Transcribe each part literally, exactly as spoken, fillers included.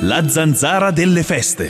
La zanzara delle feste.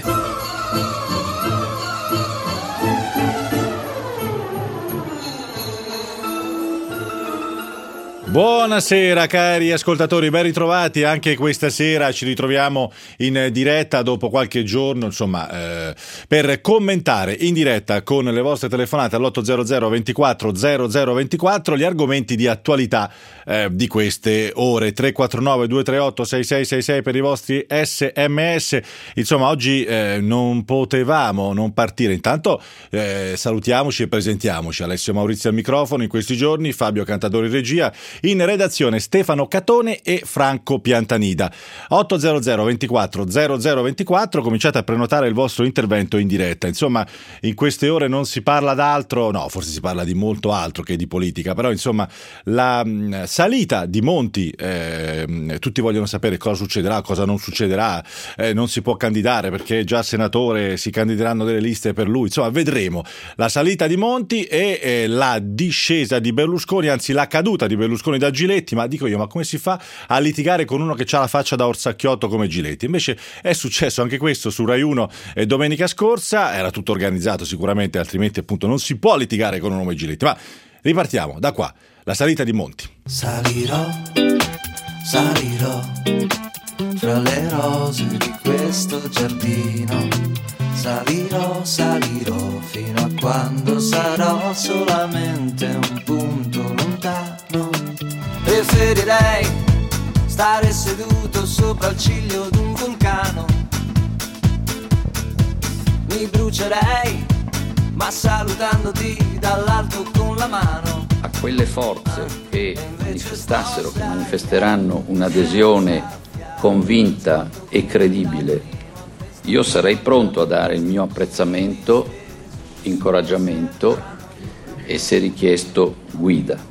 Buonasera cari ascoltatori, ben ritrovati. Anche questa sera ci ritroviamo in diretta dopo qualche giorno, insomma, eh, per commentare in diretta con le vostre telefonate all'otto zero zero ventiquattro zero zero ventiquattro gli argomenti di attualità eh, di queste ore. Tre quattro nove due tre otto sei sei sei sei per i vostri sms. Insomma, oggi eh, non potevamo non partire. Intanto eh, salutiamoci e presentiamoci. Alessio Maurizio al microfono in questi giorni, Fabio Cantadori in regia, in redazione Stefano Catone e Franco Piantanida. otto zero zero ventiquattro zero zero ventiquattro, cominciate a prenotare il vostro intervento in diretta. Insomma, in queste ore non si parla d'altro, no, forse si parla di molto altro che di politica, però insomma la mh, salita di Monti, eh, tutti vogliono sapere cosa succederà, cosa non succederà, eh, non si può candidare perché già senatore, si candideranno delle liste per lui, insomma vedremo la salita di Monti e eh, la discesa di Berlusconi, anzi la caduta di Berlusconi da Giletti. Ma dico io, ma come si fa a litigare con uno che ha la faccia da orsacchiotto come Giletti? Invece è successo anche questo su Rai uno e domenica scorsa, era tutto organizzato sicuramente, altrimenti appunto non si può litigare con un uomo come Giletti. Ma ripartiamo da qua, la salita di Monti. Salirò, salirò fra le rose di questo giardino, salirò, salirò fino a quando sarò solamente un punto lontano. Preferirei stare seduto sopra il ciglio d'un vulcano. Mi brucerei, ma salutandoti dall'alto con la mano. A quelle forze che manifestassero, che manifesteranno un'adesione convinta e credibile, io sarei pronto a dare il mio apprezzamento, incoraggiamento e, se richiesto, guida.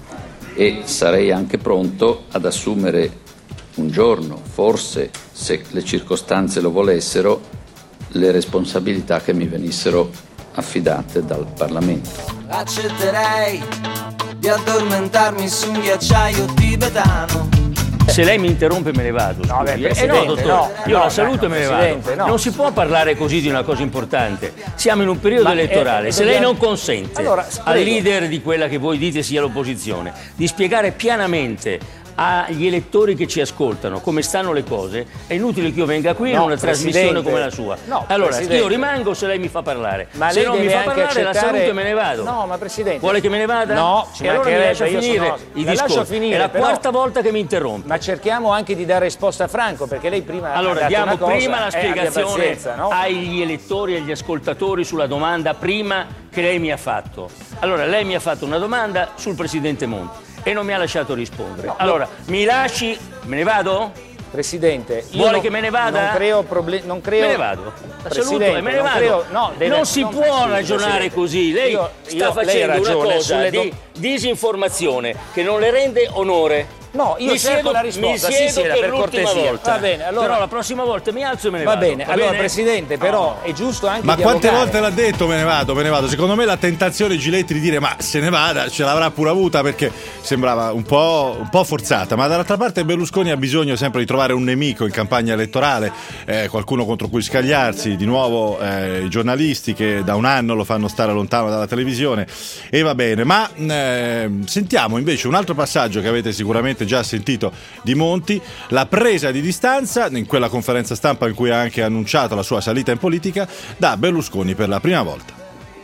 E sarei anche pronto ad assumere un giorno, forse, se le circostanze lo volessero, le responsabilità che mi venissero affidate dal Parlamento. Accetterei di addormentarmi su un ghiacciaio tibetano. Se lei mi interrompe me ne vado. No, beh, eh no, dottore, no, io no, la saluto no, e me ne vado. no. Non si può parlare così di una cosa importante. Siamo in un periodo Ma elettorale. è, Se lei non consente allora, al leader di quella che voi dite sia l'opposizione di spiegare pianamente agli elettori che ci ascoltano come stanno le cose, è inutile che io venga qui no, in una trasmissione come la sua. No, allora, Presidente. io rimango se lei mi fa parlare. Ma se lei non mi fa parlare accettare... la saluto e me ne vado. No, ma Presidente. Vuole che me ne vada? No, ci e allora mi lascia finire sono... i la discorsi. finire, è la però... quarta volta che mi interrompe. Ma cerchiamo anche di dare risposta a Franco, perché lei prima allora ha diamo una cosa, prima la spiegazione eh, no? agli elettori e agli ascoltatori sulla domanda prima che lei mi ha fatto. Allora, lei mi ha fatto una domanda sul Presidente Monti e non mi ha lasciato rispondere. No, allora, no. mi lasci, me ne vado? Presidente, io vuole non, che me ne vada? Non creo problemi, non creo. Me ne vado. La saluto e me ne vado. Creo, no, deve, non si non può sì, ragionare Presidente. così. Lei io, sta io, facendo lei una cosa do... di disinformazione che non le rende onore. No, io mi cerco siedo, la risposta, mi siedo sì, sì, per per l'ultima cortesia. volta. Va bene, allora... Però la prossima volta mi alzo e me ne va vado. Bene, va allora bene? Presidente, però no. è giusto anche Ma quante dialogare. volte l'ha detto me ne vado, me ne vado? Secondo me la tentazione Giletti di dire ma se ne vada ce l'avrà pure avuta, perché sembrava un po', un po' forzata, ma dall'altra parte Berlusconi ha bisogno sempre di trovare un nemico in campagna elettorale, eh, qualcuno contro cui scagliarsi, di nuovo eh, i giornalisti che da un anno lo fanno stare lontano dalla televisione, e va bene. Ma eh, sentiamo invece un altro passaggio che avete sicuramente già sentito di Monti, la presa di distanza in quella conferenza stampa in cui ha anche annunciato la sua salita in politica da Berlusconi per la prima volta.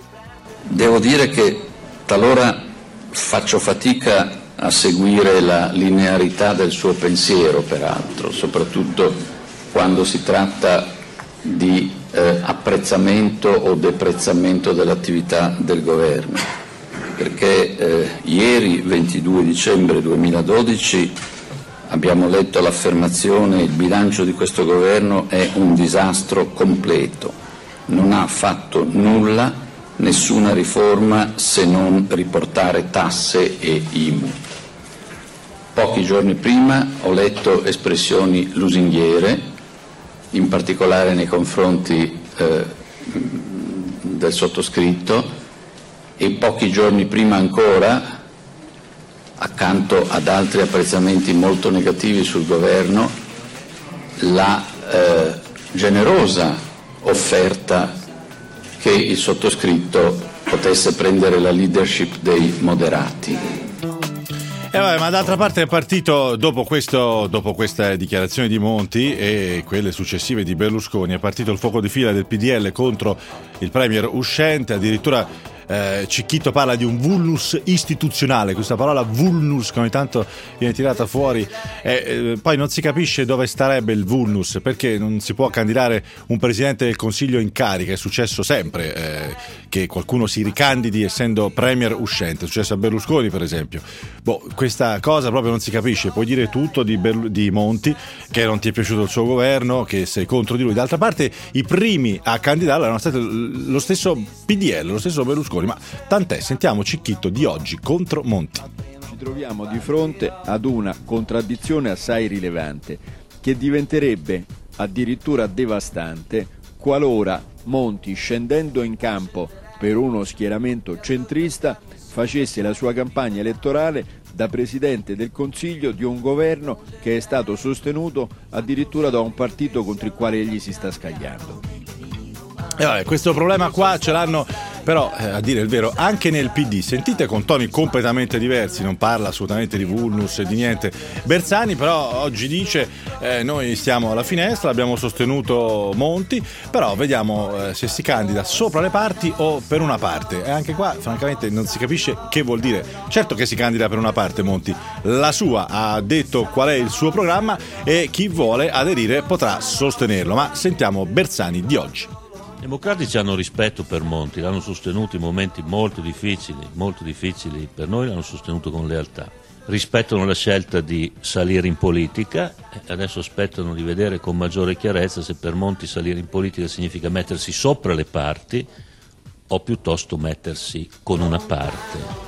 Devo dire che talora faccio fatica a seguire la linearità del suo pensiero, peraltro, soprattutto quando si tratta di eh, apprezzamento o deprezzamento dell'attività del governo, perché eh, ieri, ventidue dicembre duemiladodici, abbiamo letto l'affermazione: il bilancio di questo governo è un disastro completo, non ha fatto nulla, nessuna riforma se non riportare tasse e I M U. Pochi giorni prima ho letto espressioni lusinghiere, in particolare nei confronti eh, del sottoscritto, e pochi giorni prima ancora, accanto ad altri apprezzamenti molto negativi sul governo, la eh, generosa offerta che il sottoscritto potesse prendere la leadership dei moderati. Eh vabbè, ma d'altra parte è partito, dopo, questo, dopo questa dichiarazione di Monti e quelle successive di Berlusconi, è partito il fuoco di fila del P D L contro il premier uscente, addirittura eh, Cicchitto parla di un vulnus istituzionale, questa parola vulnus che ogni tanto viene tirata fuori, e eh, poi non si capisce dove starebbe il vulnus, perché non si può candidare un presidente del Consiglio in carica, è successo sempre eh, che qualcuno si ricandidi essendo premier uscente, è successo a Berlusconi per esempio. Boh, questa cosa proprio non si capisce, puoi dire tutto di, Berlu- di Monti, che non ti è piaciuto il suo governo, che sei contro di lui, d'altra parte i primi a candidarlo erano stati lo stesso P D L, lo stesso Berlusconi, ma tant'è, sentiamo Cicchitto di oggi contro Monti. Ci troviamo di fronte ad una contraddizione assai rilevante che diventerebbe addirittura devastante qualora Monti, scendendo in campo per uno schieramento centrista, facesse la sua campagna elettorale da Presidente del Consiglio di un governo che è stato sostenuto addirittura da un partito contro il quale egli si sta scagliando. E vabbè, questo problema qua ce l'hanno però, eh, a dire il vero, anche nel P D. Sentite con toni completamente diversi, non parla assolutamente di vulnus e di niente Bersani, però oggi dice eh, noi stiamo alla finestra, abbiamo sostenuto Monti, però vediamo eh, se si candida sopra le parti o per una parte, e anche qua francamente non si capisce che vuol dire. Certo che si candida per una parte Monti, la sua, ha detto qual è il suo programma e chi vuole aderire potrà sostenerlo, ma sentiamo Bersani di oggi. I democratici hanno rispetto per Monti, l'hanno sostenuto in momenti molto difficili, molto difficili per noi, l'hanno sostenuto con lealtà. Rispettano la scelta di salire in politica e adesso aspettano di vedere con maggiore chiarezza se per Monti salire in politica significa mettersi sopra le parti o piuttosto mettersi con una parte.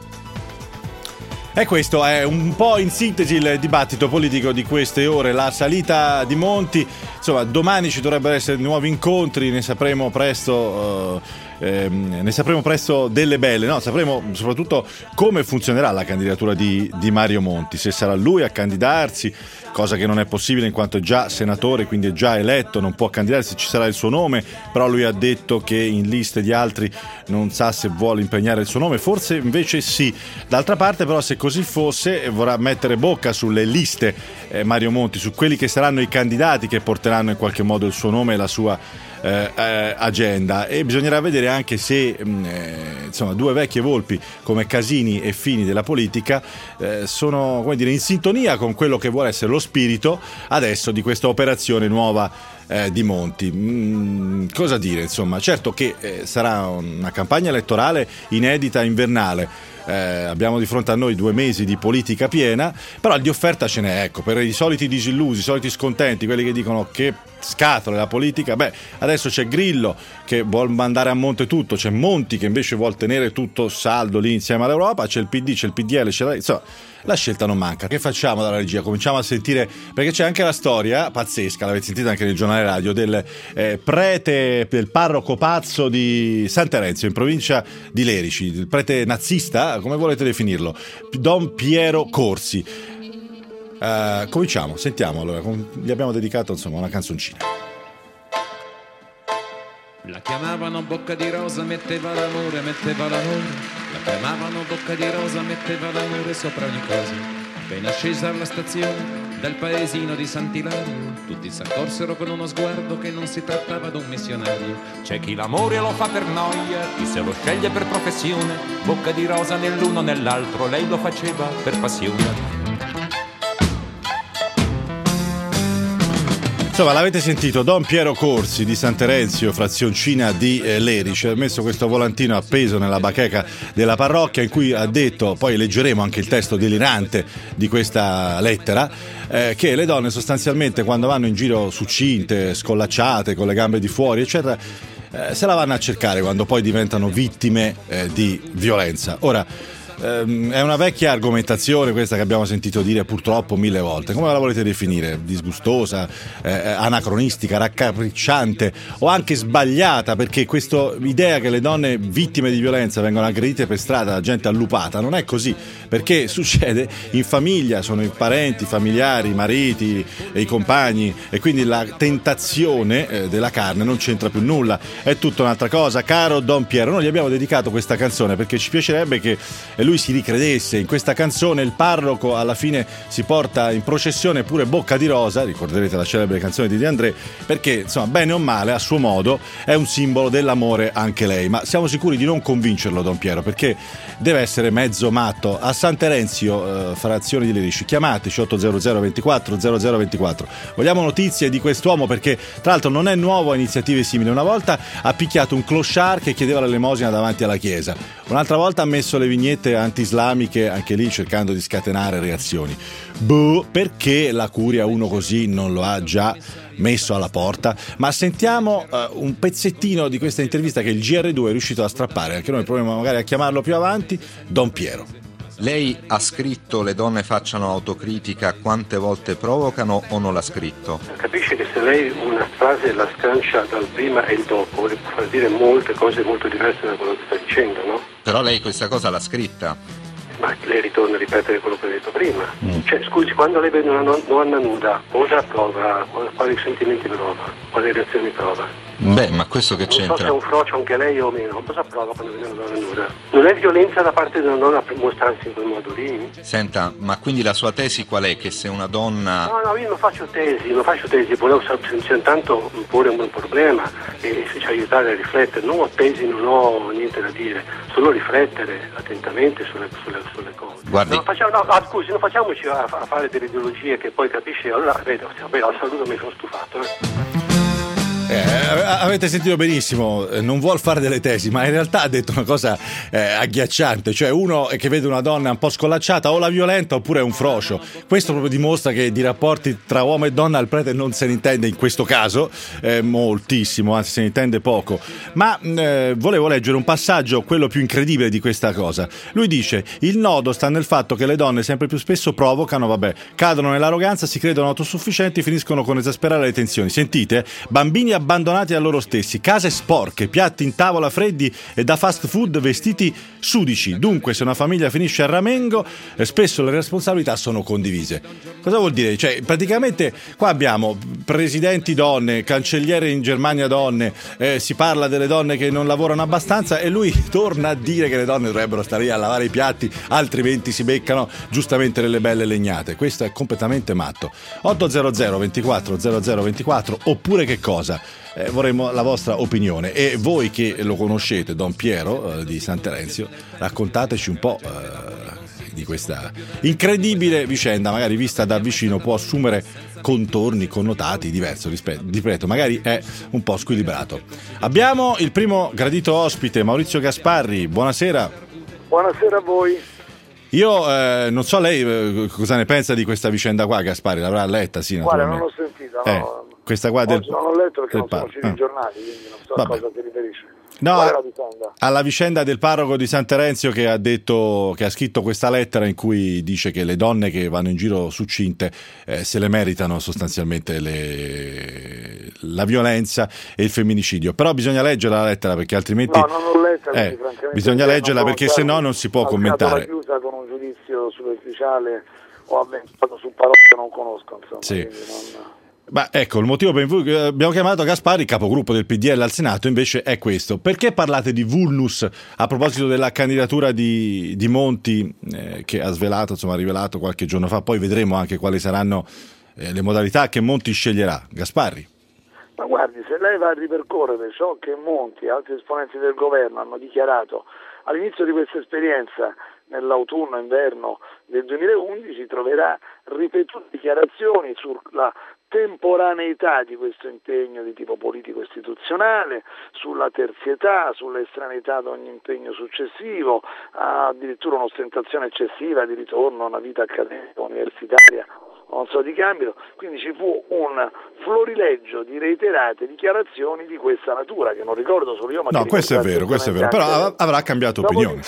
E questo è un po' in sintesi il dibattito politico di queste ore, la salita di Monti, insomma domani ci dovrebbero essere nuovi incontri, ne sapremo presto, eh, ehm, ne sapremo presto delle belle, no? Sapremo soprattutto come funzionerà la candidatura di, di Mario Monti, se sarà lui a candidarsi, cosa che non è possibile in quanto è già senatore, quindi è già eletto, non può candidarsi, ci sarà il suo nome, però lui ha detto che in liste di altri non sa se vuole impegnare il suo nome, forse invece sì. D'altra parte però se così fosse vorrà mettere bocca sulle liste eh, Mario Monti, su quelli che saranno i candidati che porteranno in qualche modo il suo nome e la sua eh, eh, agenda, e bisognerà vedere anche se eh, insomma due vecchie volpi come Casini e Fini della politica eh, sono, come dire, in sintonia con quello che vuole essere lo spirito adesso di questa operazione nuova Eh, di Monti. Mm, cosa dire, insomma, certo che eh, sarà una campagna elettorale inedita invernale, eh, abbiamo di fronte a noi due mesi di politica piena, però di offerta ce n'è, ecco, per i soliti disillusi, i soliti scontenti, quelli che dicono che scatole la politica, beh, adesso c'è Grillo che vuol mandare a monte tutto, c'è Monti che invece vuol tenere tutto saldo lì insieme all'Europa, c'è il P D, c'è il P D L, c'è la... insomma, la scelta non manca. Che facciamo dalla regia? Cominciamo a sentire, perché c'è anche la storia pazzesca, l'avete sentita anche nel giornale radio, del eh, prete, del parroco pazzo di San Terenzio in provincia di Lerici, il prete nazista, come volete definirlo, Don Piero Corsi. Uh, cominciamo, sentiamo allora, gli abbiamo dedicato insomma una canzoncina. La chiamavano bocca di rosa, metteva l'amore, metteva l'amore. La chiamavano bocca di rosa, metteva l'amore sopra ogni cosa. Appena scesa alla stazione dal paesino di Sant'Ilario, tutti s'accorsero con uno sguardo che non si trattava d'un missionario. C'è chi l'amore lo fa per noia, chi se lo sceglie per professione. Bocca di rosa nell'uno nell'altro, lei lo faceva per passione. Insomma, l'avete sentito, Don Piero Corsi di San Terenzio, frazioncina di eh, Lerici, ha messo questo volantino appeso nella bacheca della parrocchia in cui ha detto, poi leggeremo anche il testo delirante di questa lettera, eh, che le donne sostanzialmente quando vanno in giro succinte, scollacciate, con le gambe di fuori, eccetera, eh, se la vanno a cercare quando poi diventano vittime eh, di violenza. Ora, ehm, è una vecchia argomentazione questa che abbiamo sentito dire purtroppo mille volte. Come la volete definire? Disgustosa, eh, anacronistica, raccapricciante o anche sbagliata, perché questa idea che le donne vittime di violenza vengono aggredite per strada da gente allupata non è così, perché succede in famiglia, sono i parenti, i familiari, i mariti e i compagni, e quindi la tentazione eh, della carne non c'entra più nulla, è tutta un'altra cosa. Caro Don Piero, noi gli abbiamo dedicato questa canzone perché ci piacerebbe che lui si ricredesse in questa canzone. Il parroco alla fine si porta in processione pure Bocca di Rosa, ricorderete la celebre canzone di De André, perché insomma bene o male a suo modo è un simbolo dell'amore anche lei, ma siamo sicuri di non convincerlo Don Piero, perché deve essere mezzo matto. A San Terenzio, eh, frazione di Lerici, chiamateci otto zero zero ventiquattro zero zero ventiquattro, vogliamo notizie di quest'uomo, perché tra l'altro non è nuovo a iniziative simili. Una volta ha picchiato un clochard che chiedeva l'elemosina davanti alla chiesa, un'altra volta ha messo le vignette anti-islamiche, anche lì cercando di scatenare reazioni. Boh, perché la curia uno così non lo ha già messo alla porta? Ma sentiamo uh, un pezzettino di questa intervista che il G R due è riuscito a strappare, anche noi proviamo magari a chiamarlo più avanti. Don Piero: lei ha scritto "le donne facciano autocritica, quante volte provocano", o non l'ha scritto? Capisce che se lei una frase la scancia dal prima e il dopo, le può far dire molte cose molto diverse da quello che sta dicendo, no? Però lei questa cosa l'ha scritta. Ma lei ritorna a ripetere quello che ha detto prima. Mm. Cioè, scusi, quando lei vede una donna nuda, cosa prova? Quali sentimenti prova? Quali reazioni prova? Beh, ma questo che c'entra? Non so se è un frocio anche lei o meno. Cosa prova quando vede una donna nuda? Non è violenza da parte di una donna per mostrarsi in quel modo lì? Senta, ma quindi la sua tesi qual è? Che se una donna... No, no, io non faccio tesi, non faccio tesi, volevo soltanto porre un problema e se ci aiutare a riflettere. Non ho tesi, non ho niente da dire, solo riflettere attentamente sulle, sulle, sulle cose. Guardi... No, facciamo, no, ah, scusi, non facciamoci a, a fare delle ideologie che poi capisci, allora vedo, vabbè, la saluto, mi sono stufato. Eh. Eh, avete sentito benissimo, non vuol fare delle tesi, ma in realtà ha detto una cosa eh, agghiacciante, cioè uno che vede una donna un po' scollacciata o la violenta oppure è un frocio. Questo proprio dimostra che di rapporti tra uomo e donna il prete non se ne intende in questo caso eh, moltissimo, anzi se ne intende poco. Ma eh, volevo leggere un passaggio, quello più incredibile di questa cosa. Lui dice: il nodo sta nel fatto che le donne sempre più spesso provocano, vabbè, cadono nell'arroganza, si credono autosufficienti, finiscono con esasperare le tensioni. Sentite, bambini abbandonati a loro stessi, case sporche, piatti in tavola freddi e da fast food, vestiti sudici. Dunque, se una famiglia finisce a ramengo, eh, spesso le responsabilità sono condivise. Cosa vuol dire? Cioè, praticamente qua abbiamo presidenti donne, cancelliere in Germania donne, eh, si parla delle donne che non lavorano abbastanza e lui torna a dire che le donne dovrebbero stare lì a lavare i piatti, altrimenti si beccano giustamente delle belle legnate. Questo è completamente matto. otto zero zero ventiquattro zero zero ventiquattro, oppure che cosa? Eh, vorremmo la vostra opinione, e voi che lo conoscete, Don Piero eh, di San Terenzio, raccontateci un po' eh, di questa incredibile vicenda, magari vista da vicino può assumere contorni, connotati diversi, ripeto, magari è un po' squilibrato. Abbiamo il primo gradito ospite, Maurizio Gasparri, buonasera. Buonasera a voi. Io eh, non so lei eh, cosa ne pensa di questa vicenda qua, Gasparri, l'avrà letta, sì, Guarda, naturalmente. non l'ho sentita, no. Eh. Questa qua del, non ho letto perché non sono par- usciti i giornali, quindi non so a Vabbè. cosa ti riferisci. No, Qual è la vicenda? alla vicenda del parroco di San Terenzio che ha detto, che ha scritto questa lettera in cui dice che le donne che vanno in giro succinte eh, se le meritano sostanzialmente le, la violenza e il femminicidio. Però bisogna leggere la lettera perché altrimenti No, non l'ho letta, quindi, eh, francamente, bisogna non leggerla perché se no non si può commentare. chiusa con un giudizio superficiale o avventato su parole che non conosco, insomma. Sì. Non... Ma ecco, il motivo per cui abbiamo chiamato Gasparri, capogruppo del P D L al Senato, invece è questo. Perché parlate di vulnus a proposito della candidatura di, di Monti eh, che ha svelato, insomma ha rivelato qualche giorno fa, poi vedremo anche quali saranno eh, le modalità che Monti sceglierà. Gasparri. Ma guardi, se lei va a ripercorrere ciò che Monti e altri esponenti del governo hanno dichiarato all'inizio di questa esperienza, nell'autunno-inverno del duemilaundici, troverà ripetute dichiarazioni sulla temporaneità di questo impegno di tipo politico-istituzionale, sulla terzietà, sull'estraneità di ogni impegno successivo, addirittura un'ostentazione eccessiva di ritorno a una vita accademica universitaria, non so di cambio. Quindi ci fu un florileggio di reiterate dichiarazioni di questa natura, che non ricordo solo io, ma no, che questo è vero, questo è vero, però avrà cambiato opinione. Dopodiché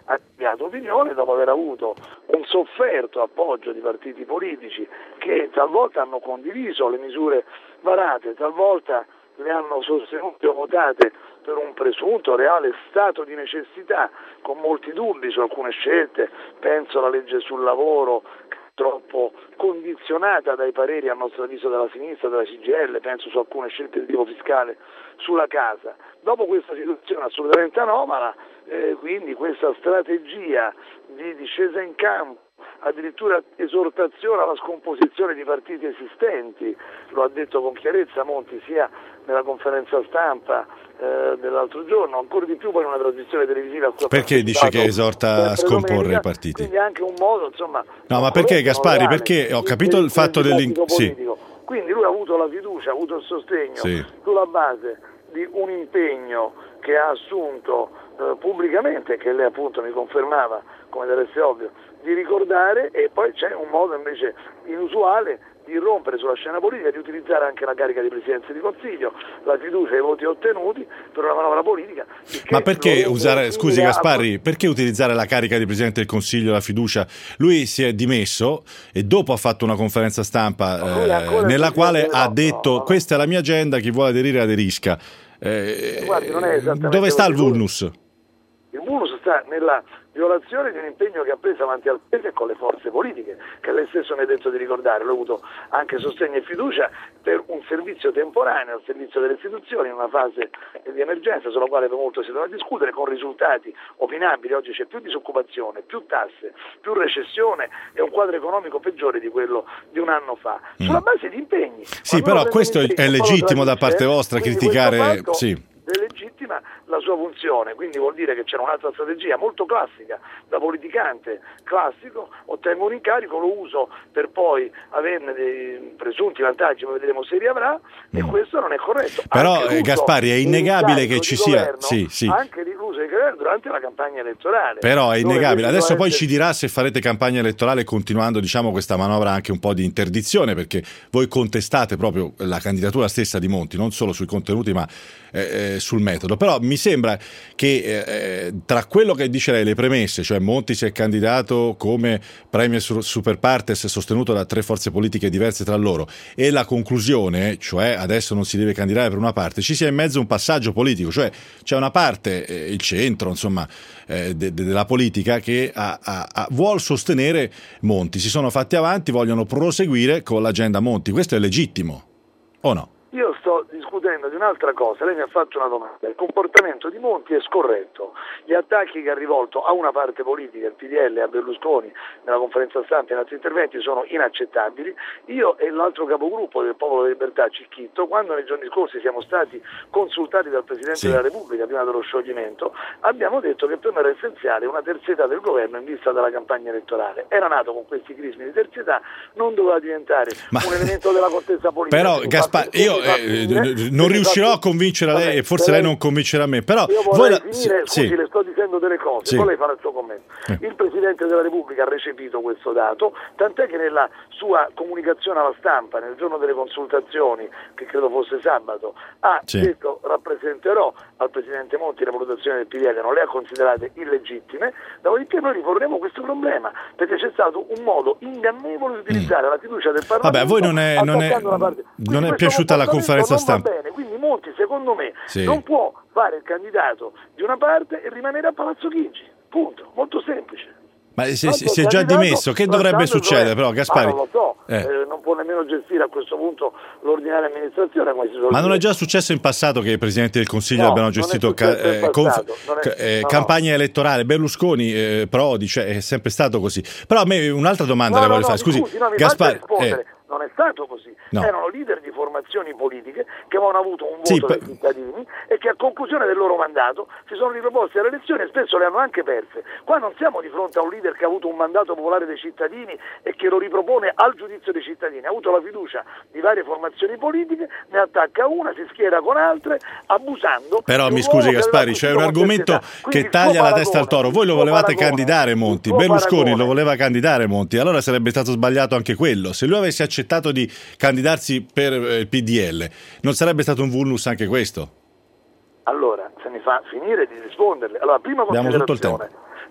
ha cambiato opinione dopo aver avuto un sofferto appoggio di partiti politici che talvolta hanno condiviso le misure varate, talvolta le hanno sostenute o votate per un presunto reale stato di necessità, con molti dubbi su alcune scelte. Penso alla legge sul lavoro, troppo condizionata dai pareri a nostro avviso della sinistra, della C G I L, penso su alcune scelte di tipo fiscale sulla casa. Dopo questa situazione assolutamente anomala, eh, quindi questa strategia di discesa in campo, addirittura esortazione alla scomposizione di partiti esistenti, lo ha detto con chiarezza Monti sia nella conferenza stampa eh, dell'altro giorno, ancora di più poi in una trasmissione televisiva. Perché dice che esorta a scomporre i partiti? Quindi anche un modo, insomma... No, ma perché Gasparri? Perché ho capito il fatto dell'in... Sì. Quindi lui ha avuto la fiducia, ha avuto il sostegno sì. sulla base di un impegno che ha assunto eh, pubblicamente, che lei appunto mi confermava, come deve essere ovvio, di ricordare, e poi c'è un modo invece inusuale di rompere sulla scena politica, di utilizzare anche la carica di Presidenza di Consiglio, la fiducia e i voti ottenuti per una manovra politica. Ma perché usare, scusi Gasparri, perché utilizzare la carica di Presidente del Consiglio, la fiducia? Lui si è dimesso e dopo ha fatto una conferenza stampa eh, nella quale ha detto no, no. questa è la mia agenda, chi vuole aderire aderisca. Eh, Guardi, non è dove sta il vulnus? Il vulnus sta nella violazione di un impegno che ha preso avanti al Paese con le forze politiche, che lei stesso mi ha detto di ricordare. L'ho avuto anche sostegno e fiducia per un servizio temporaneo al servizio delle istituzioni in una fase di emergenza sulla quale per molto si dovrà discutere, con risultati opinabili. Oggi c'è più disoccupazione, più tasse, più recessione e un quadro economico peggiore di quello di un anno fa, sulla base di impegni. Sì, però questo è legittimo da parte vostra criticare, sì. Delegittima la sua funzione, quindi vuol dire che c'era un'altra strategia molto classica, da politicante classico, ottengo un incarico, lo uso per poi averne dei presunti vantaggi, poi vedremo se li avrà, mm. e questo non è corretto. Però eh, Gasparri, è innegabile che ci sia governo, sì, sì. anche l'uso di governo durante la campagna elettorale. Però è innegabile, adesso essere... poi ci dirà se farete campagna elettorale continuando, diciamo, questa manovra anche un po' di interdizione, perché voi contestate proprio la candidatura stessa di Monti, non solo sui contenuti ma eh, sul metodo. Però mi sembra che eh, tra quello che dice lei, le premesse, cioè Monti si è candidato come premier super partes sostenuto da tre forze politiche diverse tra loro, e la conclusione, cioè adesso non si deve candidare per una parte, ci sia in mezzo un passaggio politico, cioè c'è una parte, eh, il centro insomma eh, de- de- della politica che ha, ha, ha, vuol sostenere Monti, si sono fatti avanti, vogliono proseguire con l'agenda Monti. Questo è legittimo o no? Io sto discutendo di un'altra cosa, lei mi ha fatto una domanda, il comportamento di Monti è scorretto, gli attacchi che ha rivolto a una parte politica, il P D L, a Berlusconi, nella conferenza stampa e in altri interventi sono inaccettabili. Io e l'altro capogruppo del Popolo della Libertà, Cicchetto, quando nei giorni scorsi siamo stati consultati dal Presidente sì. della Repubblica prima dello scioglimento, abbiamo detto che per noi era essenziale una terzietà del governo in vista della campagna elettorale. Era nato con questi crismi di terzietà, non doveva diventare Ma... un elemento della contesa politica. Però Gasparri, io Eh, non riuscirò a convincere lei, vabbè, e forse lei non convincerà me, però io voi la... finire, scusi, sì. le sto dicendo delle cose, sì. poi lei farà il suo commento. Eh. Il Presidente della Repubblica ha recepito questo dato, tant'è che nella sua comunicazione alla stampa nel giorno delle consultazioni, che credo fosse sabato, ha sì. detto rappresenterò al Presidente Monti le valutazioni del P D L, non le ha considerate illegittime, dopodiché noi riporremo questo problema, perché c'è stato un modo ingannevole di utilizzare mm. la fiducia del Parlamento. Vabbè, a voi non è, non è, non è piaciuta la conferenza stampa? Bene, quindi Monti secondo me sì. non può fare il candidato di una parte e rimanere a Palazzo Chigi, punto, molto semplice. Ma se, se, si è già dimesso, che dovrebbe succedere però Gasparri? Ah, non lo so, eh. Eh, non può nemmeno gestire a questo punto l'ordinaria amministrazione, come si suol Ma dire. non è già successo in passato che i Presidenti del Consiglio no, abbiano gestito ca- eh, conf- è, eh, no, campagna no. elettorale, Berlusconi, eh, Prodi, cioè è sempre stato così. Però a me un'altra domanda no, le voglio no, fare, scusi, scusi no, Gasparri, eh. non è stato così, no. erano leader di formazioni politiche che avevano avuto un voto sì, dai per... cittadini e che a conclusione del loro mandato si sono riproposti alle elezioni e spesso le hanno anche perse. Qua non siamo di fronte a un leader che ha avuto un mandato popolare dei cittadini e che lo ripropone al giudizio dei cittadini, ha avuto la fiducia di varie formazioni politiche, ne attacca una, si schiera con altre, abusando. Però mi scusi Gasparri, c'è un argomento che taglia la testa al toro, voi lo volevate paragone, candidare Monti, Berlusconi paragone. lo voleva candidare Monti, allora sarebbe stato sbagliato anche quello, se lui avesse accettato di candidarsi per il P D L non sarebbe stato un vulnus anche questo? Allora, se mi fa finire di risponderle, allora prima abbiamo tutto il tempo.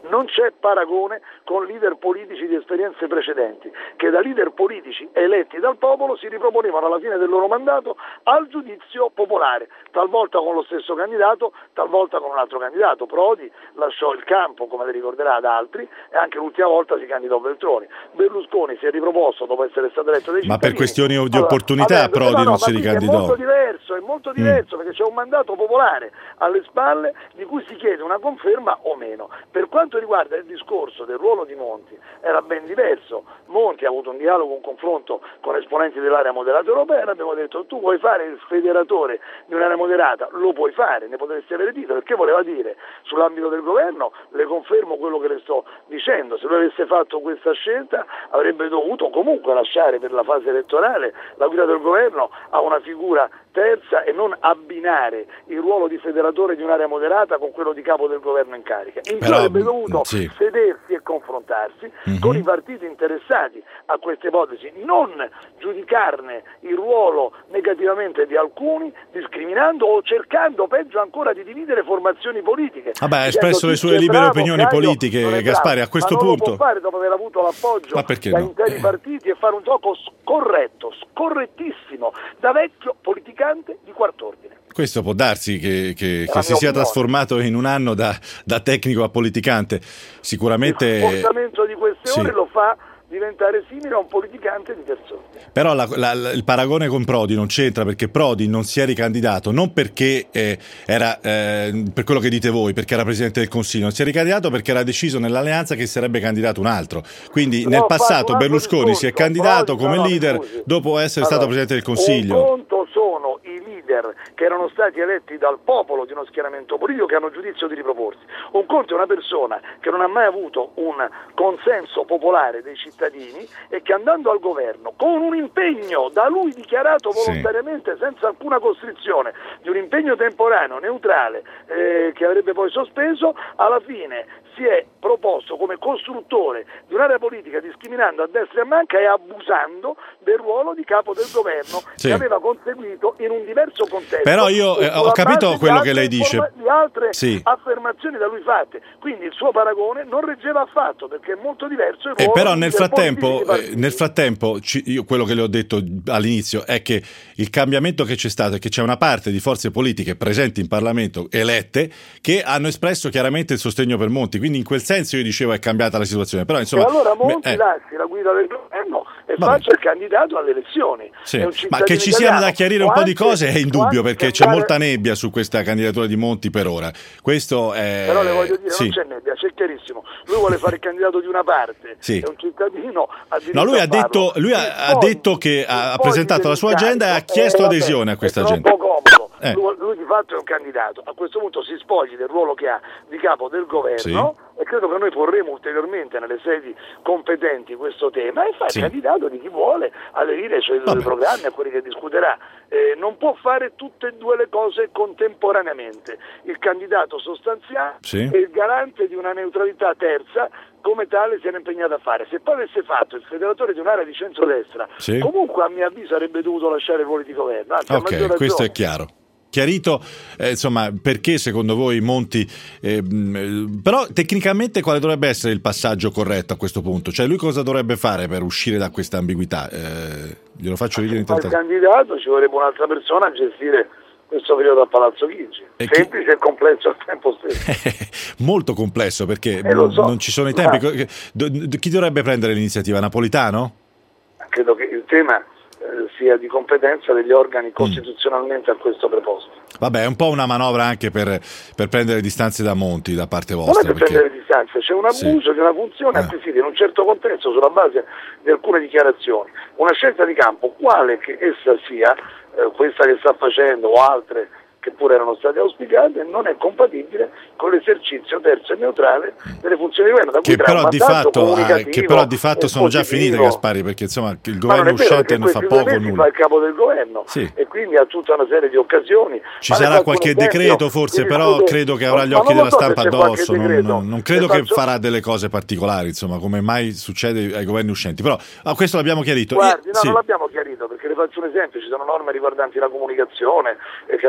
Non c'è paragone con leader politici di esperienze precedenti, che da leader politici eletti dal popolo si riproponevano alla fine del loro mandato al giudizio popolare, talvolta con lo stesso candidato, talvolta con un altro candidato. Prodi lasciò il campo, come le ricorderà, ad altri, e anche l'ultima volta si candidò Veltroni. Berlusconi si è riproposto dopo essere stato eletto dai cittadini. Ma per questioni di allora, opportunità vabbè, Prodi no, no, non si ma ricandidò. È molto diverso, è molto diverso mm. perché c'è un mandato popolare alle spalle di cui si chiede una conferma o meno. Per quanto riguarda il discorso del ruolo di Monti, era ben diverso. Monti ha avuto un dialogo, un confronto con esponenti dell'area moderata europea, abbiamo detto: tu vuoi fare il federatore di un'area moderata, lo puoi fare, ne potresti avere titolo, perché voleva dire sull'ambito del governo, le confermo quello che le sto dicendo, se lui avesse fatto questa scelta avrebbe dovuto comunque lasciare per la fase elettorale la guida del governo a una figura terza e non abbinare il ruolo di federatore di un'area moderata con quello di capo del governo in carica. In più avrebbe dovuto sì. sedersi e confrontarsi mm-hmm. con i partiti interessati a questa ipotesi, non giudicarne il ruolo negativamente di alcuni, discriminando o cercando, peggio ancora, di dividere formazioni politiche. Vabbè, ha espresso le sue libere bravo, opinioni Caio, politiche, Gaspari, a questo ma non punto. Non lo può fare dopo aver avuto l'appoggio da no? interi partiti e fare un gioco scorretto, scorrettissimo, da vecchio politicante di quart'ordine. Questo può darsi che, che, che si sia opinione. trasformato in un anno da, da tecnico a politicante. Sicuramente il comportamento di queste sì. ore lo fa diventare simile a un politicante di persona. Però la, la, il paragone con Prodi non c'entra, perché Prodi non si è ricandidato non perché eh, era eh, per quello che dite voi, perché era Presidente del Consiglio, non si è ricandidato perché era deciso nell'alleanza che sarebbe candidato un altro. Quindi no, nel passato Berlusconi discorso. si è candidato Prodi, come no, leader no, dopo essere allora, stato Presidente del Consiglio. Un conto sono i leader che erano stati eletti dal popolo di uno schieramento politico, che hanno giudizio di riproporsi. Un conto è una persona che non ha mai avuto un consenso popolare dei cittadini e che, andando al governo con un impegno da lui dichiarato volontariamente, sì. senza alcuna costrizione, di un impegno temporaneo, neutrale, eh, che avrebbe poi sospeso, alla fine si è proposto come costruttore di un'area politica, discriminando a destra e a manca e abusando del ruolo di capo del governo sì. che aveva conseguito in un diverso contesto. Però io eh, ho capito quello che lei dice. Informa- di altre sì. affermazioni da lui fatte. Quindi il suo paragone non reggeva affatto, perché è molto diverso il ruolo. Eh, però nel frattempo, eh, nel frattempo ci, io quello che le ho detto all'inizio è che il cambiamento che c'è stato è che c'è una parte di forze politiche presenti in Parlamento, elette, che hanno espresso chiaramente il sostegno per Monti. Quindi in quel senso io dicevo è cambiata la situazione. Però insomma, e allora Monti eh. lasci la guida del governo e Vabbè. faccia il candidato alle elezioni. Sì. Ma che ci siano da chiarire un po' di cose è indubbio, perché c'è andare... molta nebbia su questa candidatura di Monti per ora. Questo è... Però le voglio dire, sì. non c'è nebbia, c'è chiarissimo. Lui vuole fare il candidato di una parte, sì. è un cittadino. No, lui ha detto, lui ha, ha detto che ha presentato la sua agenda e ha chiesto eh, adesione a questa agenda. È troppo comodo. Eh. Lui, lui di fatto è un candidato. A questo punto si spogli del ruolo che ha di capo del governo, sì. e credo che noi porremo ulteriormente nelle sedi competenti questo tema e fa sì. il candidato di chi vuole aderire ai suoi programmi, a quelli che discuterà. Eh, non può fare tutte e due le cose contemporaneamente. Il candidato sostanziale sì. e il garante di una neutralità terza, come tale si era impegnato a fare. Se poi avesse fatto il federatore di un'area di centrodestra, sì. comunque a mio avviso avrebbe dovuto lasciare i ruoli di governo. Anzi, ok, questo è chiaro. Chiarito, eh, insomma, perché secondo voi Monti, eh, però tecnicamente quale dovrebbe essere il passaggio corretto a questo punto? Cioè lui cosa dovrebbe fare per uscire da questa ambiguità? Eh, glielo faccio ridere in tanta... Il candidato ci vorrebbe un'altra persona a gestire questo periodo a Palazzo Chigi, e semplice chi... e complesso al tempo stesso. Molto complesso, perché eh, so. non ci sono i tempi. Ma... Chi dovrebbe prendere l'iniziativa? Napolitano? Credo che il tema sia di competenza degli organi costituzionalmente mm. a questo preposto. Vabbè, è un po' una manovra anche per, per prendere distanze da Monti da parte vostra. Non è per perché... prendere distanze, c'è un abuso sì. di una funzione eh. acquisita in un certo contesto sulla base di alcune dichiarazioni. Una scelta di campo, quale che essa sia, eh, questa che sta facendo o altre che pure erano state auspicate, non è compatibile con l'esercizio terzo e neutrale delle funzioni di governo, da cui che però di fatto ah, che però di fatto sono già finite, Gaspari, perché insomma il governo non uscente non fa poco o nulla. Fa il capo del governo sì. e quindi ha tutta una serie di occasioni. Ci sarà qualche decreto forse, però discute... credo che avrà gli occhi della so stampa addosso, non, non, non credo che faccio... farà delle cose particolari, insomma, come mai succede ai governi uscenti. Però ah, questo l'abbiamo chiarito. Guardi, Io... no, sì. non l'abbiamo chiarito, perché le faccio un esempio, ci sono norme riguardanti la comunicazione e che adesso tutte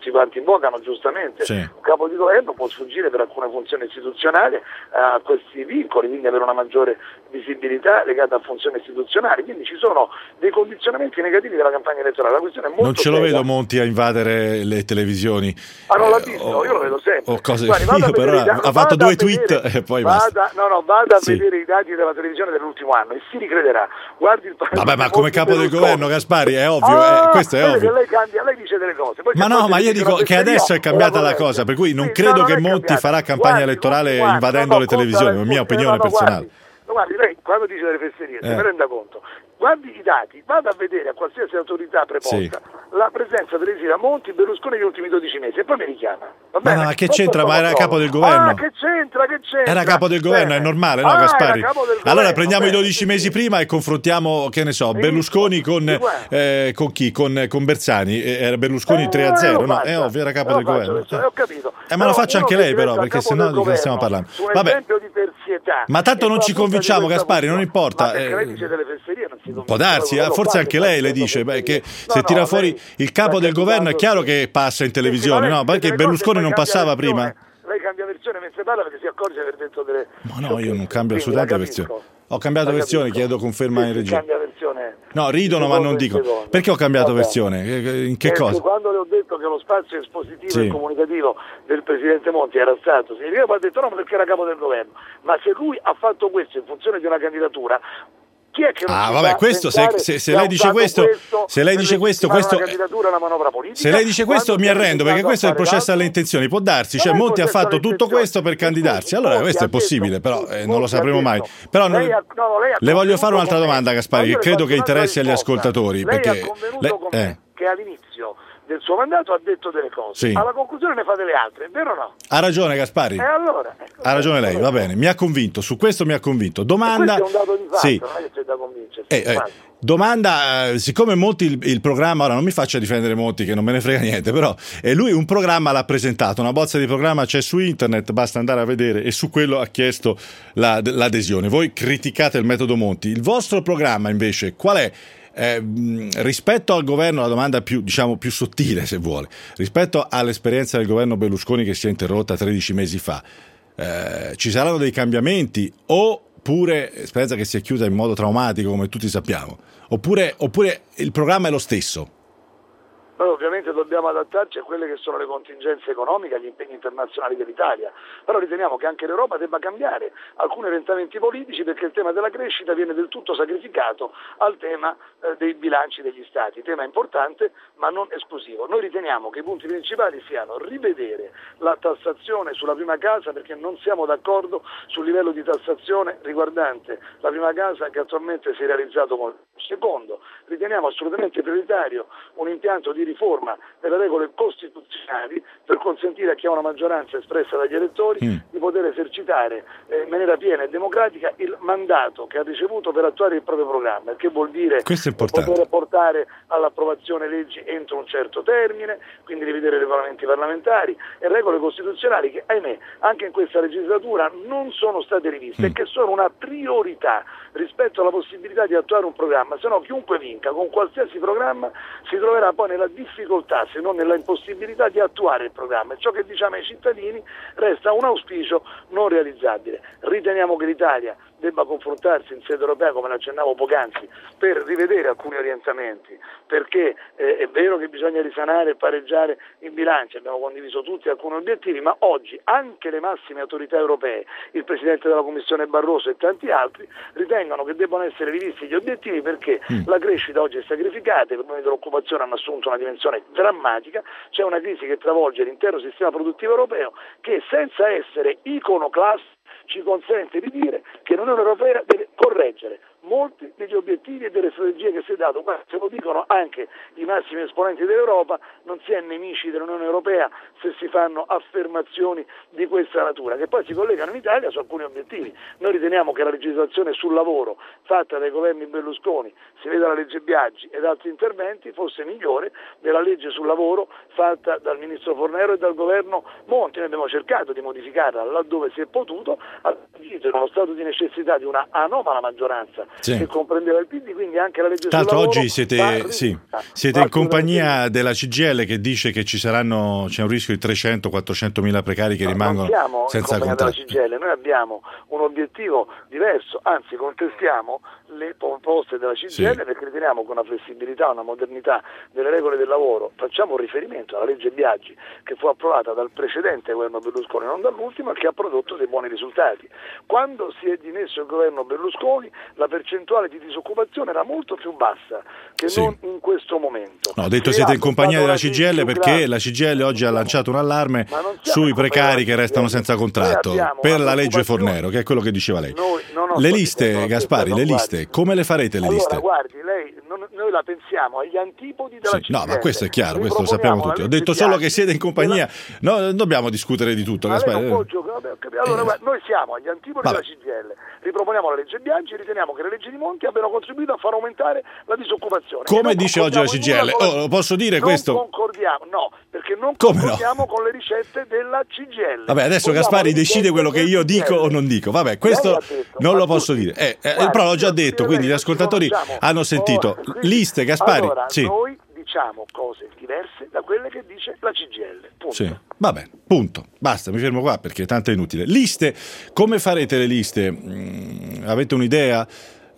tutti quanti invocano giustamente. Sì. Un capo di governo può sfuggire per alcune funzioni istituzionali a questi vincoli, quindi avere una maggiore visibilità legata a funzioni istituzionali, quindi ci sono dei condizionamenti negativi della campagna elettorale. La questione è molto Non ce lo seria. vedo Monti a invadere le televisioni. Ah, non l'ha Eh, visto, o- io lo vedo sempre. o cose- Guardi, vada io a vedere però i da- ha fatto vada due a vedere- tweet e poi basta. vada, no, no, vada a Sì. vedere i dati della televisione dell'ultimo anno e si ricrederà. Guardi il Vabbè, ma come capo del governo, Gaspari, è ovvio, Ah, eh, questo è vede ovvio. che lei cambia, lei dice delle cose. Poi Ma c'è no, poi ma che io dice dico una che adesso è fesseria, cambiata o la corretta. cosa, per cui non Sì, credo no, che non è Monti cambiata. farà campagna Guardi, elettorale guardi, invadendo no, no, le televisioni, conta è mia le- opinione no, no, personale. Guardi, guardi, lei quando dice delle fesserie, Eh. se ne renda conto. Guardi i dati, vada a vedere a qualsiasi autorità preposta Sì. la presenza televisiva Monti Berlusconi negli ultimi dodici mesi e poi mi richiama. Va Ma, bene? no, ma che Questo c'entra? sono Ma era prove. capo del governo. Ah, che c'entra, che c'entra? Era capo del governo, Bene. è normale, no Ah, Gaspari? era capo del Allora governo, prendiamo bene, i dodici sì, mesi sì. prima e confrontiamo, che ne so, Berlusconi con, Di qua. eh, con chi? Con, con Bersani. Eh, Era Berlusconi Eh, tre a lo zero, no? faccia. È ovvio, era capo Lo del faccio governo. adesso, eh, ho capito. Eh, ma lo Però faccia uno anche che lei però, diventa perché capo sennò del di che stiamo governo, parlando? su un Vabbè. esempio di terzietà. Ma tanto e non fa ci tutta di convinciamo, questa Gaspari, non funzione. importa. Ma perché lei eh, dice delle fesserie non si convince. Può darsi, Quello eh, lo forse fa, anche che lei fa le queste dice beh, che fesserie. se No, tira no, fuori lei il capo sta del governo è capitando chiaro sì. che passa in Sì, sì, televisione, ma lei no? dice Perché delle cose Berlusconi e non poi cambia passava versione. prima. Lei cambia versione mentre parla perché si accorge di aver detto delle Ma no, io non sciocchezze. cambio Quindi la assolutamente capisco. versione. Ho cambiato La versione, capisco. chiedo conferma Sì, in sì, regia. cambia versione. No, ridono, di ma secondo non in dico. secondo. Perché ho cambiato Va bene. versione? In che Perché cosa? quando le ho detto che lo spazio espositivo Sì. e comunicativo del Presidente Monti era stato significativo, ha detto no perché era capo del governo, ma se lui ha fatto questo in funzione di una candidatura, chi è che non Ah, si vabbè, fa questo se, pensare se- se che ha lei dice usato questo, se lei per dice questo, legittimare questo una candidatura alla manovra politica? se lei dice questo quando mi si è arrendo, perché limitato questo è il a fare processo alle l'altro? intenzioni. Può darsi, Non cioè è il Monti ha processo fatto alle tutto intenzioni. questo per Scusi, candidarsi. Allora Monti questo è ha detto- possibile, però scusi, eh, non Monti lo ha sapremo detto- mai. Però non- lei ha- no, no, lei ha le voglio fare convenuto un'altra con me. domanda, Gaspari, Ma io che le credo faccio che un'altra interessi agli risposta. ascoltatori. Lei Perché ha convenuto lei- con eh, me che all'inizio del suo mandato ha detto delle cose, Sì. alla conclusione ne fa delle altre, vero o no? ha ragione Gaspari. E allora? ecco, Ha ragione lei, allora- va bene, mi ha convinto, su questo mi ha convinto. Domanda. Questo è un dato di fatto, Sì. non è che c'è da convincersi. Eh, eh, Guarda. domanda, eh, siccome Monti il, il programma, ora non mi faccia difendere Monti che non me ne frega niente, però eh, lui un programma l'ha presentato, una bozza di programma c'è su internet, basta andare a vedere e su quello ha chiesto la- l'adesione. Voi criticate il metodo Monti, il vostro programma invece qual è? Eh, mh, rispetto al governo, la domanda più, diciamo, più sottile se vuole, rispetto all'esperienza del governo Berlusconi che si è interrotta tredici mesi fa, eh, ci saranno dei cambiamenti oppure esperienza che si è chiusa in modo traumatico come tutti sappiamo, oppure, oppure il programma è lo stesso? Noi ovviamente dobbiamo adattarci a quelle che sono le contingenze economiche, agli impegni internazionali dell'Italia, però riteniamo che anche l'Europa debba cambiare alcuni orientamenti politici perché il tema della crescita viene del tutto sacrificato al tema eh, dei bilanci degli Stati, tema importante ma non esclusivo. Noi riteniamo che i punti principali siano rivedere la tassazione sulla prima casa perché non siamo d'accordo sul livello di tassazione riguardante la prima casa che attualmente si è realizzato con il secondo. Riteniamo assolutamente prioritario un impianto di riforma delle regole costituzionali per consentire a chi ha una maggioranza espressa dagli elettori mm. di poter esercitare eh, in maniera piena e democratica il mandato che ha ricevuto per attuare il proprio programma, il che vuol dire poter portare all'approvazione leggi entro un certo termine, quindi rivedere i regolamenti parlamentari e regole costituzionali che, ahimè, anche in questa legislatura non sono state riviste mm. e che sono una priorità rispetto alla possibilità di attuare un programma, se no chiunque vinca con qualsiasi programma si troverà poi nella difficoltà, se non nella impossibilità di attuare il programma e ciò che diciamo ai cittadini resta un auspicio non realizzabile. Riteniamo che l'Italia debba confrontarsi in sede europea, come l'accennavo poc'anzi, per rivedere alcuni orientamenti, perché eh, è vero che bisogna risanare e pareggiare i bilanci, abbiamo condiviso tutti alcuni obiettivi, ma oggi anche le massime autorità europee, il Presidente della Commissione Barroso e tanti altri, ritengono che debbano essere rivisti gli obiettivi perché mm. la crescita oggi è sacrificata, i problemi dell'occupazione hanno assunto una dimensione drammatica, c'è una crisi che travolge l'intero sistema produttivo europeo che senza essere iconoclastico ci consente di dire che l'Unione Europea deve correggere molti degli obiettivi e delle strategie che si è dato. Guarda, se lo dicono anche i massimi esponenti dell'Europa, non si è nemici dell'Unione Europea se si fanno affermazioni di questa natura, che poi si collegano in Italia su alcuni obiettivi. Noi riteniamo che la legislazione sul lavoro fatta dai governi Berlusconi, si veda la legge Biagi ed altri interventi, fosse migliore della legge sul lavoro fatta dal ministro Fornero e dal governo Monti. Noi abbiamo cercato di modificarla laddove si è potuto, in uno stato di necessità di una anomala maggioranza sì. che comprendeva il P D, quindi anche la legge Tanto sul lavoro oggi siete va, sì. Siete in compagnia della C G I L che dice che ci saranno, c'è un rischio di trecento quattrocento mila precari che rimangono siamo senza in compagnia contratto. della C G I L, noi abbiamo un obiettivo diverso, anzi contestiamo le proposte della C G I L, sì, perché riteniamo che una flessibilità, una modernità delle regole del lavoro, facciamo un riferimento alla legge Biagi che fu approvata dal precedente governo Berlusconi, non dall'ultimo, e che ha prodotto dei buoni risultati. Quando si è dimesso il governo Berlusconi la percentuale di disoccupazione era molto più bassa che sì, non in questo momento. No, ho detto siete in compagnia della C G I L perché la C G I L oggi ha lanciato un allarme sui precari che restano senza contratto per la legge Fornero, che è quello che diceva lei. Noi, no, no, le sto liste, dicendo, Gaspari, no, le guardi. liste, come le farete le allora, liste? Guardi, lei, non, noi la pensiamo agli antipodi della Sì, C G I L. no, ma questo è chiaro, questo lo sappiamo tutti. Ho detto solo che siete in compagnia, no, non dobbiamo discutere di tutto, Gaspari. Allora, eh. guarda, noi siamo agli antipodi Vabbè. della C G I L, riproponiamo la legge Biagi, riteniamo che le leggi di Monti abbiano contribuito a far aumentare la disoccupazione. Come dice oggi la C G I L? Oh, lo posso dire non questo? Non concordiamo, no, perché non Come concordiamo no? con le ricette della C G I L. Vabbè, adesso Vogliamo Gaspari decide quello che io dico o non dico. Vabbè, questo detto, non lo posso dire. Eh, eh, Guarda, però l'ho già detto, quindi gli ascoltatori hanno sentito. Oh, quindi, liste, Gaspari. Allora, sì. noi diciamo cose diverse da quelle che dice la C G I L. Punto. Sì. Va bene, punto. Basta, mi fermo qua perché tanto è inutile. Liste, come farete le liste? Mm, avete un'idea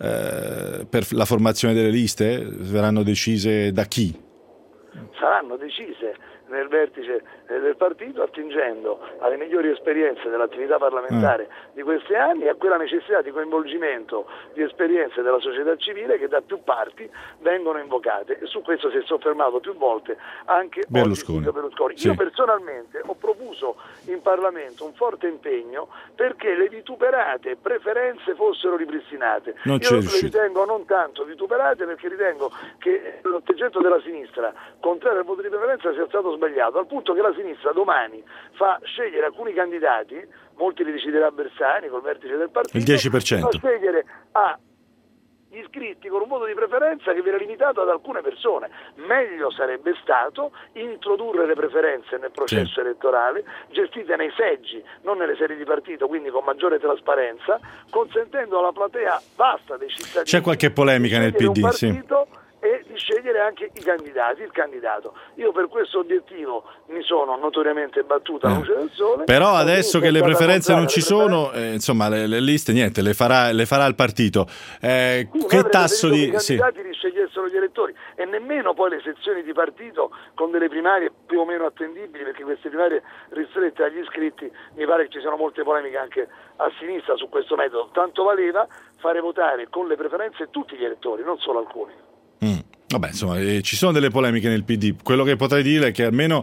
eh, per la formazione delle liste? Verranno decise da chi? Saranno decise nel vertice del partito attingendo alle migliori esperienze dell'attività parlamentare mm. di questi anni e a quella necessità di coinvolgimento di esperienze della società civile che da più parti vengono invocate, e su questo si è soffermato più volte anche Berlusconi. Berlusconi. Sì. Io personalmente ho profuso in Parlamento un forte impegno perché le vituperate preferenze fossero ripristinate. Non Io le ritengo non tanto vituperate perché ritengo che l'atteggiamento della sinistra contrario al voto di preferenza sia stato sbagliato, al punto che la sinistra domani fa scegliere alcuni candidati, molti li deciderà Bersani col vertice del partito, il dieci per cento. fa scegliere a gli iscritti con un voto di preferenza che viene limitato ad alcune persone. Meglio sarebbe stato introdurre le preferenze nel processo sì. elettorale, gestite nei seggi, non nelle sedi di partito, quindi con maggiore trasparenza, consentendo alla platea vasta dei cittadini. C'è qualche polemica nel P D, un sì. e di scegliere anche i candidati, il candidato. Io per questo obiettivo mi sono notoriamente battuta alla luce del sole. Però adesso che le preferenze non ci sono, eh, insomma, le, le liste niente, le farà, le farà il partito. Eh, sì, che tasso di i candidati sì. riscegliessero gli elettori e nemmeno poi le sezioni di partito con delle primarie più o meno attendibili, perché queste primarie ristrette agli iscritti mi pare che ci siano molte polemiche anche a sinistra su questo metodo. Tanto valeva fare votare con le preferenze tutti gli elettori, non solo alcuni. Mm. Vabbè, insomma, eh, ci sono delle polemiche nel P D. Quello che potrei dire è che almeno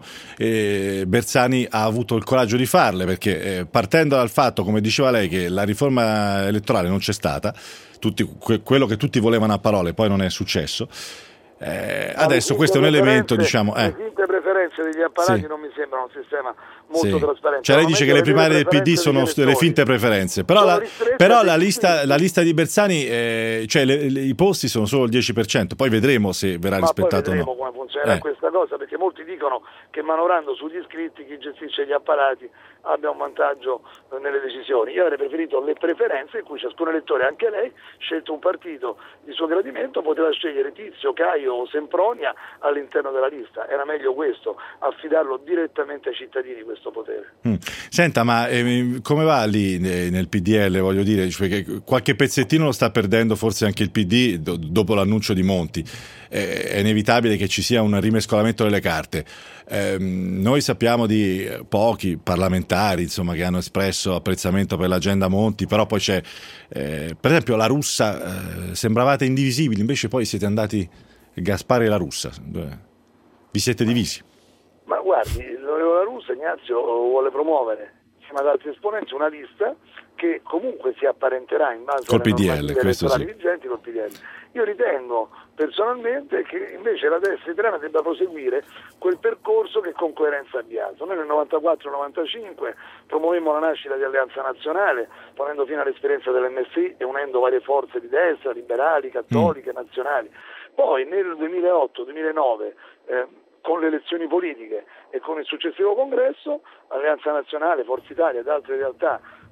eh, Bersani ha avuto il coraggio di farle, perché eh, partendo dal fatto, come diceva lei, che la riforma elettorale non c'è stata, tutti, que- quello che tutti volevano a parole poi non è successo. Eh, adesso questo è un elemento, diciamo. Eh. Le finte preferenze degli apparati sì. non mi sembra un sistema molto sì. trasparente. Cioè lei dice che le primarie del P D sono delle finte preferenze, però la, però la lista, la lista di Bersani, eh, cioè le, le, i posti sono solo il dieci per cento, poi vedremo se verrà Ma rispettato poi o no. Vedremo come funzionerà eh. questa cosa, perché molti dicono che manovrando sugli iscritti chi gestisce gli apparati abbia un vantaggio nelle decisioni. Io avrei preferito le preferenze in cui ciascun elettore, anche lei, scelto un partito di suo gradimento, poteva scegliere Tizio, Caio o Sempronia all'interno della lista. Era meglio questo, affidarlo direttamente ai cittadini questo potere. Mm. Senta, ma eh, come va lì nel P D L, voglio dire, perché qualche pezzettino lo sta perdendo forse anche il P D do- dopo l'annuncio di Monti. Eh, è inevitabile che ci sia un rimescolamento delle carte. Eh, noi sappiamo di pochi parlamentari, insomma, che hanno espresso apprezzamento per l'agenda Monti, però poi c'è eh, per esempio la Russa, eh, sembravate indivisibili, invece poi siete andati Gaspari e la Russa, vi siete divisi. Ma guardi, l'onorevole La Russa, Ignazio, vuole promuovere insieme ad altri esponenti una lista che comunque si apparenterà in base col alle P D L, normative elettorali sì. vigenti col P D L. Io ritengo personalmente che invece la destra italiana debba proseguire quel percorso che con coerenza ha avviato. Noi nel novantaquattro novantacinque promuovemmo la nascita di Alleanza Nazionale, ponendo fine all'esperienza dell'M S I e unendo varie forze di destra, liberali, cattoliche, mm. nazionali. Poi nel duemilaotto duemilanove eh, con le elezioni politiche e con il successivo congresso, Alleanza Nazionale, Forza Italia ed altre realtà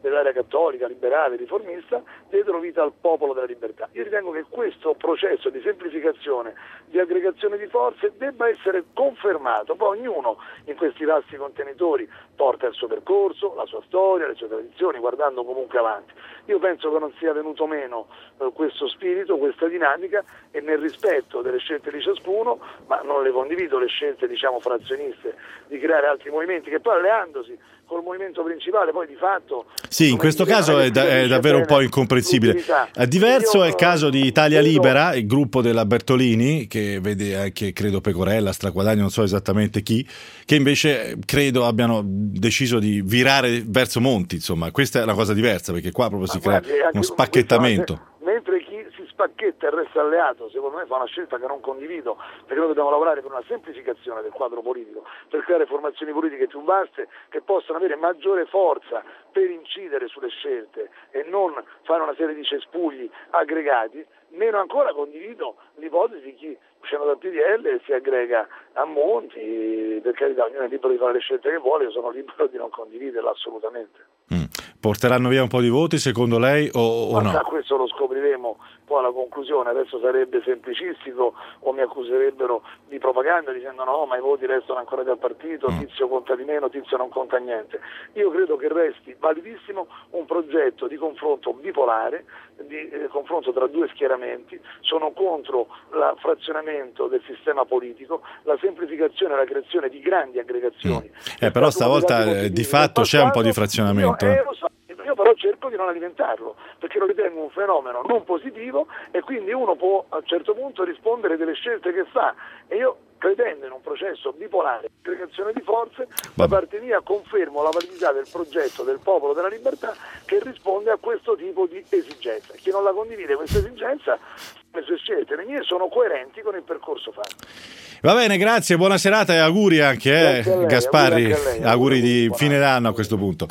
dell'area cattolica, liberale, riformista, diedero vita al Popolo della Libertà. Io ritengo che questo processo di semplificazione, di aggregazione di forze debba essere confermato, poi ognuno in questi vasti contenitori porta il suo percorso, la sua storia, le sue tradizioni, guardando comunque avanti. Io penso che non sia venuto meno eh, questo spirito, questa dinamica, e nel rispetto delle scelte di ciascuno, ma non le condivido le scelte diciamo frazioniste di creare altri movimenti che poi alleandosi col movimento principale poi di fatto... Sì, in questo caso è, da, è davvero un po' incomprensibile. Diverso Io, è il caso di Italia credo, Libera, il gruppo della Bertolini, che vede anche credo Pecorella, Straguadagni, non so esattamente chi, che invece credo abbiano deciso di virare verso Monti, insomma, questa è una cosa diversa, perché qua proprio si crea guardi, anche uno spacchettamento. Questo, mentre chi si spacchetta e resta alleato, secondo me fa una scelta che non condivido, perché noi dobbiamo lavorare per una semplificazione del quadro politico, per creare formazioni politiche più vaste che possano avere maggiore forza per incidere sulle scelte e non fare una serie di cespugli aggregati. Meno ancora condivido l'ipotesi di chi uscendo dal P D L si aggrega a Monti, per carità, ognuno è libero di fare le scelte che vuole, io sono libero di non condividerla assolutamente. Mm. Porteranno via un po' di voti secondo lei o, o no? Questo lo scopriremo poi alla conclusione, adesso sarebbe semplicistico o mi accuserebbero di propaganda dicendo no, ma i voti restano ancora del partito, mm. Tizio conta di meno, Tizio non conta niente. Io credo che resti validissimo un progetto di confronto bipolare, di eh, confronto tra due schieramenti. Sono contro il frazionamento del sistema politico, la semplificazione e la creazione di grandi aggregazioni. Mm. Eh, però stavolta eh, di fatto c'è un po' di frazionamento. Io, eh, lo so, io però cerco di non alimentarlo, perché lo ritengo un fenomeno non positivo e quindi uno può a un certo punto rispondere delle scelte che fa, e io credendo in un processo bipolare di aggregazione di forze, da parte mia confermo la validità del progetto del Popolo della Libertà che risponde a questo tipo di esigenza. Chi non la condivide questa esigenza, le sue scelte, le mie sono coerenti con il percorso fatto. Va bene, grazie, buona serata e auguri anche eh, a lei, Gasparri, auguri, anche a lei, auguri di buona fine d'anno a questo punto.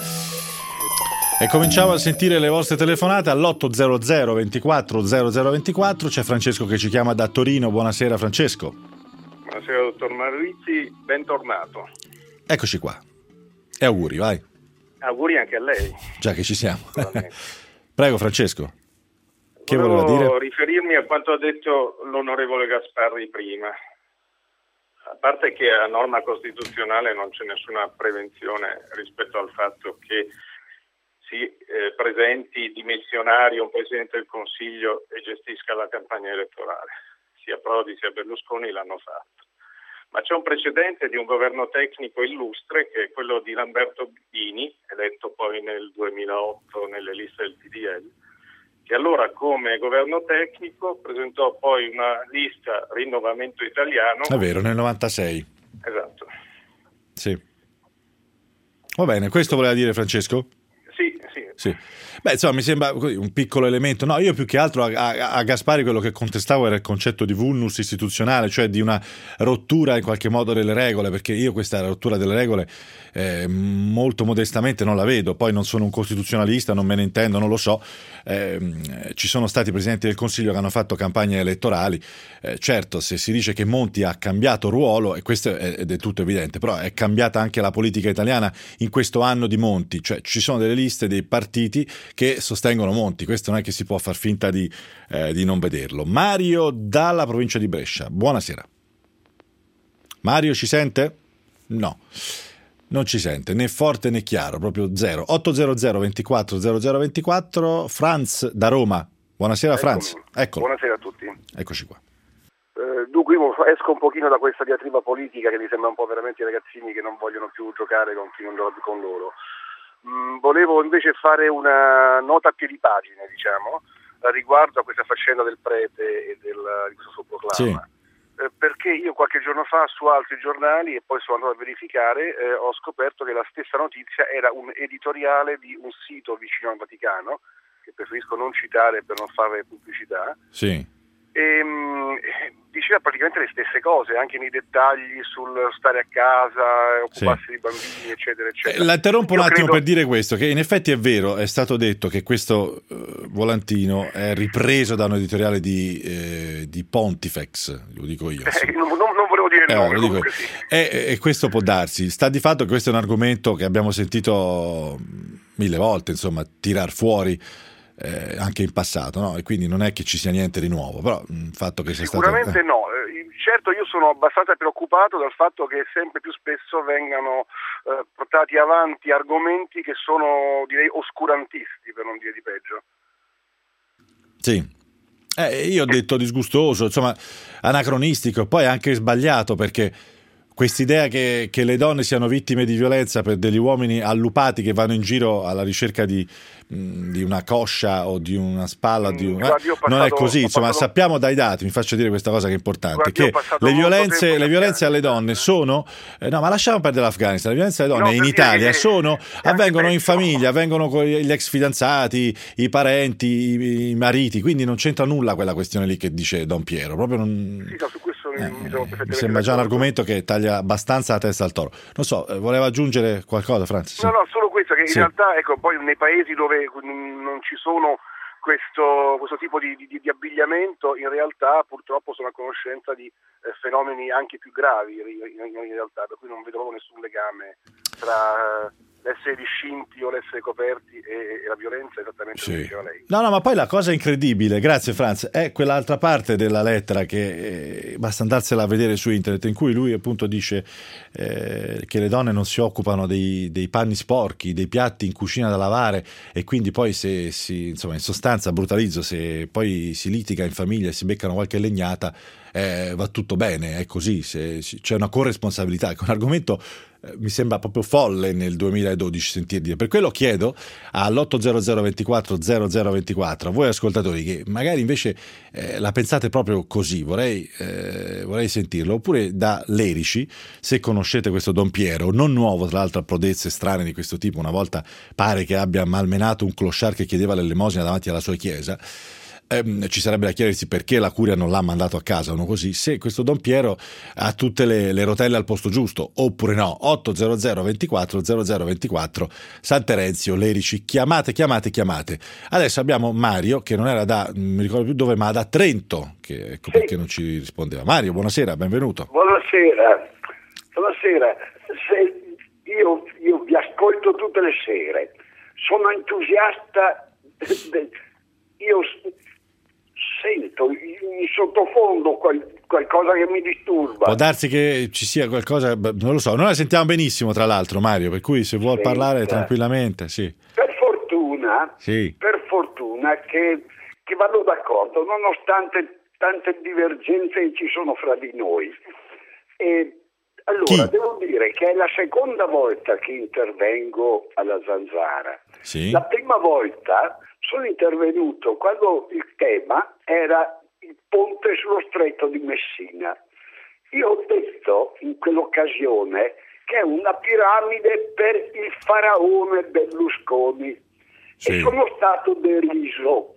E cominciamo a sentire le vostre telefonate all'otto zero zero ventiquattro zero zero ventiquattro. C'è Francesco che ci chiama da Torino. Buonasera Francesco. Buonasera dottor Marrizzi, bentornato. Eccoci qua. E auguri, vai. Auguri anche a lei. Già che ci siamo. Prego Francesco. Che Volevo voleva dire? riferirmi a quanto ha detto l'onorevole Gasparri prima. A parte che a norma costituzionale non c'è nessuna prevenzione rispetto al fatto che si eh, presenti dimissionario un Presidente del Consiglio e gestisca la campagna elettorale. Sia Prodi sia Berlusconi l'hanno fatto. Ma c'è un precedente di un governo tecnico illustre che è quello di Lamberto Bini, eletto poi nel duemilaotto nelle liste del P D L, che allora come governo tecnico presentò poi una lista Rinnovamento Italiano. È vero, nel novantasei. Esatto. Sì. Va bene, questo voleva dire Francesco? Sì, sì. Sì. Beh, insomma, mi sembra un piccolo elemento. No, io più che altro a, a, a Gasparri quello che contestavo era il concetto di vulnus istituzionale, cioè di una rottura in qualche modo delle regole, perché io questa rottura delle regole eh, molto modestamente non la vedo. Poi non sono un costituzionalista, non me ne intendo, non lo so. Eh, ci sono stati presidenti del Consiglio che hanno fatto campagne elettorali. Eh, certo, se si dice che Monti ha cambiato ruolo, e questo è, ed è tutto evidente, però è cambiata anche la politica italiana in questo anno di Monti, cioè ci sono delle liste dei partiti che sostengono Monti, questo non è che si può far finta di, eh, di non vederlo. Mario dalla provincia di Brescia, buonasera. Mario ci sente? No, non ci sente, né forte né chiaro, proprio zero. otto zero zero ventiquattro zero zero ventiquattro. Franz da Roma, buonasera. Eccomi. Franz. Eccolo. Buonasera a tutti. Eccoci qua. Eh, dunque io esco un pochino da questa diatriba politica che mi sembra un po' veramente i ragazzini che non vogliono più giocare con chi non gioca più con loro. Mm, volevo invece fare una nota a piedi pagina, diciamo, riguardo a questa faccenda del prete e del, di questo suo proclama. Sì. Eh, perché io qualche giorno fa su altri giornali, e poi sono andato a verificare, eh, ho scoperto che la stessa notizia era un editoriale di un sito vicino al Vaticano, che preferisco non citare per non fare pubblicità. Sì. E, mh, diceva praticamente le stesse cose, anche nei dettagli sul stare a casa, occuparsi sì. di bambini, eccetera, eccetera. La interrompo un Io attimo credo... per dire questo, che in effetti è vero, è stato detto che questo uh, volantino è ripreso da un editoriale di, eh, di Pontifex, lo dico io. Eh, non, non volevo dire il eh, nome, lo dico. sì. e, e questo può darsi, sta di fatto che questo è un argomento che abbiamo sentito mille volte, insomma, tirar fuori eh, anche in passato, no? E quindi non è che ci sia niente di nuovo, però il fatto che sia Sicuramente stato... Eh. no, eh, certo io sono abbastanza preoccupato dal fatto che sempre più spesso vengano eh, portati avanti argomenti che sono, direi, oscurantisti, per non dire di peggio. Sì, eh, io ho detto disgustoso, insomma anacronistico, poi anche sbagliato, perché quest'idea che, che le donne siano vittime di violenza per degli uomini allupati che vanno in giro alla ricerca di, mh, di una coscia o di una spalla, di un... Guardi, io ho non è passato- così, ho insomma passato- sappiamo dai dati, mi faccio dire questa cosa che è importante, Guardi, io ho che passato le molto violenze, tempo le in violenze alle Afghanistan. donne sono, eh, no ma lasciamo perdere l'Afghanistan, le violenze alle donne No, in per dire Italia che- sono, è avvengono anche in peggio. famiglia, avvengono con gli ex fidanzati, i parenti, i, i mariti, quindi non c'entra nulla quella questione lì che dice Don Piero, proprio non... Sì, no, su questo mi, Eh, mi trovo perfettamente mi sembra già un d'accordo. argomento che taglia abbastanza la testa al toro. Non so, eh, voleva aggiungere qualcosa, Franz? Sì. No, no, solo questo, che in Sì. realtà, ecco, poi nei paesi dove mm, non ci sono questo, questo tipo di, di, di abbigliamento, in realtà purtroppo sono a conoscenza di eh, fenomeni anche più gravi, in, in- in realtà, per cui non vedo proprio nessun legame tra eh, l'essere discinti o l'essere coperti e, e la violenza, esattamente come Sì. diceva lei. No, no, ma poi la cosa incredibile, grazie Franz, è quell'altra parte della lettera che eh, basta andarsela a vedere su internet, in cui lui appunto dice eh, che le donne non si occupano dei, dei panni sporchi, dei piatti in cucina da lavare, e quindi poi se si, insomma, in sostanza, brutalizzo, se poi si litiga in famiglia e si beccano qualche legnata, eh, va tutto bene, è così, se, se- c'è una corresponsabilità, è un argomento eh, mi sembra proprio folle nel duemiladodici sentir dire. Per quello chiedo all'ottocento ventiquattro zero zero ventiquattro a voi ascoltatori che magari invece eh, la pensate proprio così, vorrei, eh, vorrei sentirlo, oppure da Lerici, se conoscete questo Don Piero, non nuovo tra l'altro a prodezze strane di questo tipo, una volta pare che abbia malmenato un clochard che chiedeva l'elemosina davanti alla sua chiesa. Ehm, ci sarebbe da chiedersi perché la curia non l'ha mandato a casa, uno così, se questo Don Piero ha tutte le, le rotelle al posto giusto, oppure no. Ottocento ventiquattro zero zero ventiquattro Sant'Erenzio, Lerici, chiamate, chiamate, chiamate. Adesso abbiamo Mario, che non era da, non mi ricordo più dove, ma da Trento, che ecco perché non ci rispondeva. Mario, buonasera, benvenuto. Buonasera, buonasera. Se io, io vi ascolto tutte le sere, sono entusiasta, de- io s- sento in sottofondo qual- qualcosa che mi disturba. Può darsi che ci sia qualcosa, beh, non lo so, noi la sentiamo benissimo tra l'altro Mario, per cui se vuol Senta. parlare tranquillamente, sì. Per fortuna, Sì. per fortuna che, che vado d'accordo, nonostante tante divergenze che ci sono fra di noi. E allora, Chi? devo dire che è la seconda volta che intervengo alla Zanzara. Sì. La prima volta sono intervenuto quando il tema era il ponte sullo stretto di Messina. Io ho detto in quell'occasione che è una piramide per il faraone Berlusconi Sì. e sono stato deriso.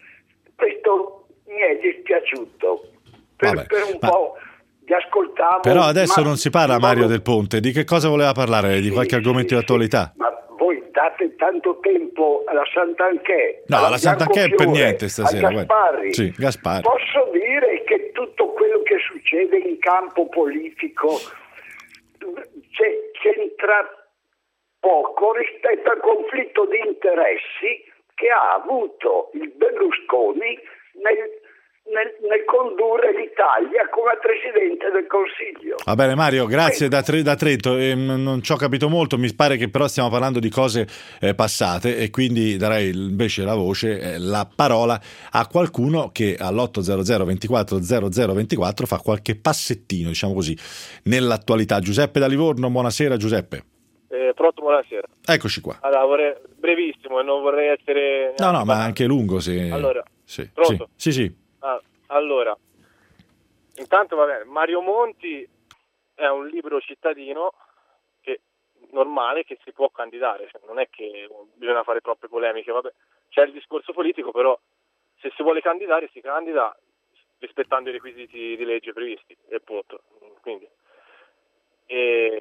Questo mi è dispiaciuto. Per, Vabbè, per un ma- po' vi ascoltavo. Però adesso ma- non si parla, Mario, del ponte, di che cosa voleva parlare? Di qualche argomento di attualità? Ma voi date tanto tempo alla Sant'Anché. No, alla Sant'Anché per Biancofiore, niente stasera. a guarda. Gasparri. Sì, Gasparri. Posso dire che tutto quello che succede in campo politico c'è- c'entra poco rispetto al conflitto di interessi che ha avuto il Berlusconi nel, nel- nel condurre l'Italia come Presidente del Consiglio. Va bene Mario, grazie da, Tre- da Trento. Ehm, non ci ho capito molto, mi pare che però stiamo parlando di cose eh, passate e quindi darei invece la voce, eh, la parola a qualcuno che all'ottocento ventiquattro zero zero ventiquattro fa qualche passettino, diciamo così, nell'attualità. Giuseppe da Livorno, buonasera Giuseppe. Eh, pronto, buonasera. Eccoci qua. Allora, vorrei, brevissimo e non vorrei essere... No, no, ma anche lungo se... Allora, sì, pronto? sì, sì, sì. Ah, allora, intanto vabbè, Mario Monti è un libero cittadino che normale che si può candidare, cioè, non è che bisogna fare troppe polemiche, vabbè. C'è il discorso politico, però se si vuole candidare si candida rispettando i requisiti di legge previsti e punto. Quindi e,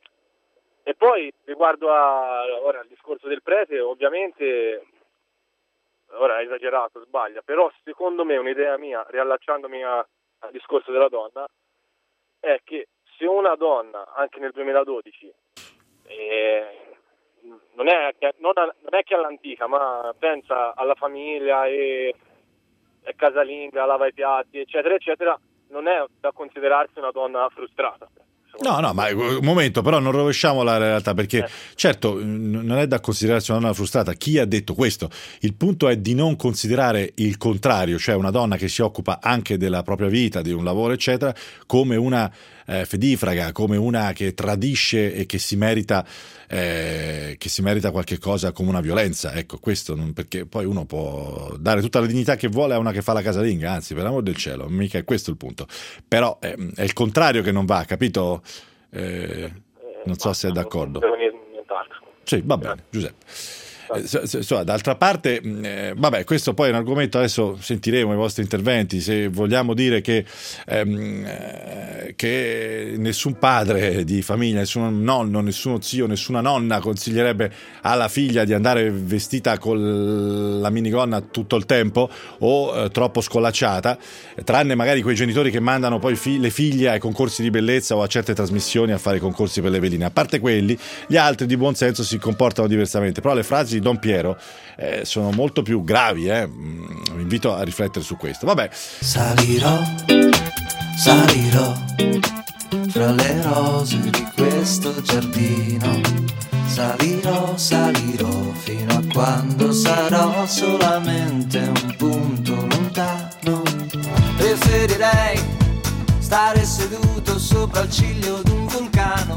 e poi riguardo a ora al discorso del prete, ovviamente ora è esagerato, sbaglia, però secondo me un'idea mia, riallacciandomi a, al discorso della donna, è che se una donna anche nel duemiladodici eh, non è che, non, non è che all'antica, ma pensa alla famiglia e è casalinga, lava i piatti, eccetera, eccetera, non è da considerarsi una donna frustrata. No, no, ma un momento, però non rovesciamo la realtà, perché eh. certo non è da considerarsi una donna frustrata. Chi ha detto questo? Il punto è di non considerare il contrario, cioè una donna che si occupa anche della propria vita, di un lavoro, eccetera, come una eh, fedifraga, come una che tradisce e che si merita eh, che si merita qualche cosa come una violenza. Ecco, questo non, perché poi uno può dare tutta la dignità che vuole a una che fa la casalinga, anzi, per l'amor del cielo, mica è questo il punto. Però eh, è il contrario che non va, capito? Eh, non so se è d'accordo. Sì, va bene, Giuseppe. Eh, so, so, d'altra parte, eh, vabbè, questo poi è un argomento, adesso sentiremo i vostri interventi. Se vogliamo dire che, ehm, eh, che nessun padre di famiglia, nessun nonno, nessuno zio, nessuna nonna consiglierebbe alla figlia di andare vestita con la minigonna tutto il tempo o eh, troppo scollacciata, tranne magari quei genitori che mandano poi fi- le figlie ai concorsi di bellezza o a certe trasmissioni a fare i concorsi per le veline. A parte quelli, gli altri di buon senso si comportano diversamente, però le frasi di Don Piero eh, sono molto più gravi, eh. Vi invito a riflettere su questo. Vabbè. Salirò, salirò fra le rose di questo giardino. Salirò, salirò fino a quando sarò solamente un punto lontano. Preferirei stare seduto sopra il ciglio di un vulcano.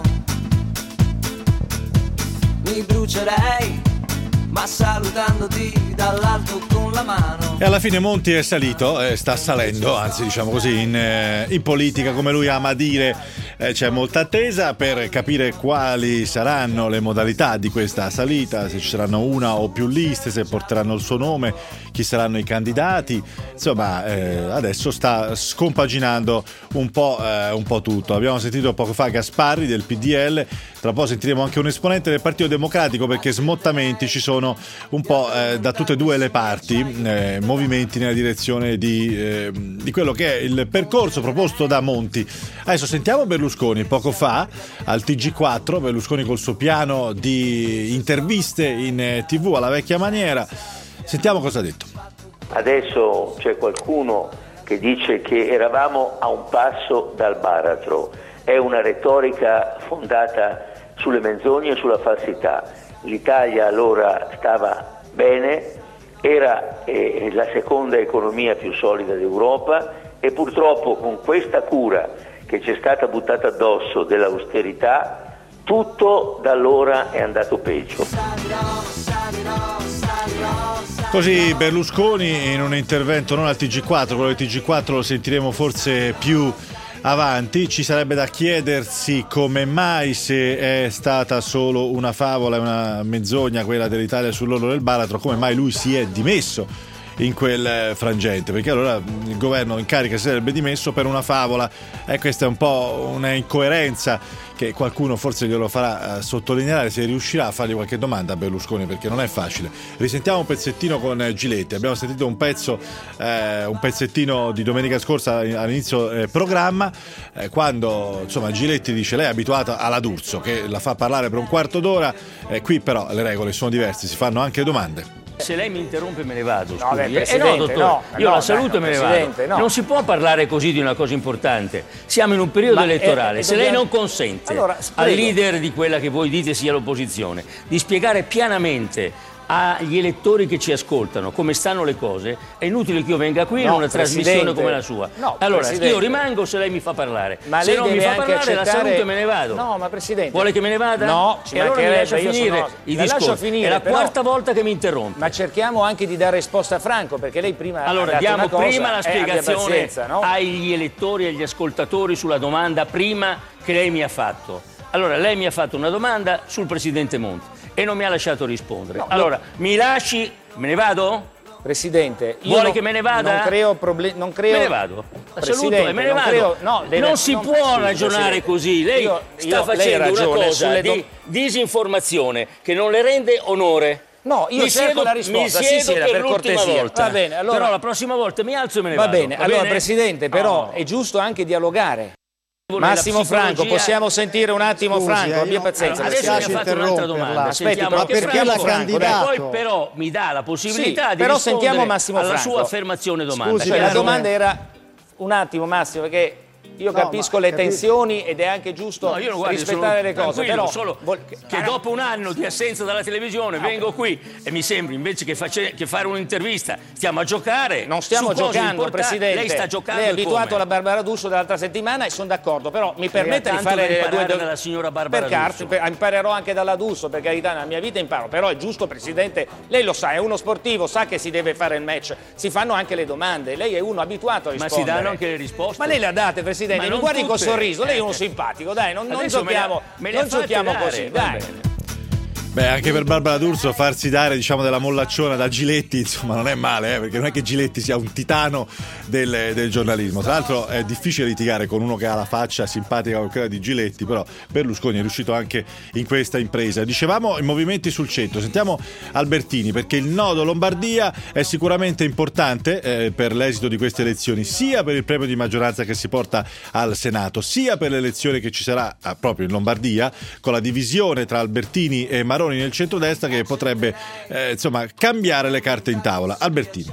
Mi brucerei ma salutandoti dall'alto con la mano. E alla fine Monti è salito, eh, sta salendo, anzi diciamo così, in, eh, in politica, come lui ama dire, eh, c'è molta attesa per capire quali saranno le modalità di questa salita, se ci saranno una o più liste, se porteranno il suo nome, chi saranno i candidati. Insomma, eh, adesso sta scompaginando un po', eh, un po' tutto. Abbiamo sentito poco fa Gasparri del P D L, tra poco sentiremo anche un esponente del Partito Democratico, perché smottamenti ci sono un po' eh, da tutte e due le parti, eh, movimenti nella direzione di, eh, di quello che è il percorso proposto da Monti. Adesso sentiamo Berlusconi poco fa al T G quattro, Berlusconi col suo piano di interviste in eh, tivù alla vecchia maniera. Sentiamo cosa ha detto. Adesso c'è qualcuno che dice che eravamo a un passo dal baratro. È una retorica fondata sulle menzogne e sulla falsità. L'Italia allora stava bene, era eh, la seconda economia più solida d'Europa e purtroppo con questa cura che ci è stata buttata addosso dell'austerità, tutto da allora è andato peggio. Così Berlusconi in un intervento non al T G quattro, quello del T G quattro lo sentiremo forse più avanti. Ci sarebbe da chiedersi come mai, se è stata solo una favola, una menzogna quella dell'Italia sull'orlo del baratro, come mai lui si è dimesso in quel frangente, perché allora il governo in carica si sarebbe dimesso per una favola. E questa è un po' una incoerenza che qualcuno forse glielo farà sottolineare se riuscirà a fargli qualche domanda a Berlusconi, perché non è facile. Risentiamo un pezzettino con Giletti. Abbiamo sentito un pezzo eh, un pezzettino di domenica scorsa all'inizio eh, programma, eh, quando insomma Giletti dice: lei è abituata alla D'Urso che la fa parlare per un quarto d'ora, eh, qui però le regole sono diverse, si fanno anche domande. Se lei mi interrompe me ne vado, no, beh, eh no, dottore, no, io no, la saluto beh, e me ne vado. no. Non si può parlare così di una cosa importante. Siamo in un periodo Ma elettorale. è, è, Se lei non consente allora, al leader di quella che voi dite sia l'opposizione di spiegare pianamente agli elettori che ci ascoltano come stanno le cose, è inutile che io venga qui no, in una trasmissione come la sua. No, allora Presidente. io rimango se lei mi fa parlare. Ma se lei non mi fa parlare accettare... la saluto e me ne vado. No, ma Presidente. Vuole che me ne vada? No, ci e allora mi lascia finire sono... il la discorso. Finire, è la però... quarta volta che mi interrompe. Ma cerchiamo anche di dare risposta a Franco, perché lei prima allora ha diamo una cosa, prima la spiegazione eh, no? agli elettori e agli ascoltatori sulla domanda prima che lei mi ha fatto. Allora lei mi ha fatto una domanda sul Presidente Monti e non mi ha lasciato rispondere. No, allora, no. mi lasci... Me ne vado? Presidente, io vuole non, che me ne vada? Non creo problemi. Non creo... Me ne vado. La saluto e me ne vado. Creo, no, deve, non si non, può scusi, ragionare così. Lei io, sta io, facendo lei ragione, una cosa di do... disinformazione che non le rende onore. No, io mi cerco siedo, la risposta, mi siedo sì, sì, per, per cortesia. volta. Va bene, allora... Però la prossima volta mi alzo e me ne va vado. Bene. Va allora bene? Presidente, però oh. è giusto anche dialogare. Massimo Franco, possiamo sentire un attimo Scusi, Franco, eh, abbia io- pazienza. allora, adesso mi ha fatto un'altra domanda. Aspetti, Sentiamo ma anche perché Franco, la candidato? e poi però mi dà la possibilità Sì, di però rispondere sentiamo Massimo alla Franco. sua affermazione domanda. Scusi, Cioè, la la domanda era un attimo Massimo, perché io No, capisco ma le capisco. tensioni ed è anche giusto No, io non guardi, rispettare sono le cose, tranquillo, però solo vol- che dopo un anno di assenza dalla televisione vengo qui e mi sembra invece che, face- che fare un'intervista stiamo a giocare. non stiamo su cose giocando, importanti. Presidente. Lei sta giocando. Lei è e abituato come? alla Barbara D'Urso dell'altra settimana e sono d'accordo, però mi permette di tanto fare da le imparare due dalla signora Barbara per car- D'Urso. per- imparerò anche dalla D'Urso, per carità, nella mia vita imparo, però è giusto, Presidente, lei lo sa, è uno sportivo, sa che si deve fare il match, si fanno anche le domande, lei è uno abituato a Ma rispondere. si danno anche le risposte. Ma lei le ha date, Presidente, Ma mi non guardi col tutte. sorriso, lei è uno Eh. simpatico, dai, non, non Adesso me giochiamo, le- me le non fate giochiamo dare, così, va dai. bene. Beh, anche per Barbara D'Urso farsi dare, diciamo, della mollacciona da Giletti, insomma, non è male, eh, perché non è che Giletti sia un titano del, del giornalismo. Tra l'altro è difficile litigare con uno che ha la faccia simpatica come quella di Giletti, però Berlusconi è riuscito anche in questa impresa. Dicevamo i movimenti sul centro, sentiamo Albertini, perché il nodo Lombardia è sicuramente importante eh, per l'esito di queste elezioni, sia per il premio di maggioranza che si porta al Senato, sia per l'elezione che ci sarà eh, proprio in Lombardia, con la divisione tra Albertini e Maroni nel centrodestra, che potrebbe eh, insomma cambiare le carte in tavola. Albertini.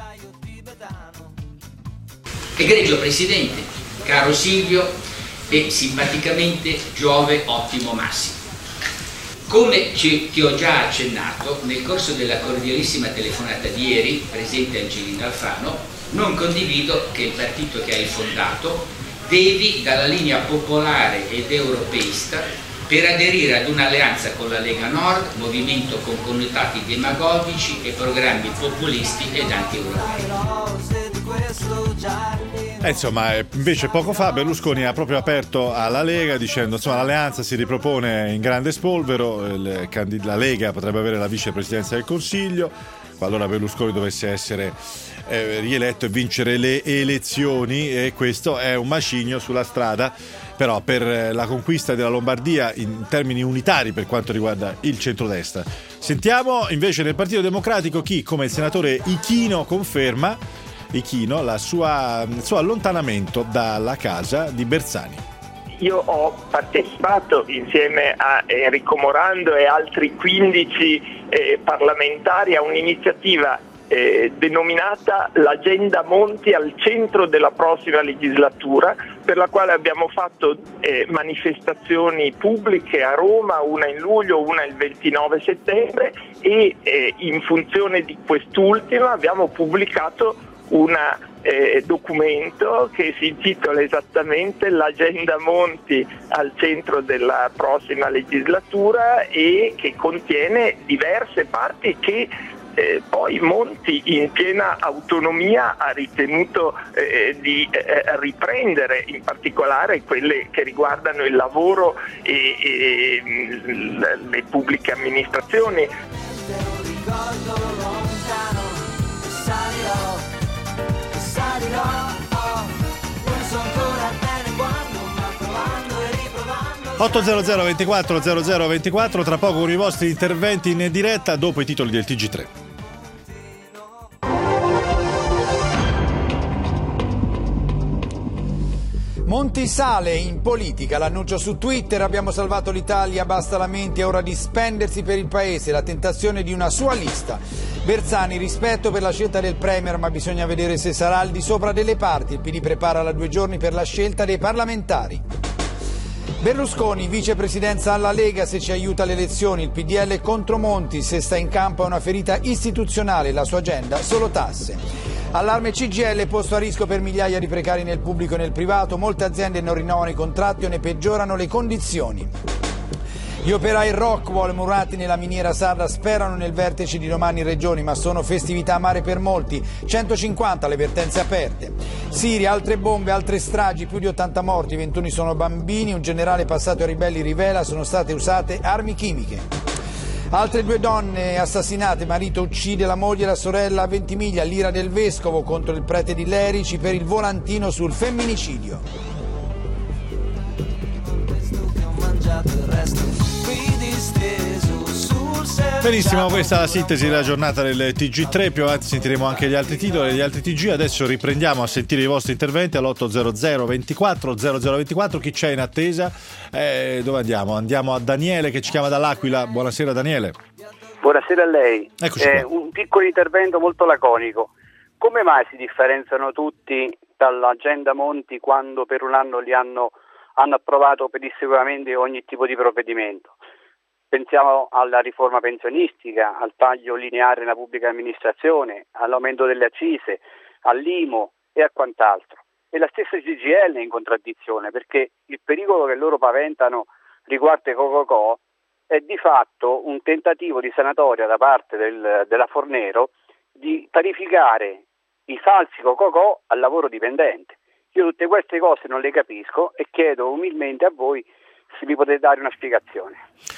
Egregio Presidente, caro Silvio e simpaticamente Giove Ottimo Massimo. Come ci, ti ho già accennato, nel corso della cordialissima telefonata di ieri, presente al Giri Alfano, non condivido che il partito che hai fondato devi dalla linea popolare ed europeista per aderire ad un'alleanza con la Lega Nord, movimento con connotati demagogici e programmi populisti ed anti-europei. Eh, insomma, invece poco fa Berlusconi ha proprio aperto alla Lega dicendo insomma l'alleanza si ripropone in grande spolvero, il candid- la Lega potrebbe avere la vicepresidenza del Consiglio qualora Berlusconi dovesse essere eh, rieletto e vincere le elezioni, e questo è un macigno sulla strada però per la conquista della Lombardia in termini unitari per quanto riguarda il centrodestra. Sentiamo invece nel Partito Democratico chi, come il senatore Ichino, conferma Ichino la sua, il suo allontanamento dalla casa di Bersani. Io ho partecipato insieme a Enrico Morando e altri quindici eh, parlamentari a un'iniziativa eh, denominata l'Agenda Monti al centro della prossima legislatura, per la quale abbiamo fatto eh, manifestazioni pubbliche a Roma, una in luglio, una il ventinove settembre, e eh, in funzione di quest'ultima abbiamo pubblicato un eh, documento che si intitola esattamente l'Agenda Monti al centro della prossima legislatura e che contiene diverse parti che eh, poi Monti in piena autonomia ha ritenuto eh, di eh, riprendere, in particolare quelle che riguardano il lavoro e, e le pubbliche amministrazioni. ottocento ventiquattro zero zero ventiquattro, tra poco con i vostri interventi in diretta dopo i titoli del T G tre. Monti sale in politica, l'annuncio su Twitter: abbiamo salvato l'Italia, basta lamenti, è ora di spendersi per il paese, la tentazione di una sua lista. Bersani: rispetto per la scelta del Premier, ma bisogna vedere se sarà al di sopra delle parti, il P D prepara la due giorni per la scelta dei parlamentari. Berlusconi: vicepresidenza alla Lega se ci aiuta le elezioni, il P D L contro Monti, se sta in campo è una ferita istituzionale, la sua agenda solo tasse. Allarme C G I L, posto a rischio per migliaia di precari nel pubblico e nel privato, molte aziende non rinnovano i contratti o ne peggiorano le condizioni. Gli operai Rockwell murati nella miniera sarda sperano nel vertice di domani in regioni, ma sono festività amare per molti, centocinquanta le vertenze aperte. Siria, altre bombe, altre stragi, più di ottanta morti, ventuno sono bambini, un generale passato ai ribelli rivela sono state usate armi chimiche. Altre due donne assassinate, marito uccide la moglie e la sorella a Ventimiglia, l'ira del vescovo contro il prete di Lerici per il volantino sul femminicidio. Questo che ho mangiato il resto qui disteso sul serio. Benissimo, questa è la sintesi della giornata del T G tre, più avanti sentiremo anche gli altri titoli e gli altri T G. Adesso riprendiamo a sentire i vostri interventi all'otto zero zero ventiquattro zero zero ventiquattro. Chi c'è in attesa? Eh, dove andiamo? Andiamo a Daniele che ci chiama dall'Aquila. Buonasera Daniele. Buonasera a lei. Eccoci eh, qua. Un piccolo intervento molto laconico. Come mai si differenziano tutti dall'agenda Monti quando per un anno li hanno, hanno approvato pedissequamente ogni tipo di provvedimento? Pensiamo alla riforma pensionistica, al taglio lineare nella pubblica amministrazione, all'aumento delle accise, all'I M O e a quant'altro. E la stessa C G I L è in contraddizione, perché il pericolo che loro paventano riguardo ai Cococò è di fatto un tentativo di sanatoria da parte del, della Fornero di tarificare i falsi Cococò al lavoro dipendente. Io tutte queste cose non le capisco e chiedo umilmente a voi se mi potete dare una spiegazione.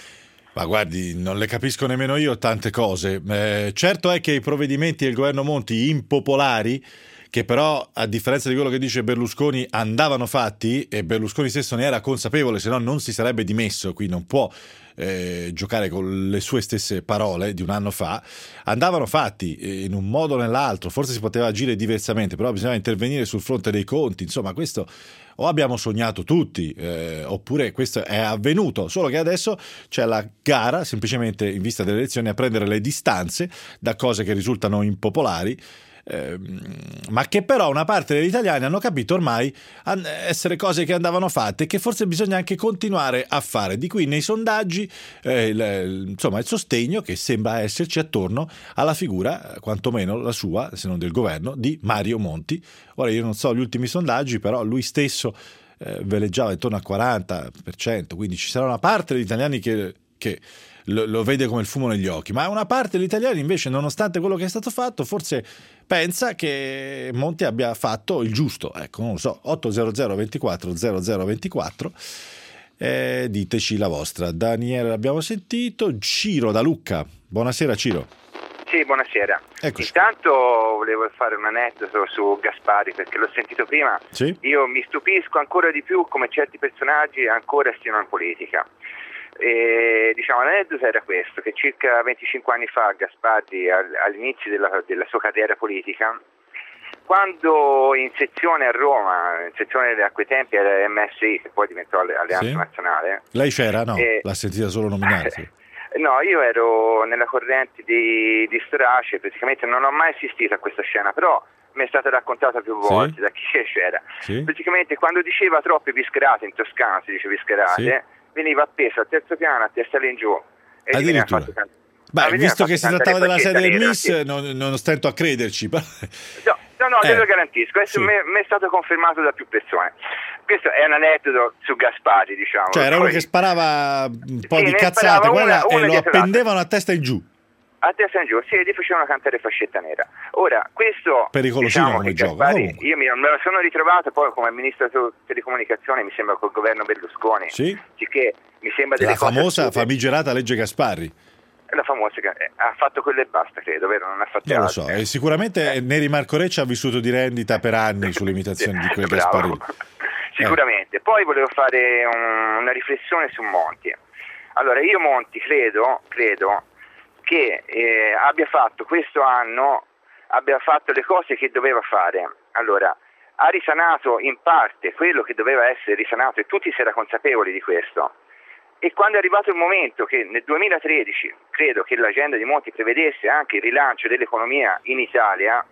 Ma guardi, non le capisco nemmeno io tante cose. Eh, certo è che i provvedimenti del governo Monti impopolari, che però a differenza di quello che dice Berlusconi andavano fatti, e Berlusconi stesso ne era consapevole, se no non si sarebbe dimesso, qui non può eh, giocare con le sue stesse parole di un anno fa, andavano fatti in un modo o nell'altro, forse si poteva agire diversamente, però bisognava intervenire sul fronte dei conti, insomma questo o abbiamo sognato tutti eh, oppure questo è avvenuto, solo che adesso c'è la gara semplicemente in vista delle elezioni a prendere le distanze da cose che risultano impopolari, eh, ma che però una parte degli italiani hanno capito ormai essere cose che andavano fatte e che forse bisogna anche continuare a fare. Di qui nei sondaggi eh, il, insomma il sostegno che sembra esserci attorno alla figura, quantomeno la sua, se non del governo, di Mario Monti. Ora io non so gli ultimi sondaggi, però lui stesso eh, veleggiava intorno al quaranta per cento, quindi ci sarà una parte degli italiani che, che lo, lo vede come il fumo negli occhi, ma una parte degli italiani invece, nonostante quello che è stato fatto, forse pensa che Monti abbia fatto il giusto. Ecco, non lo so, otto zero zero ventiquattro zero zero ventiquattro, eh, diteci la vostra. Daniele l'abbiamo sentito, Ciro da Lucca. Buonasera Ciro. Sì, buonasera. Eccoci. Intanto volevo fare un aneddoto su Gasparri, perché l'ho sentito prima. Sì? Io mi stupisco ancora di più come certi personaggi ancora stiano in politica. E, diciamo, l'aneddoto era questo, che circa venticinque anni fa Gasparri, all'inizio della, della sua carriera politica, quando in sezione a Roma, in sezione a quei tempi era M S I, che poi diventò Alleanza Sì? Nazionale. Lei c'era? No, e, l'ha sentita solo nominare. Sì. No, io ero nella corrente di, di Storace, praticamente non ho mai assistito a questa scena, però mi è stata raccontata più volte Sì? da chi c'era. Sì? Praticamente quando diceva troppe bischerate, in Toscana si dice bischerate, Sì? veniva appeso al terzo piano a testa in giù. E gli veniva Addirittura. fatto can- Beh, ah, veniva visto fatto che si cantare trattava della Bacchetta sede del Nera, Miss, sì. non, non stento a crederci. Però... No, no, no, Eh. te lo garantisco, questo Sì. mi mi è stato confermato da più persone. Questo è un aneddoto su Gasparri, diciamo. Cioè era Poi- uno che sparava un po' Sì, di ne cazzate sparava quella, una- una e lo dietro l'altra. appendevano a testa in giù. A testa in giù, sì, gli facevano cantare Fascetta Nera. Ora, questo Pericolosino diciamo come che gioco, Gasparri, comunque. io mi, me lo sono ritrovato poi come ministro delle telecomunicazioni, mi sembra col governo Berlusconi, Sì? che mi sembra delle La cose famosa assurde. famigerata legge Gasparri. La famosa che eh, ha fatto quello e basta, credo, vero? Non ha fatto Non lo altro. so, e sicuramente Neri Marco Reccia ha vissuto di rendita per anni sulle imitazioni di quel Gasparri. Bravo. Sicuramente. Poi volevo fare un- una riflessione su Monti. Allora, io Monti credo, credo che eh, abbia fatto questo anno, abbia fatto le cose che doveva fare. Allora, ha risanato in parte quello che doveva essere risanato e tutti si era consapevoli di questo. E quando è arrivato il momento che nel duemilatredici, credo che l'agenda di Monti prevedesse anche il rilancio dell'economia in Italia,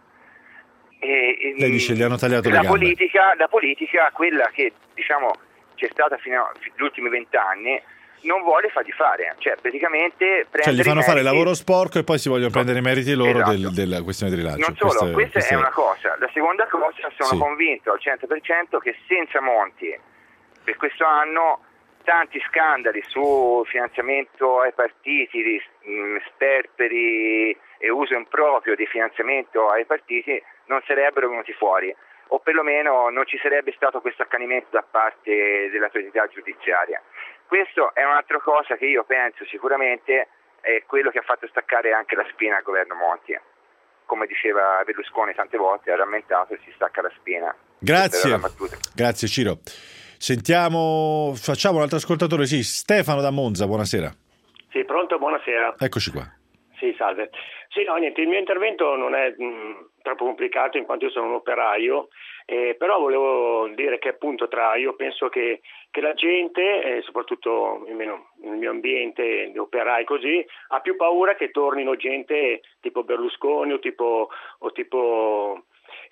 e, Lei dice gli hanno tagliato le la gambe. politica, la politica, quella che diciamo c'è stata fino agli ultimi vent'anni, non vuole fargli fare, cioè praticamente prendere Cioè gli fanno i fare il meriti. lavoro sporco e poi si vogliono prendere i meriti loro Esatto. del- della questione di rilancio. Non solo, Questa- questa questa è una cosa. La seconda cosa, sono Sì. convinto al cento per cento che senza Monti per questo anno tanti scandali su finanziamento ai partiti, mh, sperperi e uso improprio di finanziamento ai partiti non sarebbero venuti fuori, o perlomeno non ci sarebbe stato questo accanimento da parte dell'autorità giudiziaria. Questo è un'altra cosa che io penso sicuramente è quello che ha fatto staccare anche la spina al governo Monti. Come diceva Berlusconi tante volte, ha rammentato e si stacca la spina. Questa era la Grazie, battuta. grazie Ciro. Sentiamo, facciamo un altro ascoltatore, sì, Stefano da Monza, buonasera. Sì, pronto, buonasera. Eccoci qua. Sì, salve. Sì, no, niente, il mio intervento non è mh, troppo complicato in quanto io sono un operaio, eh, però volevo dire che appunto tra io penso che, che la gente, eh, soprattutto almeno nel mio ambiente di operai così, ha più paura che tornino gente tipo Berlusconi o tipo, o tipo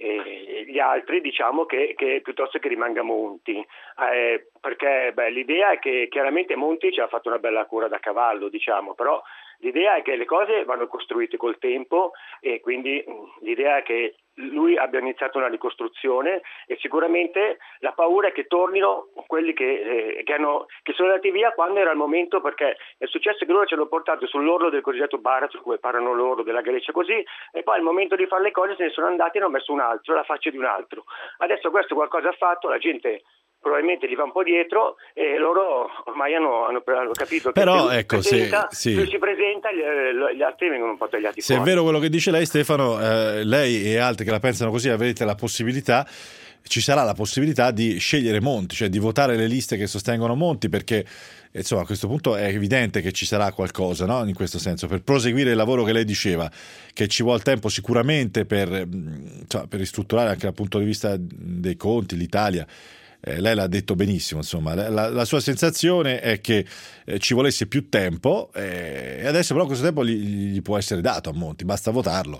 eh, gli altri, diciamo, che, che piuttosto che rimanga Monti, eh, perché beh, l'idea è che chiaramente Monti ci ha fatto una bella cura da cavallo, diciamo, però l'idea è che le cose vanno costruite col tempo e quindi l'idea è che lui abbia iniziato una ricostruzione e sicuramente la paura è che tornino quelli che, eh, che, hanno, che sono andati via quando era il momento, perché è successo che loro ci hanno portato sull'orlo del cosiddetto baratro, come parlano loro, della Grecia così, e poi al momento di fare le cose se ne sono andati e hanno messo un altro, la faccia di un altro. Adesso questo qualcosa ha fatto, la gente probabilmente gli va un po' dietro e loro ormai hanno, hanno, hanno capito che però più, ecco, presenta, se, sì. più si presenta gli, gli altri vengono un po' tagliati se fuori. È vero quello che dice lei, Stefano, eh, lei e altri che la pensano così avete la possibilità, ci sarà la possibilità di scegliere Monti, cioè di votare le liste che sostengono Monti, perché insomma a questo punto è evidente che ci sarà qualcosa, no? In questo senso, per proseguire il lavoro che lei diceva, che ci vuole tempo sicuramente per, insomma, per ristrutturare anche dal punto di vista dei conti l'Italia. Eh, lei l'ha detto benissimo, insomma, la, la sua sensazione è che eh, ci volesse più tempo eh, e adesso però questo tempo gli, gli può essere dato a Monti, basta votarlo.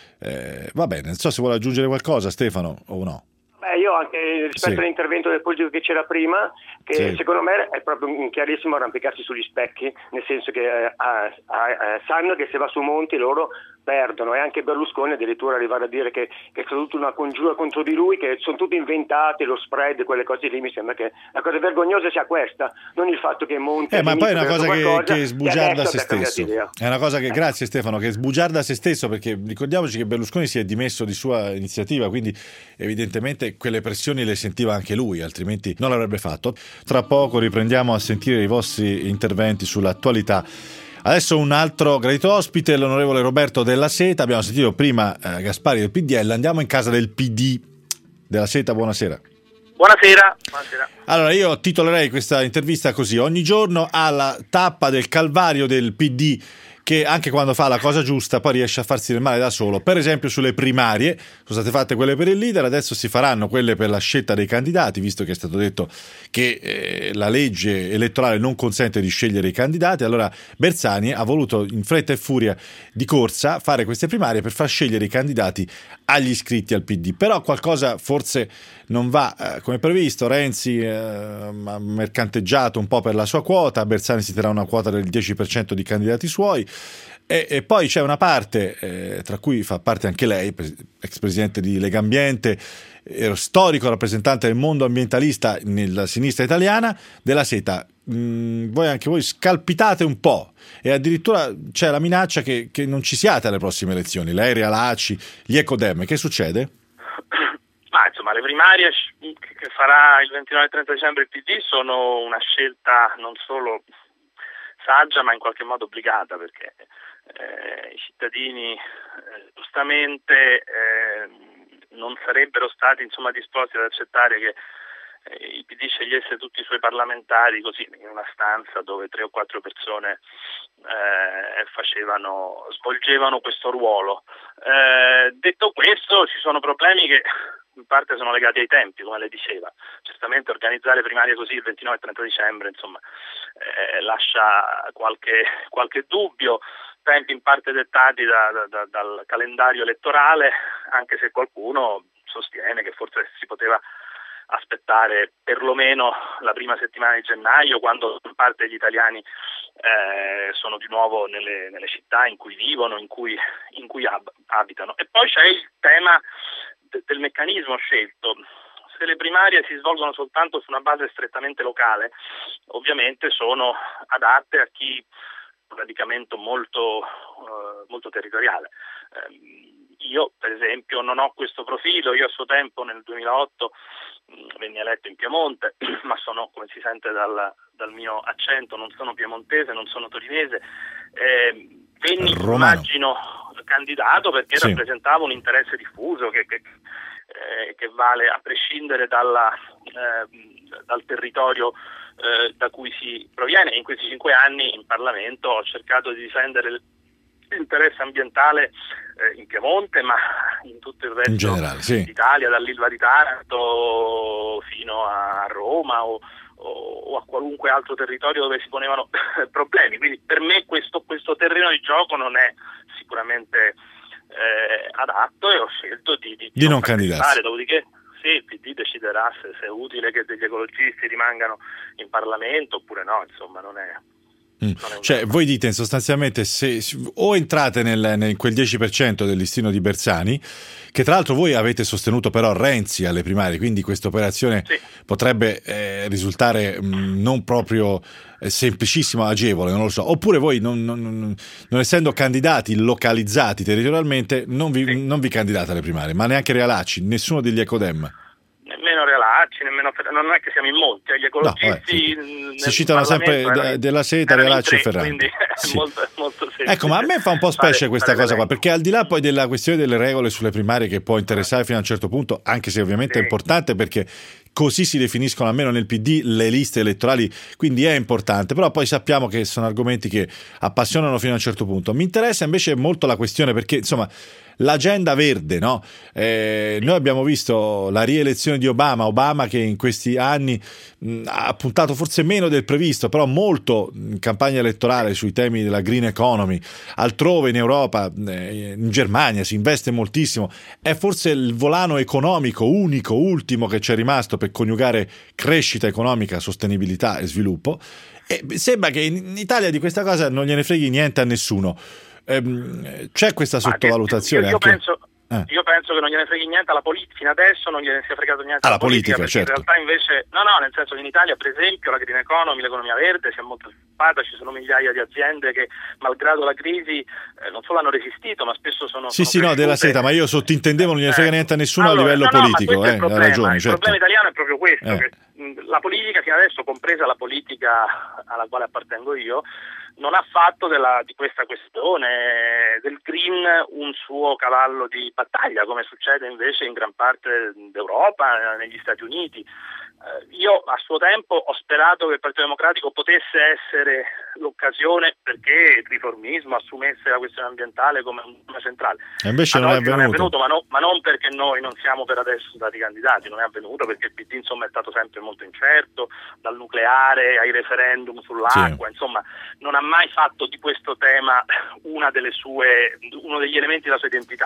Eh, va bene, non so se vuole aggiungere qualcosa Stefano o no. Beh, io anche rispetto Sì. all'intervento del politico che c'era prima, che Sì. secondo me è proprio un chiarissimo arrampicarsi sugli specchi, nel senso che eh, ah, ah, sanno che se va su Monti loro perdono, e anche Berlusconi addirittura arrivare a dire che, che è tutta una congiura contro di lui, che sono tutte inventate, lo spread, quelle cose lì. Mi sembra che la cosa vergognosa sia questa, non il fatto che Monti Eh, ma poi è una cosa che, qualcosa, che sbugiarda se adesso abbia stesso. cambiato idea. È una cosa che, grazie Stefano, che sbugiarda se stesso, perché ricordiamoci che Berlusconi si è dimesso di sua iniziativa, quindi evidentemente quelle pressioni le sentiva anche lui, altrimenti non l'avrebbe fatto. Tra poco riprendiamo a sentire i vostri interventi sull'attualità. Adesso un altro gradito ospite, l'onorevole Roberto Della Seta. Abbiamo sentito prima eh, Gaspari del P D L, andiamo in casa del P D. Della Seta, buonasera. Buonasera. Buonasera. Allora io titolerei questa intervista così: ogni giorno alla tappa del calvario del P D, che anche quando fa la cosa giusta poi riesce a farsi del male da solo. Per esempio sulle primarie sono state fatte quelle per il leader, adesso si faranno quelle per la scelta dei candidati, visto che è stato detto che eh, la legge elettorale non consente di scegliere i candidati. Allora Bersani ha voluto in fretta e furia di corsa fare queste primarie per far scegliere i candidati agli iscritti al P D. Però qualcosa forse non va eh, come previsto. Renzi eh, ha mercanteggiato un po' per la sua quota, Bersani si terrà una quota del dieci per cento di candidati suoi. E, e poi c'è una parte, eh, tra cui fa parte anche lei, ex presidente di Legambiente, eh, storico rappresentante del mondo ambientalista nella sinistra italiana, Della Seta. Mh, voi anche voi scalpitate un po' e addirittura c'è la minaccia che, che non ci siate alle prossime elezioni, lei, Realacci, gli Ecodem. Che succede? Ma insomma, le primarie che farà il ventinove e trenta dicembre il P D sono una scelta non solo saggia ma in qualche modo obbligata, perché eh, i cittadini eh, giustamente eh, non sarebbero stati insomma disposti ad accettare che eh, il P D scegliesse tutti i suoi parlamentari così in una stanza dove tre o quattro persone eh, facevano svolgevano questo ruolo. Eh, detto questo, ci sono problemi che in parte sono legati ai tempi, come lei diceva. Certamente organizzare primarie così il ventinove e trenta dicembre insomma eh, lascia qualche, qualche dubbio, tempi in parte dettati da, da, da, dal calendario elettorale, anche se qualcuno sostiene che forse si poteva aspettare perlomeno la prima settimana di gennaio, quando in parte gli italiani eh, sono di nuovo nelle, nelle città in cui vivono, in cui, in cui ab- abitano. E poi c'è il tema de- del meccanismo scelto. Se le primarie si svolgono soltanto su una base strettamente locale, ovviamente sono adatte a chi ha un radicamento molto, uh, molto territoriale. Um, io per esempio non ho questo profilo. Io a suo tempo nel duemilaotto mh, venni eletto in Piemonte, ma sono, come si sente dal, dal mio accento, non sono piemontese, non sono torinese. Eh, venni, immagino, candidato perché sì. rappresentavo un interesse diffuso che, che, eh, che vale a prescindere dalla, eh, dal territorio eh, da cui si proviene. In questi cinque anni in Parlamento ho cercato di difendere interesse ambientale eh, in Piemonte, ma in tutto il resto in generale, sì. d'Italia, dall'Ilva di Taranto fino a Roma o, o, o a qualunque altro territorio dove si ponevano problemi. Quindi per me questo, questo terreno di gioco non è sicuramente eh, adatto e ho scelto di, di, di non candidarsi. Dopodiché sì, il P D deciderà se, se è utile che degli ecologisti rimangano in Parlamento oppure no, insomma non è... Mm. Cioè voi dite sostanzialmente se o entrate nel, nel quel dieci per cento del listino di Bersani, che tra l'altro voi avete sostenuto però Renzi alle primarie, quindi questa operazione sì. potrebbe eh, risultare mh, non proprio eh, semplicissima, agevole, non lo so, oppure voi non, non, non, non essendo candidati localizzati territorialmente non vi, sì. non vi candidate alle primarie, ma neanche Realacci, nessuno degli Ecodem. Nemmeno Realacci, nemmeno non è che siamo in molti, gli ecologisti no, vabbè, sì. si citano sempre erano, Della Seta, Realacci e Ferrari. Quindi sì. è molto, molto semplice. Ecco, ma a me fa un po' specie fare, questa fare cosa qua, perché al di là poi della questione delle regole sulle primarie che può interessare fino a un certo punto, anche se ovviamente sì. è importante perché così si definiscono almeno nel P D le liste elettorali, quindi è importante, però poi sappiamo che sono argomenti che appassionano fino a un certo punto. Mi interessa invece molto la questione perché insomma l'agenda verde, no? Eh, noi abbiamo visto la rielezione di Obama, Obama che in questi anni mh, ha puntato forse meno del previsto, però molto in campagna elettorale sui temi della green economy, altrove in Europa, eh, in Germania si investe moltissimo, è forse il volano economico unico, ultimo che ci è rimasto per coniugare crescita economica, sostenibilità e sviluppo, e sembra che in Italia di questa cosa non gliene freghi niente a nessuno. Ehm, c'è questa sottovalutazione? Io, io, anche... penso, eh. io penso che non gliene freghi niente alla politica, fino adesso non gliene sia fregato niente alla alla politica, politica perché certo. in realtà invece, no no, nel senso che in Italia per esempio la green economy, l'economia verde si è molto sviluppata, ci sono migliaia di aziende che malgrado la crisi eh, non solo hanno resistito ma spesso sono Sì sono sì no, Della Seta, ma io sottintendevo non gliene frega niente a nessuno allora, a livello no, no, politico, eh, ha ragione. Il certo. problema italiano è proprio questo, eh. che mh, la politica fino adesso, compresa la politica alla quale appartengo io, non ha fatto della, di questa questione del green un suo cavallo di battaglia, come succede invece in gran parte d'Europa, negli Stati Uniti. Eh, io a suo tempo ho sperato che il Partito Democratico potesse essere l'occasione perché il riformismo assumesse la questione ambientale come un tema centrale. E invece non è, non è avvenuto, ma, no, ma non perché noi non siamo per adesso stati candidati, non è avvenuto perché il P D insomma è stato sempre molto incerto, dal nucleare ai referendum sull'acqua, sì. insomma non ha mai fatto di questo tema una delle sue, uno degli elementi della sua identità.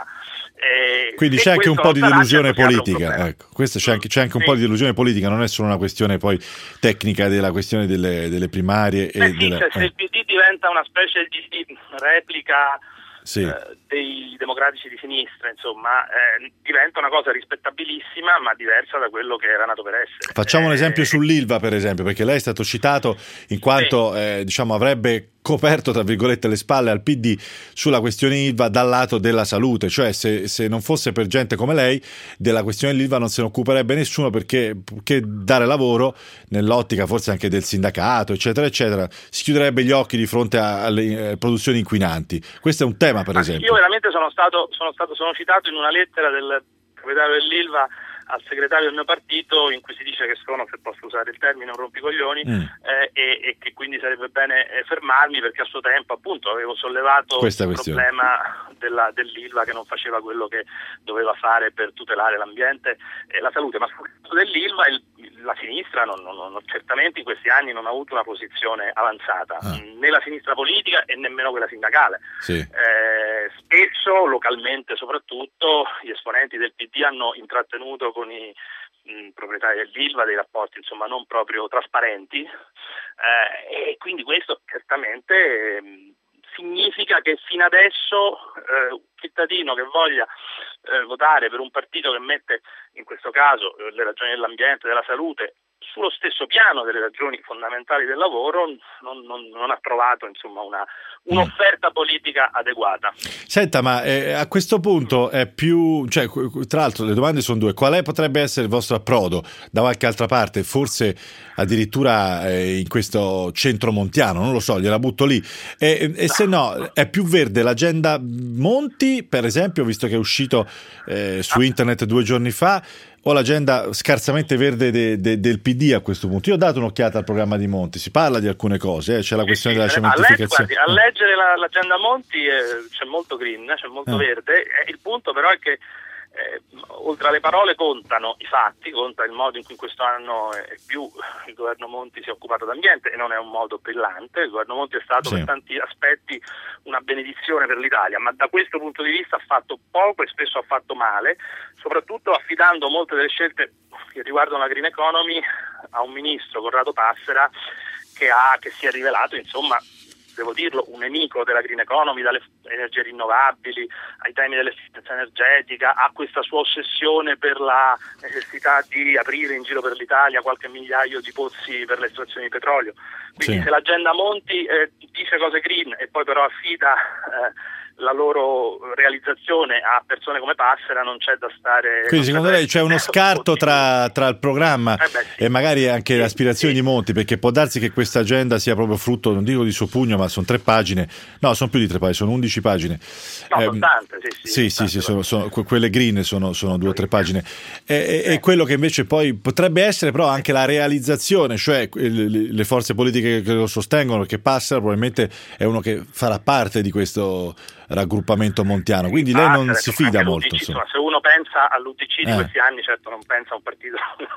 Eh, Quindi c'è anche un po' di delusione politica, ecco, questo c'è anche, c'è anche un sì. po' di delusione politica, non è solo una questione poi tecnica della questione delle, delle primarie. Beh, e sì, della, cioè, eh. se il P D diventa una specie di replica sì. eh, dei democratici di sinistra, insomma, eh, diventa una cosa rispettabilissima ma diversa da quello che era nato per essere. Facciamo eh, un esempio sull'Ilva, per esempio, perché lei è stato citato in quanto sì. eh, diciamo avrebbe coperto tra virgolette le spalle al P D sulla questione Ilva dal lato della salute, cioè se, se non fosse per gente come lei della questione dell'Ilva non se ne occuperebbe nessuno, perché, perché dare lavoro nell'ottica forse anche del sindacato eccetera eccetera si chiuderebbe gli occhi di fronte a, alle eh, produzioni inquinanti. Questo è un tema, per esempio. Io veramente sono stato, sono stato sono citato in una lettera del proprietario dell'Ilva al segretario del mio partito in cui si dice che sono, se posso usare il termine, un rompicoglioni mm. eh, e, e che quindi sarebbe bene eh, fermarmi perché a suo tempo appunto avevo sollevato Questa il questione. problema della, dell'Ilva che non faceva quello che doveva fare per tutelare l'ambiente e la salute, ma sul caso dell'Ilva il, la sinistra non, non, non, certamente in questi anni non ha avuto una posizione avanzata, ah. né la sinistra politica e nemmeno quella sindacale. Sì. Eh, spesso, localmente soprattutto, gli esponenti del P D hanno intrattenuto con i mh, proprietari dell'Ilva dei rapporti insomma non proprio trasparenti eh, e quindi questo certamente eh, significa che fino adesso eh, un cittadino che voglia eh, votare per un partito che mette in questo caso eh, le ragioni dell'ambiente, della salute sullo stesso piano delle ragioni fondamentali del lavoro non, non, non ha trovato insomma una, un'offerta politica adeguata. Senta, ma eh, a questo punto è più, cioè, tra l'altro le domande sono due: qual è potrebbe essere il vostro approdo da qualche altra parte, forse addirittura eh, in questo centro montiano, non lo so, gliela butto lì, e, e se no è più verde l'agenda Monti, per esempio, visto che è uscito eh, su internet due giorni fa, o l'agenda scarsamente verde de, de, del P D a questo punto? Io ho dato un'occhiata al programma di Monti, si parla di alcune cose, eh? C'è la questione sì, della sì, cementificazione. A, legge, guardi, a leggere la, l'agenda Monti eh, c'è molto green, c'è molto eh. verde, eh, il punto però è che Eh, oltre alle parole contano i fatti, conta il modo in cui in questo anno eh, più il governo Monti si è occupato d'ambiente, e non è un modo brillante. Il governo Monti è stato sì. per tanti aspetti una benedizione per l'Italia, ma da questo punto di vista ha fatto poco e spesso ha fatto male, soprattutto affidando molte delle scelte che riguardano la green economy a un ministro, Corrado Passera, che, ha, che si è rivelato, insomma, devo dirlo, un nemico della green economy, dalle energie rinnovabili ai temi dell'efficienza energetica, a questa sua ossessione per la necessità di aprire in giro per l'Italia qualche migliaio di pozzi per l'estrazione di petrolio. Quindi sì. se l'agenda Monti eh, dice cose green e poi però affida eh, la loro realizzazione a persone come Passera, non c'è da stare. Quindi secondo lei c'è uno scarto tra, tra il programma eh beh, sì. e magari anche sì, le aspirazioni sì. di Monti, perché può darsi che questa agenda sia proprio frutto, non dico di suo pugno, ma sono tre pagine, no, sono più di tre pagine, sono undici pagine. No, eh, sono tante, sì, sì. Sì, sì, sì, sono, sono, quelle green sono, sono due o tre pagine. E, e, e quello che invece poi potrebbe essere però anche la realizzazione, cioè le, le forze politiche che lo sostengono, che Passera probabilmente è uno che farà parte di questo raggruppamento montiano, quindi lei non si fida molto. Insomma, se uno pensa all'U D C di eh. questi anni, certo non pensa a un partito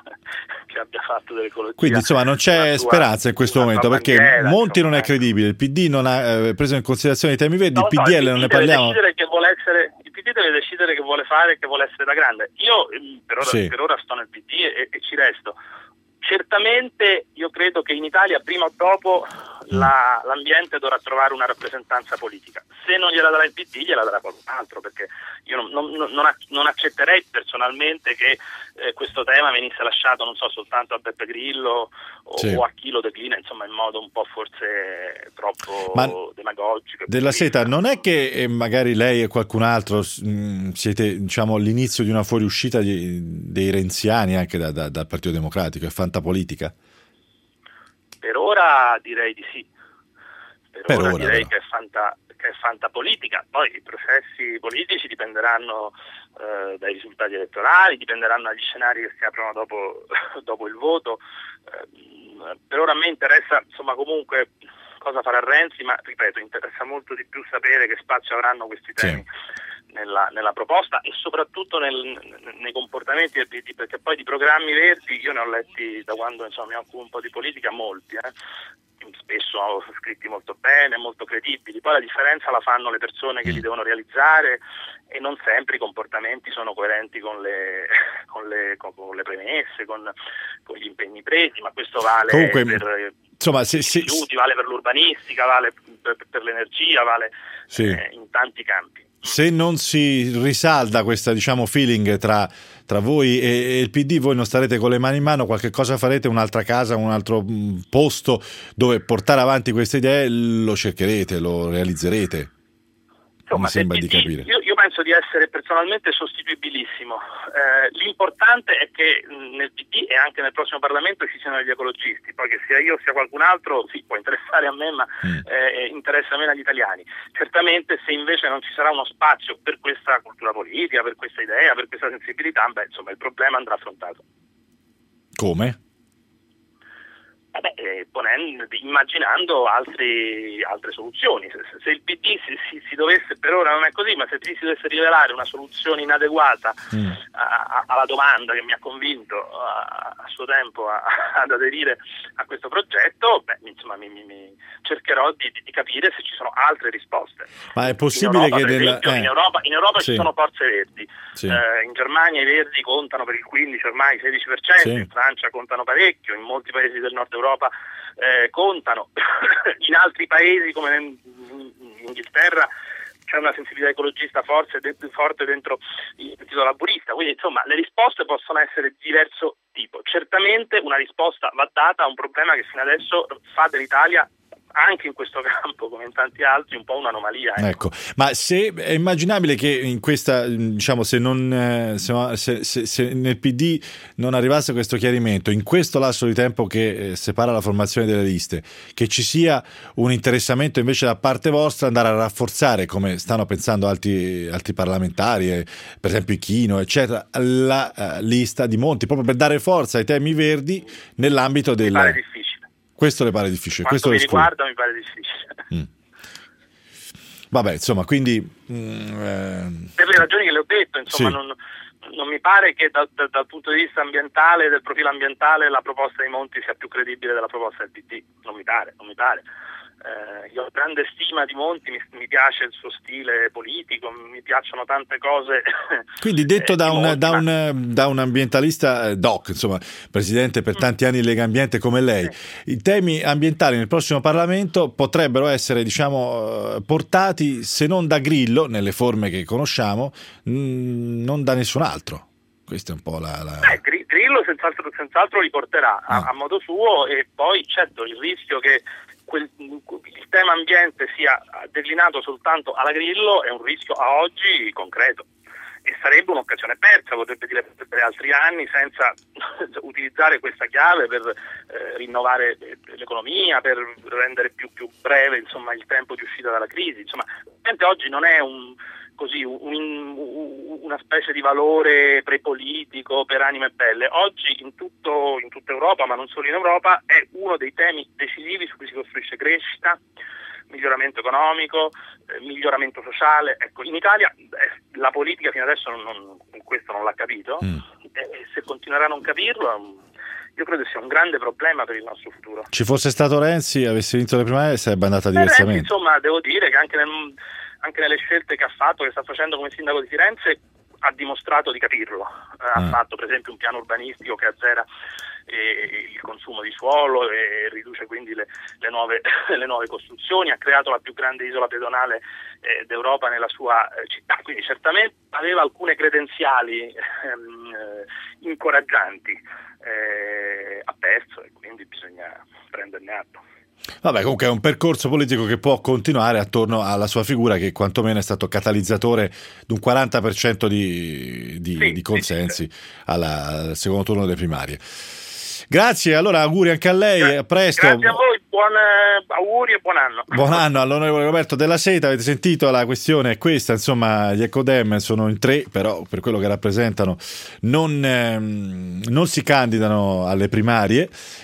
che abbia fatto dell'ecologia. Quindi insomma non c'è sua, speranza in questo momento, perché bandiera, Monti insomma, non è credibile, il P D non ha eh, preso in considerazione i temi verdi, no, il P D L no, non il ne P D parliamo. Decidere che vuole essere, il P D deve decidere che vuole fare e che vuole essere da grande. Io per ora, sì. per ora sto nel P D e, e ci resto. Certamente io credo che in Italia prima o dopo la, l'ambiente dovrà trovare una rappresentanza politica. Se non gliela darà il P D, gliela darà qualcun altro, perché io non, non, non, non accetterei personalmente che eh, questo tema venisse lasciato, non so, soltanto a Beppe Grillo o, sì. o a chi lo declina, insomma, in modo un po' forse troppo Ma demagogico. Della Seta, non è che eh, magari lei e qualcun altro mh, siete, diciamo, all'inizio di una fuoriuscita di, dei renziani anche da, da, dal Partito Democratico, è fantapolitica? Per ora direi di sì, per, per ora, ora direi però. che è, fanta, che è fantapolitica, poi i processi politici dipenderanno eh, dai risultati elettorali, dipenderanno dagli scenari che si aprono dopo, dopo il voto, eh, per ora a me interessa insomma comunque cosa farà Renzi, ma ripeto, interessa molto di più sapere che spazio avranno questi temi. Sì. Nella, nella proposta e soprattutto nel, nei comportamenti del P D, perché poi di programmi verdi io ne ho letti da quando insomma mi occupo un po' di politica molti, eh. spesso scritti molto bene, molto credibili, poi la differenza la fanno le persone che li devono realizzare e non sempre i comportamenti sono coerenti con le, con le, con, con le premesse, con, con gli impegni presi, ma questo vale Comunque, per insomma, se, i se, rifiuti, vale per l'urbanistica, vale per, per l'energia, vale sì. eh, in tanti campi. Se non si risalda questa, diciamo, feeling tra, tra voi e, e il P D, voi non starete con le mani in mano, qualche cosa farete, un'altra casa, un altro posto dove portare avanti queste idee, lo cercherete, lo realizzerete. Insomma, mi sembra P D, di capire. Io, io penso di essere personalmente sostituibilissimo. Eh, l'importante è che nel P D e anche nel prossimo Parlamento ci siano degli ecologisti, poi che sia io sia qualcun altro, sì, può interessare a me, ma mm. eh, interessa meno agli italiani. Certamente se invece non ci sarà uno spazio per questa cultura politica, per questa idea, per questa sensibilità, beh, insomma, il problema andrà affrontato. Come? Vabbè, eh, ponendo, immaginando altri, altre soluzioni. Se, se il P D si, si, si dovesse, per ora non è così, ma se il P D si dovesse rivelare una soluzione inadeguata mm. a, a, alla domanda che mi ha convinto a, a suo tempo a, ad aderire a questo progetto, beh, insomma, mi, mi, mi cercherò di, di capire se ci sono altre risposte. Ma è possibile in Europa, che per nella, esempio, eh. in Europa, in Europa sì. ci sono forze verdi, sì. eh, in Germania i verdi contano per il quindici, ormai sedici per cento, sì. in Francia contano parecchio, in molti paesi del nord Europa eh, contano, in altri paesi come in, in Inghilterra c'è una sensibilità ecologista forte, forte dentro il partito laburista, quindi insomma le risposte possono essere di diverso tipo. Certamente una risposta va data a un problema che fino adesso fa dell'Italia anche in questo campo, come in tanti altri, un po' un'anomalia. Ecco. Ecco, ma se è immaginabile che in questa, diciamo, se non se, se, se, se nel P D non arrivasse questo chiarimento, in questo lasso di tempo che eh, separa la formazione delle liste, che ci sia un interessamento invece da parte vostra andare a rafforzare, come stanno pensando altri, altri parlamentari, eh, per esempio Ichino, eccetera, la uh, lista di Monti, proprio per dare forza ai temi verdi nell'ambito del... Mi pare difficile. Questo le pare difficile. Quanto questo mi le riguarda mi pare difficile. Mm. Vabbè, insomma, quindi... Mm, eh... Per le ragioni che le ho detto, insomma, sì. non, non mi pare che da, da, dal punto di vista ambientale, del profilo ambientale, la proposta di Monti sia più credibile della proposta del P D. Non mi pare, non mi pare. Eh, io ho grande stima di Monti, mi, mi piace il suo stile politico, mi piacciono tante cose. Quindi detto eh, da, un, Monti, da, ma... un, da un ambientalista eh, doc, insomma, presidente per tanti anni di Lega Ambiente come lei, i temi ambientali nel prossimo Parlamento potrebbero essere, diciamo, portati se non da Grillo, nelle forme che conosciamo, mh, non da nessun altro. Questa è un po' la... la... Eh, Grillo senz'altro, senz'altro li porterà a, a modo suo, e poi certo il rischio che quel, il tema ambiente sia declinato soltanto alla Grillo è un rischio a oggi concreto, e sarebbe un'occasione persa, potrebbe dire, per altri anni, senza utilizzare questa chiave per eh, rinnovare l'economia, per rendere più, più breve, insomma, il tempo di uscita dalla crisi. Insomma, oggi non è un così un, una specie di valore prepolitico per anima e pelle. Oggi in tutto in tutta Europa, ma non solo in Europa, è uno dei temi decisivi su cui si costruisce crescita, miglioramento economico, eh, miglioramento sociale. Ecco, in Italia eh, la politica fino adesso non, non, questo non l'ha capito, mm. e se continuerà a non capirlo, io credo sia un grande problema per il nostro futuro. Ci fosse stato Renzi, avesse vinto le primarie, sarebbe andata diversamente. Renzi, insomma, devo dire che anche nel anche nelle scelte che ha fatto, che sta facendo come sindaco di Firenze, ha dimostrato di capirlo. Ha mm. fatto per esempio un piano urbanistico che azzera eh, il consumo di suolo e riduce quindi le, le, nuove, le nuove costruzioni, ha creato la più grande isola pedonale eh, d'Europa nella sua eh, città, quindi certamente aveva alcune credenziali ehm, eh, incoraggianti, eh, ha perso, e quindi bisogna prenderne atto. Vabbè, comunque è un percorso politico che può continuare attorno alla sua figura, che quantomeno è stato catalizzatore di un quaranta per cento di, di, sì, di consensi sì, sì. Alla, al secondo turno delle primarie. Grazie, allora auguri anche a lei, Gra- a presto. Grazie a voi, buon eh, auguri e buon anno. Buon anno all'onorevole Roberto Della Seta. Avete sentito, la questione è questa, insomma, gli Ecodem sono in tre, però per quello che rappresentano non, ehm, non si candidano alle primarie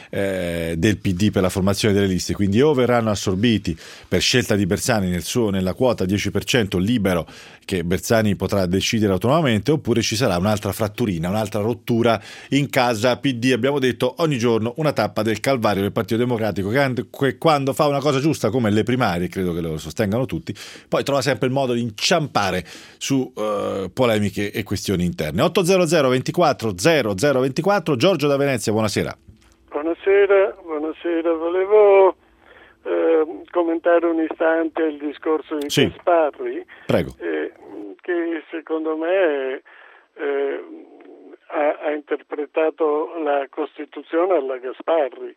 eh, del P D per la formazione delle liste, quindi o verranno assorbiti per scelta di Bersani nel suo, nella quota dieci per cento libero che Bersani potrà decidere autonomamente, oppure ci sarà un'altra fratturina, un'altra rottura in casa P D. Abbiamo detto ogni giorno una tappa del calvario del Partito Democratico, che quando fa una cosa giusta come le primarie, credo che lo sostengano tutti, poi trova sempre il modo di inciampare su uh, polemiche e questioni interne. ottocento ventiquattro zero zero ventiquattro. Giorgio da Venezia, buonasera. Buonasera, buonasera. Volevo eh, commentare un istante il discorso di sì. Gasparri. Prego. Eh, che secondo me eh, ha, ha interpretato la Costituzione alla Gasparri.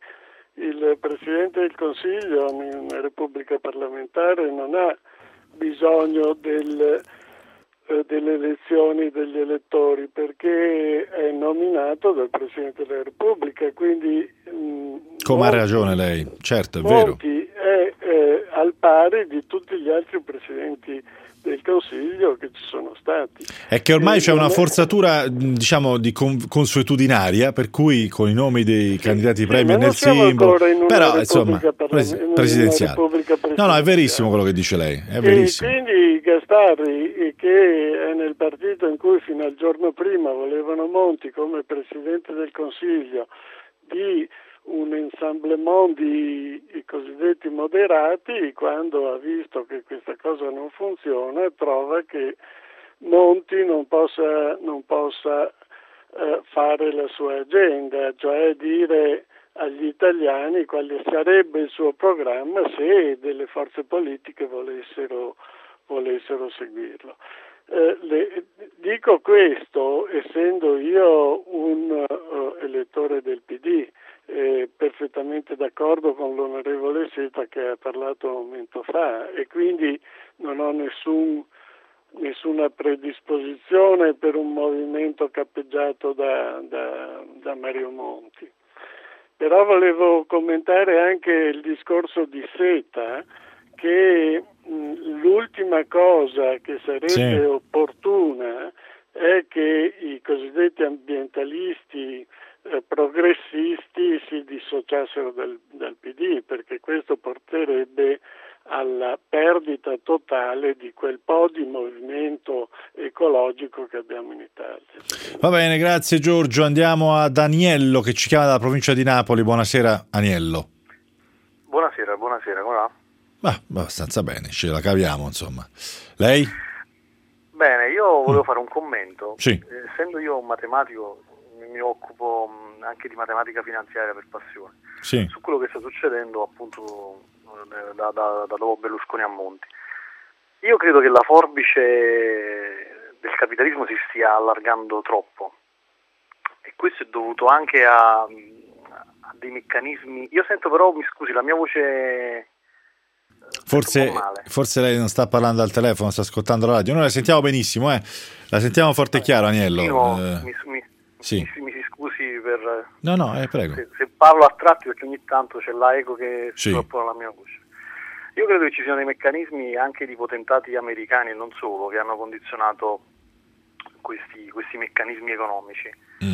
Il Presidente del Consiglio in una Repubblica parlamentare non ha bisogno del, eh, delle elezioni degli elettori, perché è nominato dal Presidente della Repubblica, quindi mh, come Monti, ha ragione lei, certo, è Monti vero. è eh, al pari di tutti gli altri Presidenti del Consiglio che ci sono stati. È che ormai e c'è una è... forzatura, diciamo, di con- consuetudinaria, per cui con i nomi dei candidati sì, premier nel simbolo, però insomma pres- presidenziale. No, no, è verissimo quello che dice lei, è verissimo. E quindi Gasparri, che è nel partito in cui fino al giorno prima volevano Monti come Presidente del Consiglio di un ensemblement di i cosiddetti moderati, quando ha visto che questa cosa non funziona, trova che Monti non possa, non possa eh, fare la sua agenda, cioè dire agli italiani quale sarebbe il suo programma se delle forze politiche volessero, volessero seguirlo. Eh, le, dico questo essendo io un uh, elettore del P D, eh, perfettamente d'accordo con l'onorevole scelta che ha parlato un momento fa, e quindi non ho nessun, nessuna predisposizione per un movimento cappeggiato da, da, da Mario Monti. Però volevo commentare anche il discorso di Seta, che mh, l'ultima cosa che sarebbe sì. opportuna è che i cosiddetti ambientalisti eh, progressisti si dissociassero dal, dal P D, perché questo porterebbe alla perdita totale di quel po' di movimento ecologico che abbiamo in Italia. Va bene, grazie Giorgio. Andiamo ad Aniello che ci chiama dalla provincia di Napoli. Buonasera Aniello. Buonasera, buonasera, come va? Ma abbastanza bene, ce la caviamo insomma. Lei? Bene, io volevo mm. fare un commento. Sì. Eh, essendo io un matematico, mi occupo mh, anche di matematica finanziaria per passione. Sì. Su quello che sta succedendo appunto da, da, da dopo Berlusconi a Monti. Io credo che la forbice del capitalismo si stia allargando troppo, e questo è dovuto anche a, a dei meccanismi. Io sento però, mi scusi, la mia voce forse, forse lei non sta parlando al telefono, sta ascoltando la radio. Noi la sentiamo benissimo, eh? La sentiamo forte e chiaro, Aniello. Eh, mi, mi, sì. mi, mi si scusi per no no eh, prego. Se, se parlo a tratti, perché ogni tanto c'è l'eco che si sì. sovrappongono alla mia voce. Io credo che ci siano dei meccanismi anche di potentati americani e non solo che hanno condizionato questi, questi meccanismi economici. Mm.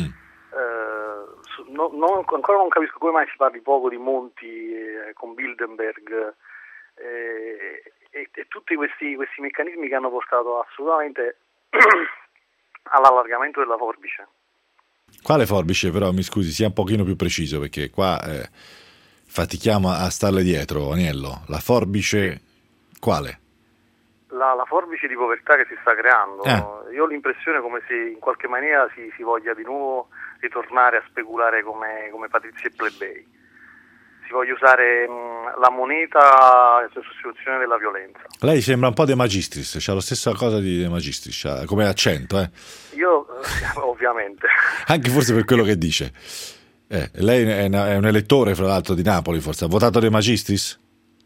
Eh, no, non, ancora non capisco come mai si parli poco di Monti eh, con Bilderberg eh, e, e tutti questi, questi meccanismi che hanno portato assolutamente all'allargamento della forbice. Quale forbice però, mi scusi, sia un pochino più preciso, perché qua eh, fatichiamo a starle dietro, Aniello. La forbice quale? La, la forbice di povertà che si sta creando. Eh. Io ho l'impressione come se in qualche maniera si, si voglia di nuovo ritornare a speculare come, come patrizi e plebei. Si voglia usare mh, la moneta in sostituzione della violenza. Lei sembra un po' De Magistris, c'ha la stessa cosa di De Magistris, come accento, eh? Io, eh, ovviamente. Anche forse per quello che dice. Eh, lei è, una, è un elettore, fra l'altro, di Napoli, forse. Ha votato De Magistris?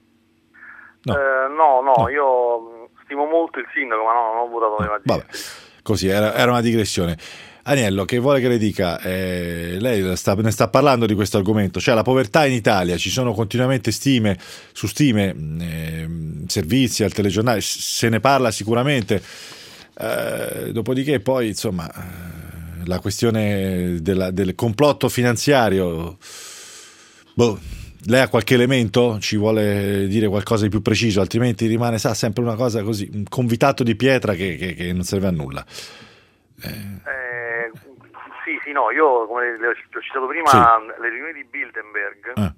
No, eh, no, no, no, io stimo molto il sindaco, ma no, non ho votato De Magistris. Vabbè, così, era, era una digressione. Aniello, che vuole che le dica, eh, lei sta, ne sta parlando di questo argomento, cioè la povertà in Italia, ci sono continuamente stime su stime, eh, servizi al telegiornale, se ne parla sicuramente, eh, dopodiché poi insomma la questione della, del complotto finanziario, boh, lei ha qualche elemento? Ci vuole dire qualcosa di più preciso, altrimenti rimane sa, sempre una cosa così, un convitato di pietra che, che, che non serve a nulla. Eh. Eh, sì, sì, no, io come le ho, le ho citato prima, sì. le riunioni di Bilderberg, eh.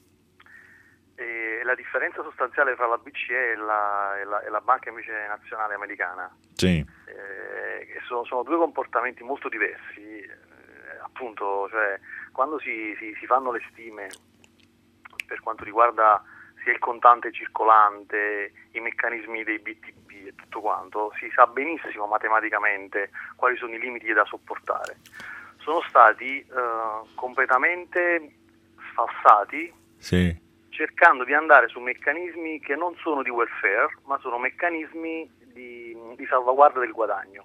e la differenza sostanziale fra la B C E e la, e la, e la Banca invece nazionale americana, sì. eh, che sono, sono due comportamenti molto diversi, eh, appunto, cioè quando si, si, si fanno le stime per quanto riguarda sia il contante circolante, i meccanismi dei B T P e tutto quanto, si sa benissimo matematicamente quali sono i limiti da sopportare. Sono stati uh, completamente sfalsati, sì. cercando di andare su meccanismi che non sono di welfare, ma sono meccanismi di, di salvaguardia del guadagno.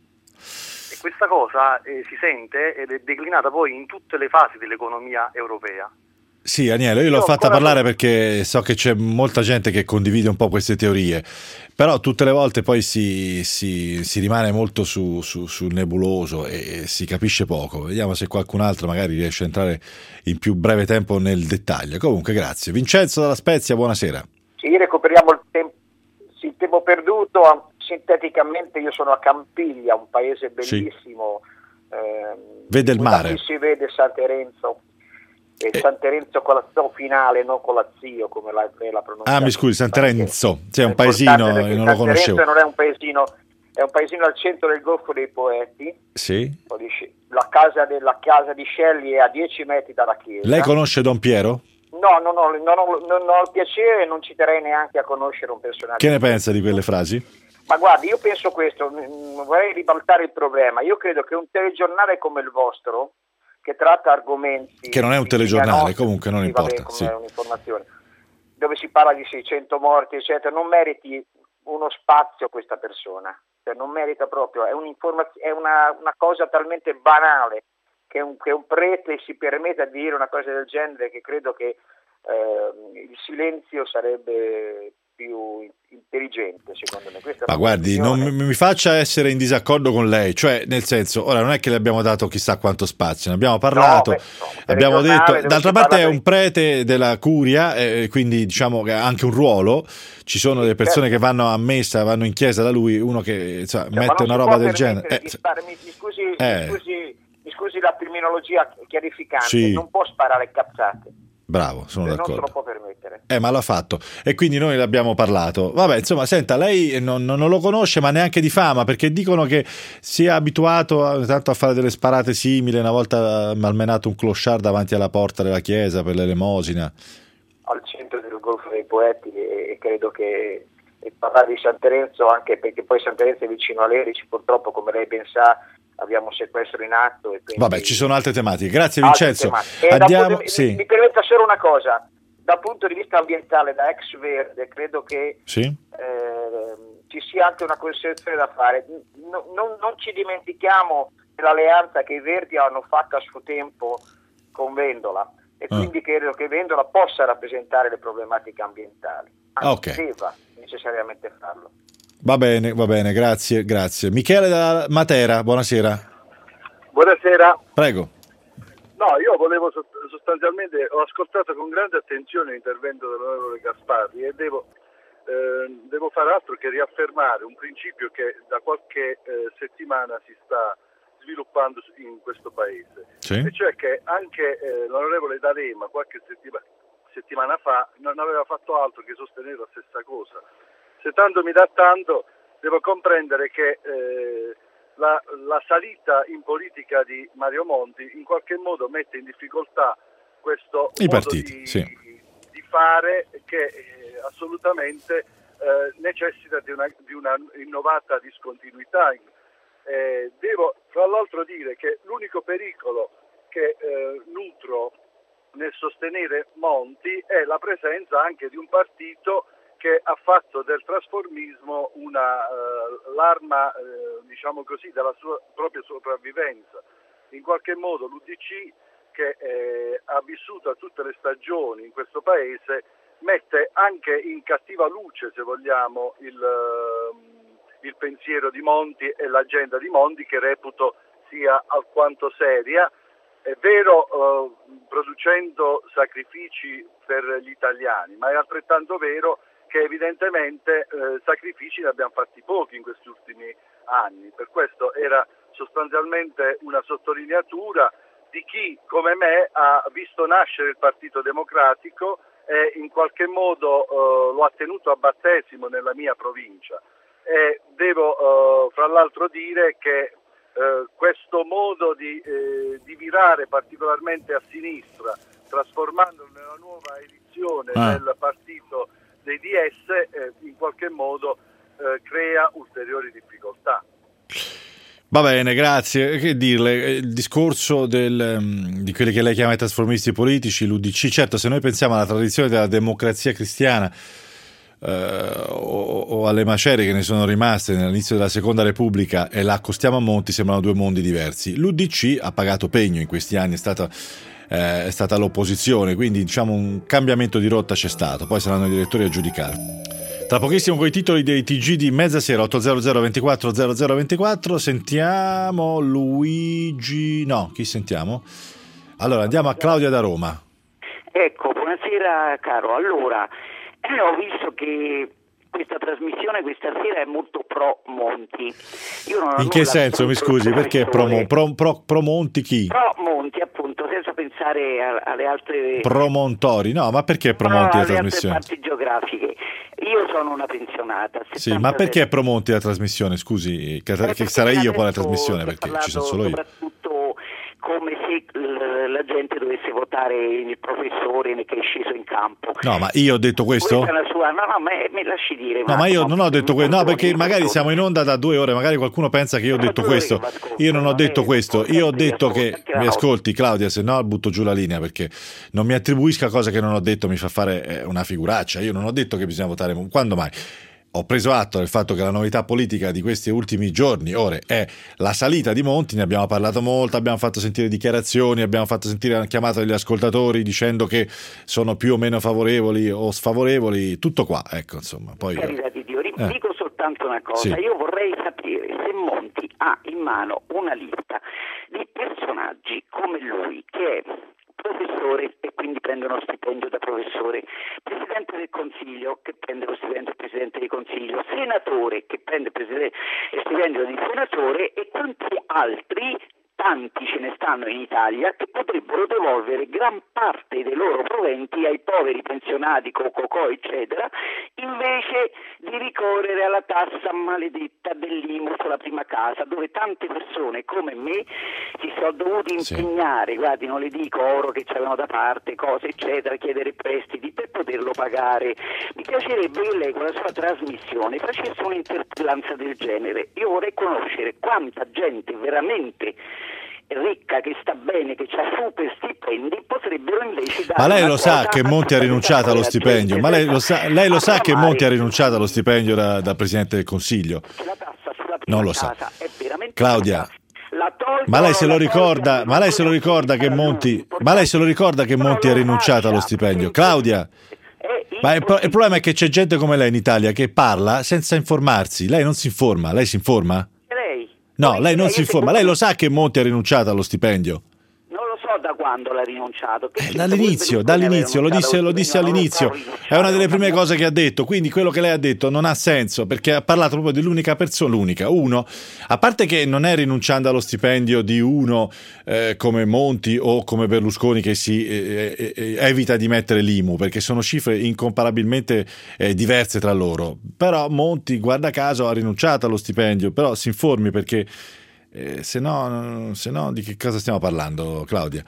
E questa cosa eh, si sente ed è declinata poi in tutte le fasi dell'economia europea. Sì, Aniello, io l'ho io fatta parlare perché so che c'è molta gente che condivide un po' queste teorie, però tutte le volte poi si, si, si rimane molto su, su, sul nebuloso e si capisce poco. Vediamo se qualcun altro magari riesce a entrare in più breve tempo nel dettaglio. Comunque grazie. Vincenzo dalla Spezia, buonasera. Sì, recuperiamo il tempo, il tempo perduto. Sinteticamente io sono a Campiglia, un paese bellissimo. Sì. Eh, vede il mare. Si vede San Terenzo. E San Terenzo con la Z finale, non con la zio, come la, la pronuncia. Ah, mi scusi, San Terenzo, sì, è un paesino, non San lo conoscevo. Terenzo non è un paesino, è un paesino al centro del Golfo dei Poeti. Sì. La casa, de, la casa di Shelley è a dieci metri dalla chiesa. Lei conosce Don Piero? No, no, no, non ho, non ho il piacere e non ci terrei neanche a conoscere un personaggio. Che ne pensa di quelle frasi? Ma guardi, io penso questo, vorrei ribaltare il problema. Io credo che un telegiornale come il vostro, che tratta argomenti che non è un telegiornale, nostri, comunque non sì, importa, vabbè, sì. È un'informazione, dove si parla di seicento morti, eccetera, non meriti uno spazio questa persona, cioè non merita proprio, è, è una, una cosa talmente banale che un, che un prete si permetta di dire una cosa del genere, che credo che eh, il silenzio sarebbe più intelligente, secondo me. Questa Ma guardi, non mi, mi faccia essere in disaccordo con lei, cioè nel senso, ora non è che le abbiamo dato chissà quanto spazio, ne abbiamo parlato, no, beh, no, abbiamo detto, d'altra parte è un prete della curia, eh, quindi diciamo che ha anche un ruolo, ci sono delle persone che vanno a messa, vanno in chiesa da lui, uno che insomma, cioè, mette una roba del genere. Eh, di spara, mi, mi, scusi, eh. mi, scusi, mi scusi la terminologia chiarificante, sì. Non può sparare cazzate. Bravo, sono non d'accordo. Non se lo può permettere. Eh, ma l'ha fatto. E quindi noi l'abbiamo parlato. Vabbè, insomma, senta, lei non, non lo conosce, ma neanche di fama, perché dicono che si è abituato a, tanto a fare delle sparate simili. Una volta ha malmenato un clochard davanti alla porta della chiesa per l'elemosina. Al centro del Golfo dei Poeti, e credo che e parlare di San Terenzo, anche perché poi San Terenzo è vicino a Lerici, purtroppo, come lei ben sa, abbiamo sequestro in atto. E quindi... Vabbè, ci sono altre tematiche. Grazie Vincenzo. Andiamo, di, sì. mi, mi permetta solo una cosa, dal punto di vista ambientale, da ex verde, credo che sì? eh, ci sia anche una considerazione da fare. No, non, non ci dimentichiamo dell'alleanza che i Verdi hanno fatto a suo tempo con Vendola, e quindi ah. credo che Vendola possa rappresentare le problematiche ambientali. Anzi, okay. deva necessariamente farlo. Va bene, va bene, grazie, grazie. Michele da Matera, buonasera. Buonasera. Prego. No, io volevo sostanzialmente, ho ascoltato con grande attenzione l'intervento dell'onorevole Gasparri e devo, eh, devo fare altro che riaffermare un principio che da qualche eh, settimana si sta sviluppando in questo paese, sì. E cioè che anche eh, l'onorevole D'Alema qualche settima, settimana fa non aveva fatto altro che sostenere la stessa cosa. Se tanto mi dà tanto, devo comprendere che eh, la, la salita in politica di Mario Monti in qualche modo mette in difficoltà questo I modo partiti, di, sì. di fare che eh, assolutamente eh, necessita di una, di una innovata discontinuità. Eh, devo fra l'altro dire che l'unico pericolo che eh, nutro nel sostenere Monti è la presenza anche di un partito che ha fatto del trasformismo una, uh, l'arma, uh, diciamo così, della sua propria sopravvivenza. In qualche modo l'U D C, che eh, ha vissuto a tutte le stagioni in questo paese, mette anche in cattiva luce, se vogliamo, il, uh, il pensiero di Monti e l'agenda di Monti, che reputo sia alquanto seria. È vero, uh, producendo sacrifici per gli italiani, ma è altrettanto vero che evidentemente eh, sacrifici ne abbiamo fatti pochi in questi ultimi anni. Per questo era sostanzialmente una sottolineatura di chi, come me, ha visto nascere il Partito Democratico e in qualche modo eh, lo ha tenuto a battesimo nella mia provincia. E devo eh, fra l'altro dire che eh, questo modo di, eh, di virare particolarmente a sinistra, trasformandolo nella nuova edizione ah. del partito dei D S, eh, in qualche modo eh, crea ulteriori difficoltà. Va bene, grazie. Che dirle, il discorso del, um, di quelli che lei chiama i trasformisti politici, l'U D C, certo, se noi pensiamo alla tradizione della democrazia cristiana eh, o, o alle macerie che ne sono rimaste all'inizio della Seconda Repubblica e la accostiamo a Monti, sembrano due mondi diversi. L'U D C ha pagato pegno in questi anni, è stata è stata l'opposizione, quindi diciamo un cambiamento di rotta c'è stato, poi saranno i direttori a giudicare. Tra pochissimo con i titoli dei T G di Mezzasera. Otto zero zero ventiquattro zero zero ventiquattro, sentiamo Luigi, no, chi sentiamo? Allora andiamo a Claudia da Roma. Ecco, buonasera caro, allora eh, ho visto che questa trasmissione questa sera è molto pro Monti. Io non ho In che senso, mi scusi, perché pro, pro, pro, pro Monti chi? Pro Monti, appunto, senza pensare a, alle altre... Pro Montori, no, ma perché pro Monti no, la trasmissione? Alle altre parti geografiche. Io sono una pensionata. Sì, ma perché pro Monti la trasmissione? Scusi, che, che sarei io poi la trasmissione, perché ci sono solo io. Soprattutto come se la la gente dovesse votare il professore che è sceso in campo. No, ma io ho detto questo? Questa è la sua... No, no, ma mi lasci dire. No, ma io non ho detto questo, no, perché magari siamo in onda da due ore, magari qualcuno pensa che io ho detto questo. Io non ho detto questo, io ho detto che... Mi ascolti Claudia, se no butto giù la linea, perché non mi attribuisca cose che non ho detto, mi fa fare una figuraccia. Io non ho detto che bisogna votare... Quando mai? Ho preso atto del fatto che la novità politica di questi ultimi giorni, ore, è la salita di Monti, ne abbiamo parlato molto, abbiamo fatto sentire dichiarazioni, abbiamo fatto sentire una chiamata degli ascoltatori dicendo che sono più o meno favorevoli o sfavorevoli, tutto qua, ecco, insomma. Poi, carità di Dio, eh. dico soltanto una cosa, Sì. io vorrei sapere se Monti ha in mano una lista di personaggi come lui, che è professore e quindi prende uno stipendio da professore, presidente del Consiglio che prende lo stipendio del presidente del Consiglio, senatore che prende preside- stipendio di senatore e tanti altri, tanti ce ne stanno in Italia, che potrebbero devolvere gran parte dei loro proventi ai poveri pensionati, cococò eccetera, invece di ricorrere alla tassa maledetta dell'I M U sulla prima casa, dove tante persone come me si sono dovuti impegnare, guardi, non le dico oro che c'avevano da parte, cose eccetera, chiedere prestiti per poterlo pagare. Mi piacerebbe che lei con la sua trasmissione facesse un'interpellanza del genere. Io vorrei conoscere quanta gente veramente ricca, che sta bene, che ha super stipendi, potrebbero invece dare. Ma lei una lo sa quota che a Monti ha rinunciato allo stipendio? Ma lei lo sa, lei lo sa che Monti ha rinunciato allo stipendio da, da Presidente del Consiglio? Non lo sa. Claudia, ma lei se lo ricorda, ma lei se lo ricorda che Monti, ma lei se lo ricorda che Monti ha rinunciato allo stipendio? Claudia, ma il, pro- il problema è che c'è gente come lei in Italia che parla senza informarsi. Lei non si informa, lei si informa? No, lei non si informa. Lei lo sa che Monti ha rinunciato allo stipendio? Non lo so da quando l'ha rinunciato. Che Eh, dall'inizio, dall'inizio, lo disse, lo disse all'inizio. È una delle prime cose che ha detto. Quindi quello che lei ha detto non ha senso, perché ha parlato proprio dell'unica persona, l'unica, uno. A parte che non è rinunciando allo stipendio di uno eh, come Monti o come Berlusconi che si eh, eh, evita di mettere l'I M U, perché sono cifre incomparabilmente eh, diverse tra loro. Però Monti, guarda caso, ha rinunciato allo stipendio. Però si informi, perché Eh, se no, se no, di che cosa stiamo parlando, Claudia?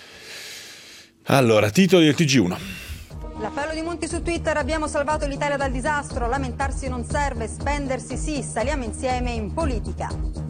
Allora, titoli del T G uno. L'appello di Monti su Twitter: abbiamo salvato l'Italia dal disastro, lamentarsi non serve, spendersi sì, saliamo insieme in politica.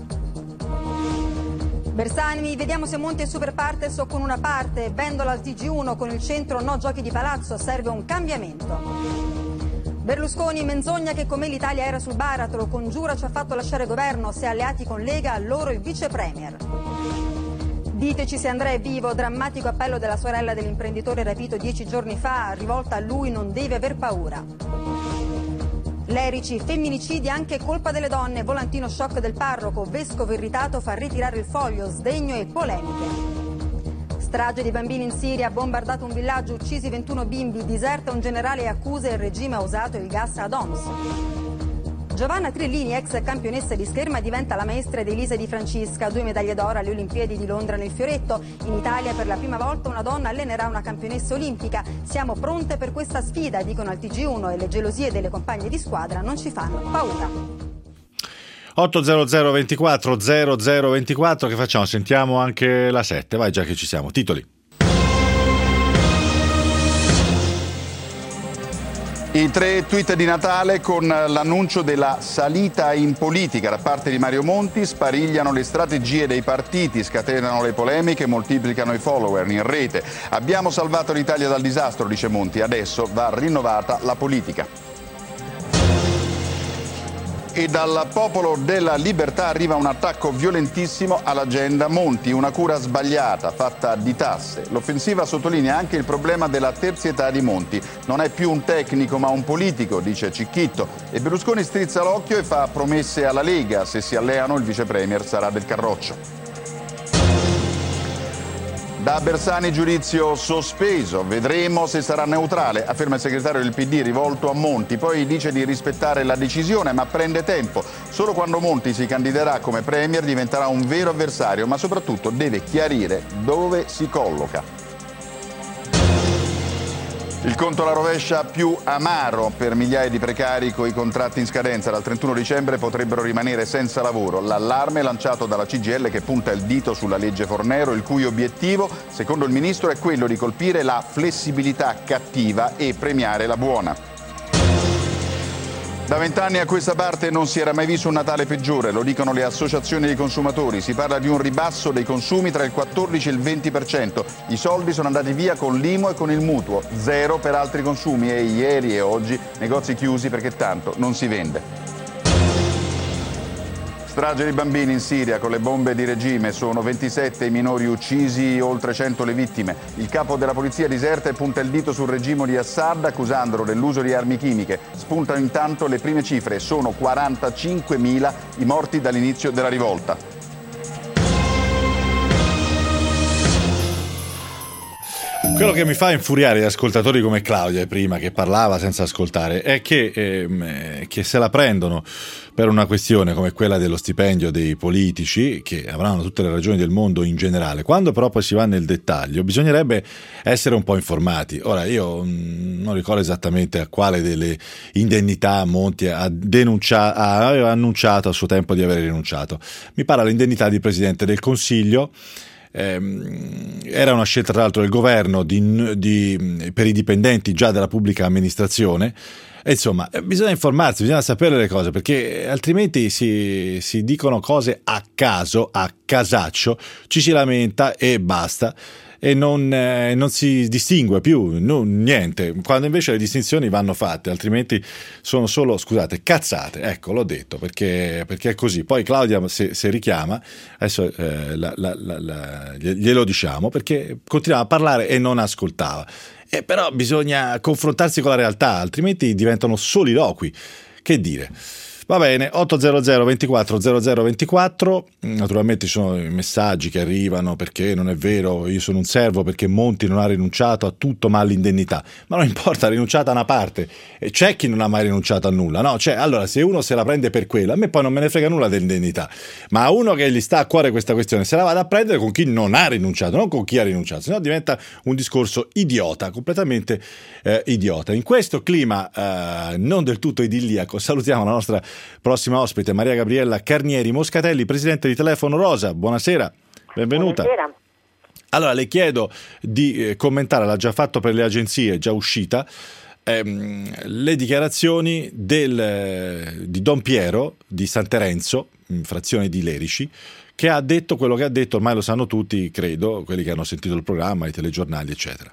Bersani: vediamo se Monti è super partes o con una parte, Vendola al T G uno, con il centro no giochi di palazzo, serve un cambiamento. Berlusconi: menzogna che con me l'Italia era sul baratro, Congiura ci ha fatto lasciare governo, se alleati con Lega a loro il vice premier. Diteci se Andrea è vivo, drammatico appello della sorella dell'imprenditore rapito dieci giorni fa, rivolta a lui: non deve aver paura. Lerici: femminicidi anche colpa delle donne, volantino shock del parroco, vescovo irritato fa ritirare il foglio, sdegno e polemiche. Strage di bambini in Siria, bombardato un villaggio, uccisi ventuno bimbi, diserta un generale e accusa il regime ha usato il gas ad Homs. Giovanna Trillini, ex campionessa di scherma, diventa la maestra di Elisa e di Francisca, due medaglie d'oro alle Olimpiadi di Londra nel fioretto. In Italia per la prima volta una donna allenerà una campionessa olimpica. Siamo pronte per questa sfida, dicono al T G uno, e le gelosie delle compagne di squadra non ci fanno paura. otto zero zero ventiquattro zero zero ventiquattro, che facciamo? Sentiamo anche la sette, vai, già che ci siamo. Titoli. I tre tweet di Natale con l'annuncio della salita in politica da parte di Mario Monti, sparigliano le strategie dei partiti, scatenano le polemiche, moltiplicano i follower in rete. Abbiamo salvato l'Italia dal disastro, dice Monti, adesso va rinnovata la politica. E dal Popolo della Libertà arriva un attacco violentissimo all'agenda Monti, una cura sbagliata, fatta di tasse. L'offensiva sottolinea anche il problema della terzietà di Monti. Non è più un tecnico ma un politico, dice Cicchitto. E Berlusconi strizza l'occhio e fa promesse alla Lega: se si alleano il vice premier sarà del Carroccio. Da Bersani giudizio sospeso, vedremo se sarà neutrale, afferma il segretario del P D rivolto a Monti. Poi dice di rispettare la decisione, ma prende tempo. Solo quando Monti si candiderà come premier diventerà un vero avversario, ma soprattutto deve chiarire dove si colloca. Il conto alla rovescia più amaro per migliaia di precari coi contratti in scadenza. Dal trentuno dicembre potrebbero rimanere senza lavoro. L'allarme lanciato dalla C G I L che punta il dito sulla legge Fornero, il cui obiettivo, secondo il ministro, è quello di colpire la flessibilità cattiva e premiare la buona. Da vent'anni a questa parte non si era mai visto un Natale peggiore, lo dicono le associazioni dei consumatori. Si parla di un ribasso dei consumi tra il quattordici e il venti per cento. I soldi sono andati via con l'I M U e con il mutuo, zero per altri consumi e ieri e oggi negozi chiusi perché tanto non si vende. Strage di bambini in Siria con le bombe di regime, sono ventisette i minori uccisi, oltre cento le vittime. Il capo della polizia diserta e punta il dito sul regime di Assad accusandolo dell'uso di armi chimiche. Spuntano intanto le prime cifre, sono quarantacinquemila i morti dall'inizio della rivolta. Quello che mi fa infuriare gli ascoltatori come Claudia prima, che parlava senza ascoltare, è che, eh, che se la prendono per una questione come quella dello stipendio dei politici, che avranno tutte le ragioni del mondo in generale. Quando però poi si va nel dettaglio bisognerebbe essere un po' informati. Ora io mh, non ricordo esattamente a quale delle indennità Monti ha denunciato, aveva annunciato a suo tempo di aver rinunciato. Mi pare l'indennità di Presidente del Consiglio. Era una scelta tra l'altro del governo di, di, per i dipendenti già della pubblica amministrazione. E insomma, bisogna informarsi, bisogna sapere le cose, perché altrimenti si, si dicono cose a caso, a casaccio, ci si lamenta e basta. E non, eh, non si distingue più non, niente, quando invece le distinzioni vanno fatte, altrimenti sono solo, scusate, cazzate. Ecco, l'ho detto, perché, perché è così. Poi Claudia se, se richiama, adesso eh, la, la, la, la, glielo diciamo, perché continuava a parlare e non ascoltava. Eh, però bisogna confrontarsi con la realtà, altrimenti diventano soliloqui. Che dire? Va bene, ottocento ventiquattro zero zero ventiquattro, naturalmente ci sono i messaggi che arrivano perché non è vero, io sono un servo perché Monti non ha rinunciato a tutto ma all'indennità, ma non importa, ha rinunciato a una parte, e c'è chi non ha mai rinunciato a nulla, no? Cioè, allora se uno se la prende per quella, a me poi non me ne frega nulla dell'indennità, ma a uno che gli sta a cuore questa questione se la vada a prendere con chi non ha rinunciato, non con chi ha rinunciato, sennò diventa un discorso idiota, completamente eh, idiota. In questo clima eh, non del tutto idilliaco salutiamo la nostra prossima ospite, Maria Gabriella Carnieri Moscatelli, presidente di Telefono Rosa. Buonasera, benvenuta. Buonasera. Allora, le chiedo di eh, commentare, l'ha già fatto per le agenzie, è già uscita, ehm, le dichiarazioni del, eh, di Don Piero di San Terenzo, in frazione di Lerici, che ha detto quello che ha detto, ormai lo sanno tutti, credo, quelli che hanno sentito il programma, i telegiornali, eccetera.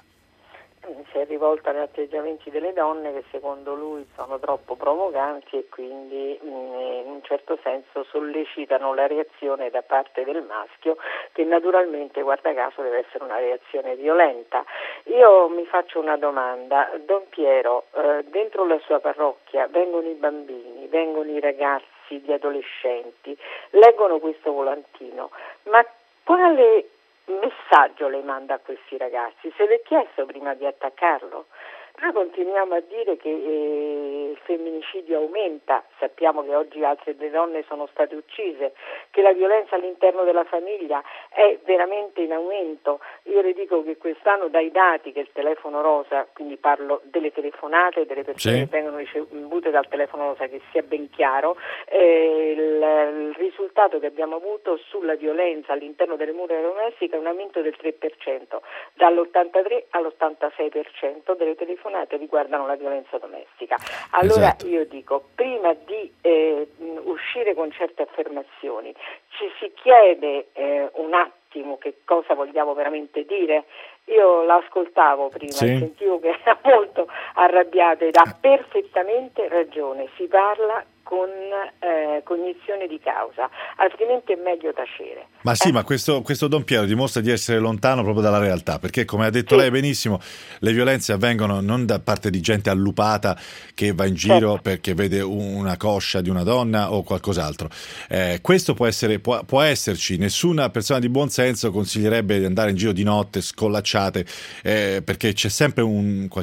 Si è rivolta agli atteggiamenti delle donne che secondo lui sono troppo provocanti e quindi in un certo senso sollecitano la reazione da parte del maschio, che naturalmente, guarda caso, deve essere una reazione violenta. Io mi faccio una domanda, Don Piero, eh, dentro la sua parrocchia vengono i bambini, vengono i ragazzi, gli adolescenti, leggono questo volantino, ma quale messaggio le manda a questi ragazzi? Se l'è chiesto prima di attaccarlo? Noi continuiamo a dire che eh, il femminicidio aumenta, sappiamo che oggi altre donne sono state uccise, che la violenza all'interno della famiglia è veramente in aumento. Io le dico che quest'anno dai dati che il telefono rosa, quindi parlo delle telefonate, delle persone sì. che vengono ricevute dal telefono rosa, che sia ben chiaro, eh, il, il risultato che abbiamo avuto sulla violenza all'interno delle mura domestiche è un aumento del tre per cento, dall'ottantatré all'ottantasei per cento delle telefonate riguardano la violenza domestica. Allora esatto. Io dico, prima di eh, uscire con certe affermazioni, ci si chiede eh, un attimo che cosa vogliamo veramente dire. Io l'ascoltavo prima sì. e sentivo che era molto arrabbiata ed ha perfettamente ragione, si parla con eh, cognizione di causa, altrimenti è meglio tacere. Ma sì, eh? ma questo, questo Don Piero dimostra di essere lontano proprio dalla realtà, perché come ha detto sì. lei benissimo, le violenze avvengono non da parte di gente allupata che va in giro certo. perché vede una coscia di una donna o qualcos'altro. Eh, questo può essere, può, può esserci, nessuna persona di buon senso consiglierebbe di andare in giro di notte scollacciate, eh, perché c'è sempre un qualche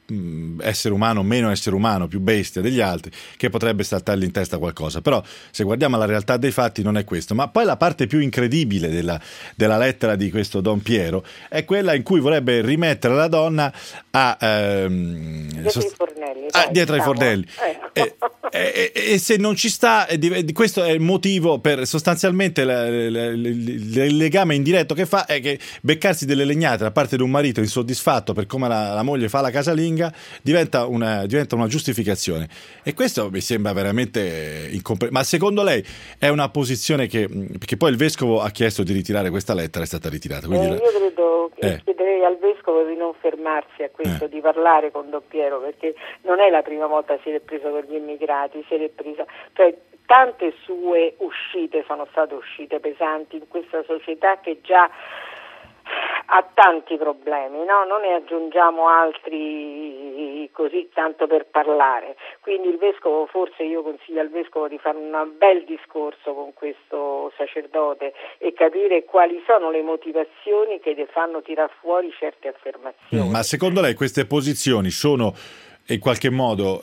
mh, essere umano, meno essere umano, più bestia degli altri, che potrebbe saltargli in testa qualcosa. Però se guardiamo la realtà dei fatti non è questo. Ma poi la parte più incredibile della, della lettera di questo Don Piero è quella in cui vorrebbe rimettere la donna a ehm, dietro sost- i fornelli, ah, dai, dietro ai diciamo. fornelli. Eh. E, e, e se non ci sta, questo è il motivo per sostanzialmente la, la, la, il legame indiretto che fa è che beccarsi delle legnate da parte di un marito insoddisfatto per come la, la moglie fa la casalinga diventa una, diventa una giustificazione, e questo mi sembra veramente incomprensibile. Ma secondo lei è una posizione che, perché poi il vescovo ha chiesto di ritirare questa lettera, è stata ritirata, quindi Eh, la- io credo che Eh. chiederei al vescovo di non fermarsi a questo, Eh. di parlare con Don Piero, perché non è la prima volta che si è preso con gli immigrati, si è presa, cioè tante sue uscite sono state uscite pesanti in questa società che già ha tanti problemi, no? Non ne aggiungiamo altri così tanto per parlare. Quindi il vescovo, forse io consiglio al vescovo di fare un bel discorso con questo sacerdote e capire quali sono le motivazioni che le fanno tirar fuori certe affermazioni. Ma secondo lei queste posizioni sono in qualche modo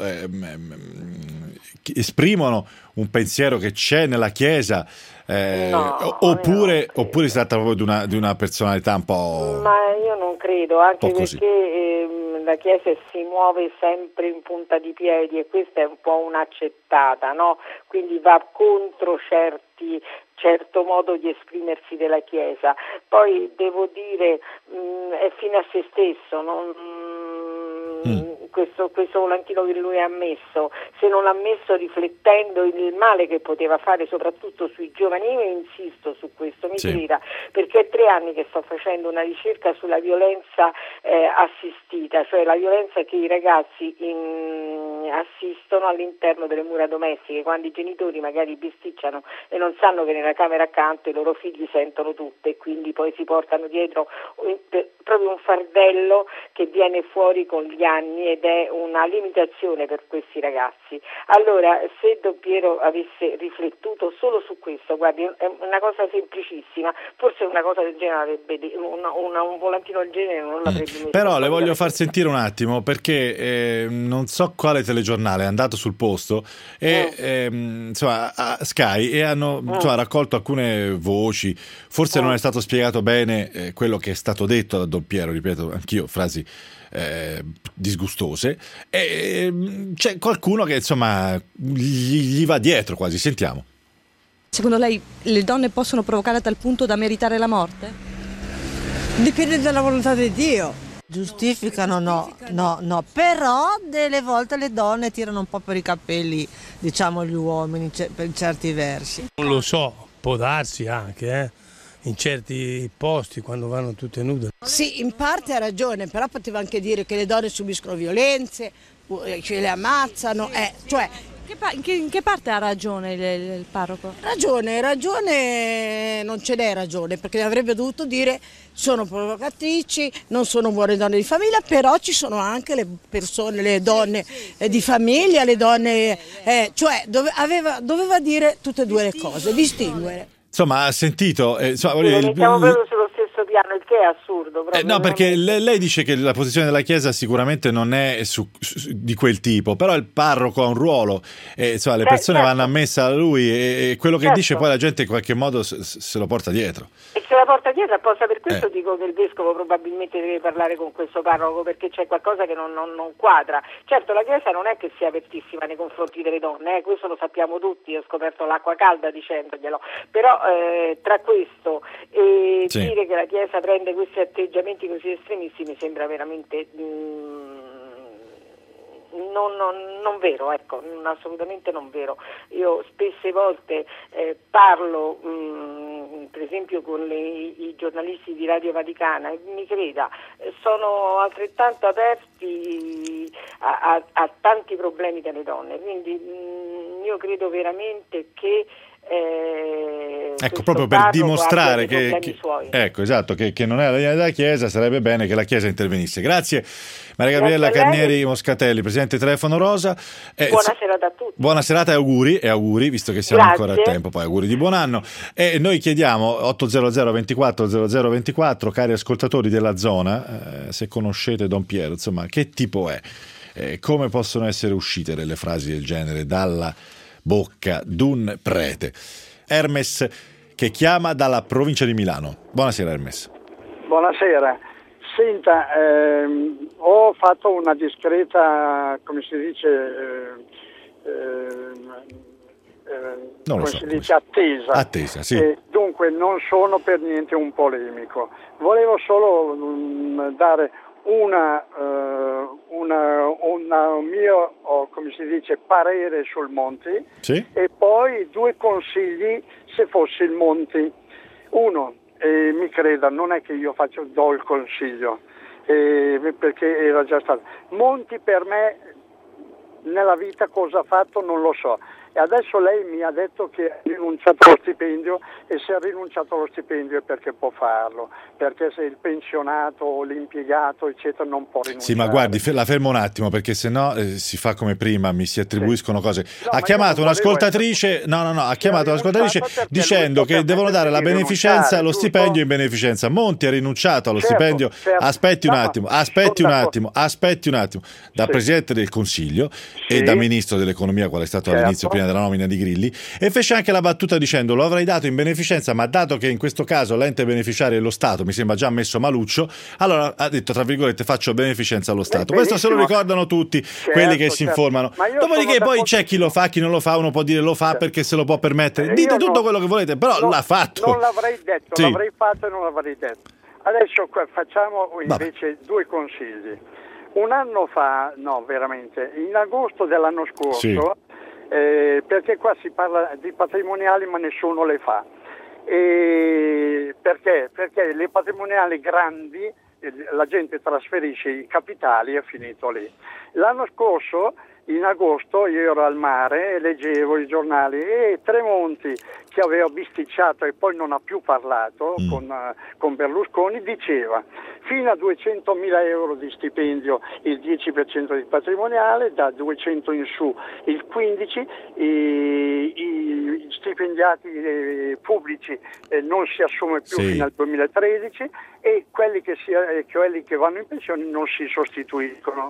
ehm, esprimono un pensiero che c'è nella Chiesa, eh, No, oppure, oppure si tratta proprio di una, di una personalità un po'... Ma io non credo, anche Un po' così. perché ehm, la Chiesa si muove sempre in punta di piedi e questa è un po' un'accettata, no? Quindi va contro certi certo modo di esprimersi della Chiesa. Poi devo dire mh, è fine a se stesso, non Mm. Questo, questo volantino che lui ha messo, se non l'ha messo riflettendo il male che poteva fare soprattutto sui giovani, io insisto su questo, mi Sì. creda, perché è tre anni che sto facendo una ricerca sulla violenza eh, assistita, cioè la violenza che i ragazzi in, assistono all'interno delle mura domestiche, quando i genitori magari bisticciano e non sanno che nella camera accanto i loro figli sentono tutto e quindi poi si portano dietro un, proprio un fardello che viene fuori con gli anni ed è una limitazione per questi ragazzi. Allora, se Don Piero avesse riflettuto solo su questo, guardi, è una cosa semplicissima, forse una cosa del genere, una, una, un volantino del genere non l'avrebbe messo. Però le voglio far sentire un attimo, perché eh, non so quale telegiornale è andato sul posto e Mm. ehm, insomma a Sky e hanno insomma, raccolto alcune voci. Forse non è stato spiegato bene eh, quello che è stato detto da Don Piero, ripeto anch'io frasi eh, disgustose, e ehm, c'è qualcuno che insomma gli, gli va dietro quasi. Sentiamo. Secondo lei le donne possono provocare a tal punto da meritare la morte? Dipende dalla volontà di Dio. Giustificano no, no, no, però delle volte le donne tirano un po' per i capelli, diciamo, gli uomini ce- per certi versi. Non lo so, può darsi anche, eh? In certi posti quando vanno tutte nude. Sì, in parte ha ragione, però poteva anche dire che le donne subiscono violenze, eh, ce le ammazzano, eh, cioè... Che pa- in, che, in che parte ha ragione il, il parroco? Ragione, ragione, non ce n'è ragione, perché avrebbe dovuto dire sono provocatrici, non sono buone donne di famiglia, però ci sono anche le persone, le donne eh, di famiglia, le donne, eh, cioè dove, aveva, doveva dire tutte e due le cose, distinguere. Insomma, ha sentito eh, insomma, Sì, voglio lo dire, mettiamo il- proprio sullo stesso piano, il che è assurdo. Eh, Proprio, no, perché lei, lei dice che la posizione della Chiesa sicuramente non è su, su- di quel tipo, però il parroco ha un ruolo, e insomma, le Eh, persone certo. vanno a messa a lui e, e quello che Certo. dice poi la gente in qualche modo se, se lo porta dietro. E se la porta dietro apposta per questo Eh. dico che il vescovo probabilmente deve parlare con questo parroco, perché c'è qualcosa che non, non- non quadra. Certo, la Chiesa non è che sia apertissima nei confronti delle donne, eh, questo lo sappiamo tutti, ho scoperto l'acqua calda dicendoglielo, però eh, tra questo e Sì. dire che la Chiesa prende questi atteggiamenti così estremisti mi sembra veramente mm, non, non- non vero, ecco, non- assolutamente non vero. Io spesse volte eh, parlo mh, per esempio con le- i giornalisti di Radio Vaticana e mi creda, eh, sono altrettanto aperti a, a- a tanti problemi delle donne, quindi mh, io credo veramente che Eh, ecco, proprio per dimostrare che, che ecco, esatto, che, che non è la linea della Chiesa, sarebbe bene che la Chiesa intervenisse. Grazie Maria Gabriella Carnieri Moscatelli, Presidente Telefono Rosa. Eh, buona serata a tutti. Buona serata e auguri, e auguri, visto che siamo Grazie. ancora a tempo, poi auguri di buon anno. E noi chiediamo ottocento ventiquattro zero zero ventiquattro, cari ascoltatori della zona, eh, se conoscete Don Piero, insomma, che tipo è? Eh, come possono essere uscite delle frasi del genere dalla bocca d'un prete? Hermes, che chiama dalla provincia di Milano. Buonasera Hermes. Buonasera. Senta, ehm, ho fatto una discreta, come si dice, eh, eh, non lo come so, si come dice, attesa. Attesa, sì. Eh, dunque non sono per niente un polemico. Volevo solo mh, dare una, uh, una, una, un mio, oh, come si dice, parere sul Monti, sì? E poi due consigli se fossi il Monti. Uno, eh, mi creda, non è che io faccio, do il consiglio, eh, perché era già stato. Monti per me nella vita cosa ha fatto non lo so. E adesso lei mi ha detto che ha rinunciato allo stipendio, e se ha rinunciato allo stipendio è perché può farlo, perché se il pensionato o l'impiegato eccetera non può rinunciare. Sì, ma guardi, la fermo un attimo, perché sennò eh, si fa come prima, mi si attribuiscono sì. cose. No, ha chiamato un'ascoltatrice, no, no, no, ha chiamato un'ascoltatrice dicendo che devono dare la beneficenza, lo stipendio in beneficenza. Monti ha rinunciato allo certo, stipendio. Certo. Aspetti un attimo, aspetti un attimo, aspetti un attimo. Da sì. Presidente del Consiglio sì. e da Ministro dell'Economia, qual è stato certo. all'inizio prima della nomina di Grilli, e fece anche la battuta dicendo: lo avrei dato in beneficenza, ma dato che in questo caso l'ente beneficiario è lo Stato, mi sembra già messo maluccio, allora ha detto, tra virgolette, faccio beneficenza allo Stato. Benissimo. Questo se lo ricordano tutti, certo, quelli che si certo. informano. Dopodiché poi c'è chi lo fa, chi non lo fa, uno può dire lo fa certo. perché se lo può permettere, dite tutto non, quello che volete, però no, l'ha fatto. Non l'avrei detto, sì. l'avrei fatto e non l'avrei detto. Adesso facciamo invece Vabbè. due consigli. Un anno fa, no veramente, in agosto dell'anno scorso, sì. Eh, perché qua si parla di patrimoniali ma nessuno le fa. E perché? Perché le patrimoniali grandi eh, la gente trasferisce i capitali e è finito lì. L'anno scorso, in agosto, io ero al mare e leggevo i giornali e Tremonti, che aveva bisticciato e poi non ha più parlato mm. con, uh, con Berlusconi, diceva fino a duecentomila euro di stipendio il dieci per cento di patrimoniale, da duecento in su il quindici per cento, i, i stipendiati eh, pubblici eh, non si assume più sì. fino al duemilatredici e quelli che, si, eh, quelli che vanno in pensione non si sostituiscono.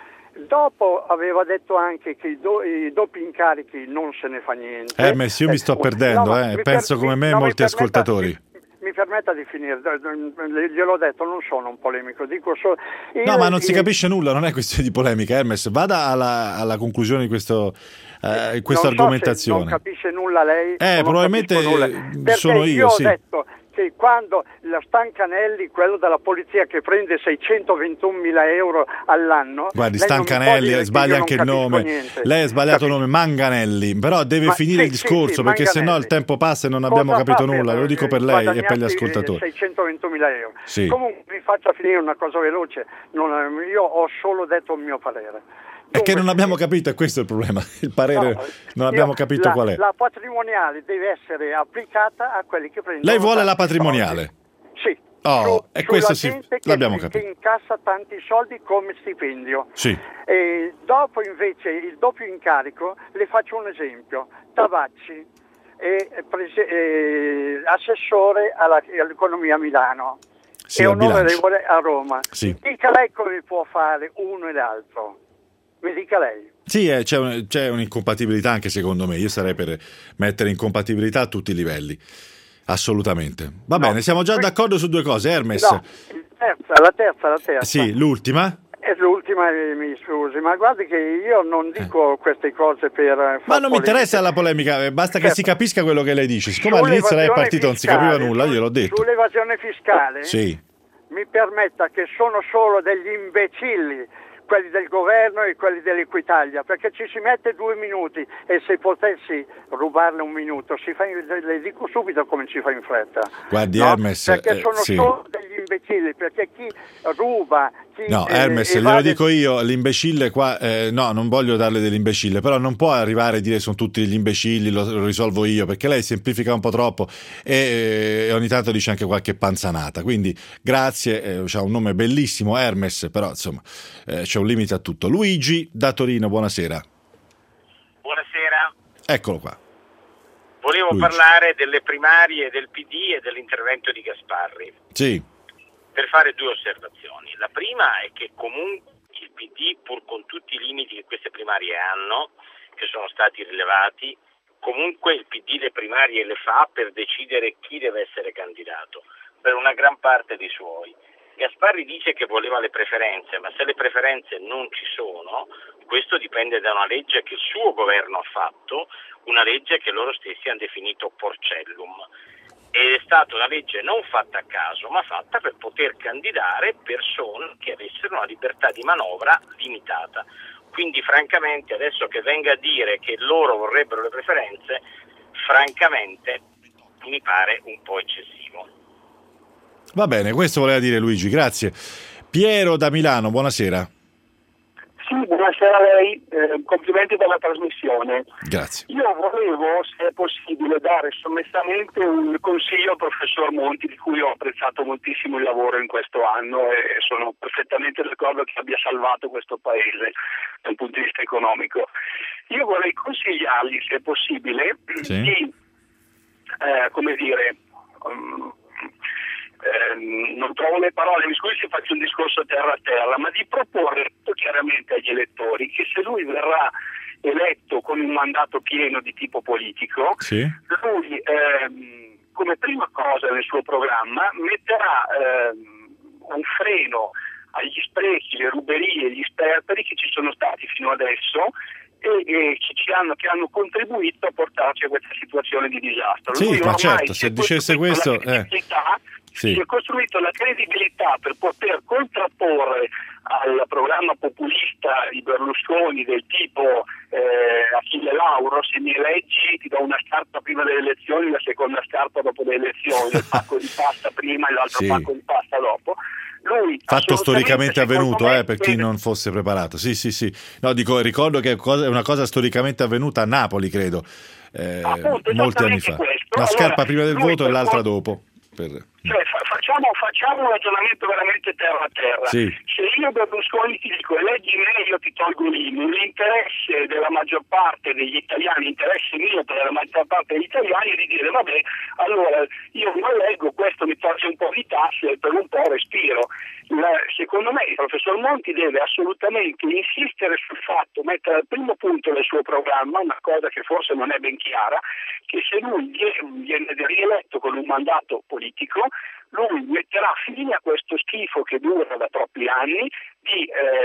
Dopo aveva detto anche che i, do, i doppi incarichi non se ne fa niente. Hermes, io mi sto perdendo, no, eh, mi penso per, come me no, molti mi ascoltatori. Permetta, mi, mi permetta di finire, gliel'ho detto, non sono un polemico, dico solo... Io, no, ma non io, si capisce nulla, non è questione di polemica, Hermes, vada alla, alla conclusione di questo, eh, questa non argomentazione. So se non capisce nulla lei. Eh, probabilmente nulla. sono io, io sì. ho detto che quando la Stancanelli, quello della polizia che prende seicentoventunomila euro all'anno, guardi, Stancanelli sbaglia anche il nome, niente. Lei ha sbagliato il nome, Manganelli, però deve ma, finire sì, il discorso, sì, sì, perché sennò il tempo passa e non Cosa abbiamo capito nulla, lo dico per lei e per gli ascoltatori. seicentoventomila euro. Sì. Comunque vi faccia finire una cosa veloce, non, io ho solo detto il mio parere. È che non abbiamo capito, è questo il problema, il parere no, non abbiamo capito la, qual è. La patrimoniale deve essere applicata a quelli che prendono... Lei vuole la patrimoniale? Sì. Oh, su, e questo sì, che, l'abbiamo capito. Che incassa tanti soldi come stipendio. Sì. E dopo invece il doppio incarico, le faccio un esempio, Tabacci, è prese, è assessore alla, all'economia a Milano sì, e onorevole a Roma. Sì. Dica lei come può fare uno e l'altro. Mi dica lei. Sì, eh, c'è, un, c'è un'incompatibilità anche secondo me. Io sarei per mettere incompatibilità a tutti i livelli. Assolutamente. Va no, bene, siamo già qui... d'accordo su due cose, Hermes. No, la terza, la terza, la terza. Sì, l'ultima? È l'ultima, mi scusi, ma guardi che io non dico eh. queste cose per... Ma non mi interessa la polemica, basta certo. che si capisca quello che lei dice. Siccome all'inizio lei è partito, non si capiva nulla, io l'ho detto. Sull'evasione fiscale, sì. mi permetta che sono solo degli imbecilli quelli del governo e quelli dell'Equitalia, perché ci si mette due minuti e se potessi rubarle un minuto, si fa in, le dico subito come ci fa in fretta. Guardi, no? Hermes, perché sono eh, sì. solo degli imbecilli, perché chi ruba, chi No, eh, Hermes, evade... glielo dico io, l'imbecille qua, eh, no, non voglio darle dell'imbecille, però non può arrivare a dire sono tutti gli imbecilli, lo, lo risolvo io, perché lei semplifica un po' troppo e, e ogni tanto dice anche qualche panzanata, quindi grazie, eh, c'ha un nome bellissimo, Hermes, però insomma eh, c'è un limite a tutto. Luigi da Torino, buonasera. Buonasera. Eccolo qua. Volevo Luigi. parlare delle primarie del P D e dell'intervento di Gasparri. Sì. Per fare due osservazioni. La prima è che comunque il P D, pur con tutti i limiti che queste primarie hanno, che sono stati rilevati, comunque il P D le primarie le fa per decidere chi deve essere candidato, per una gran parte dei suoi. Gasparri dice che voleva le preferenze, ma se le preferenze non ci sono, questo dipende da una legge che il suo governo ha fatto, una legge che loro stessi hanno definito Porcellum. Ed è stata una legge non fatta a caso, ma fatta per poter candidare persone che avessero una libertà di manovra limitata. Quindi francamente adesso che venga a dire che loro vorrebbero le preferenze, francamente mi pare un po' eccessivo. Va bene, questo voleva dire Luigi, grazie. Piero da Milano, buonasera. Sì, buonasera a lei, eh, complimenti per la trasmissione. Grazie. Io volevo, se è possibile, dare sommessamente un consiglio al professor Monti, di cui ho apprezzato moltissimo il lavoro in questo anno e sono perfettamente d'accordo che abbia salvato questo paese dal punto di vista economico. Io vorrei consigliargli, se è possibile, sì. di, eh, come dire... Um, Eh, non trovo le parole, mi scusi se faccio un discorso terra a terra, ma di proporre chiaramente agli elettori che se lui verrà eletto con un mandato pieno di tipo politico, sì. lui ehm, come prima cosa nel suo programma metterà ehm, un freno agli sprechi, le ruberie, gli sperperi che ci sono stati fino adesso e, e che, ci hanno, che hanno contribuito a portarci a questa situazione di disastro. Sì, lui ma ormai certo, se dicesse questo... Eh. Sì. Si è costruito la credibilità per poter contrapporre al programma populista di Berlusconi del tipo eh, Achille Lauro, se mi eleggi ti do una scarpa prima delle elezioni, la seconda scarpa dopo le elezioni, il pacco di pasta prima e l'altro sì. pacco di pasta dopo. Lui Fatto storicamente avvenuto, me, eh, per chi non fosse preparato. Sì, sì, sì. No, dico, ricordo che è una cosa storicamente avvenuta a Napoli, credo, eh, Appunto, molti anni fa. Questo. Una allora, scarpa prima del voto e l'altra può... dopo. Per... Cioè, fa- facciamo, facciamo un ragionamento veramente terra a terra. Sì. Se io Berlusconi ti dico eleggi me, io ti tolgo l'I M U, l'interesse della maggior parte degli italiani, l'interesse mio per la maggior parte degli italiani è di dire vabbè, allora io non leggo, questo mi toglie un po' di tasse e per un po' respiro. La, secondo me il professor Monti deve assolutamente insistere sul fatto, mettere al primo punto nel suo programma una cosa che forse non è ben chiara, che se lui viene rieletto con un mandato politico, lui metterà fine a questo schifo che dura da troppi anni di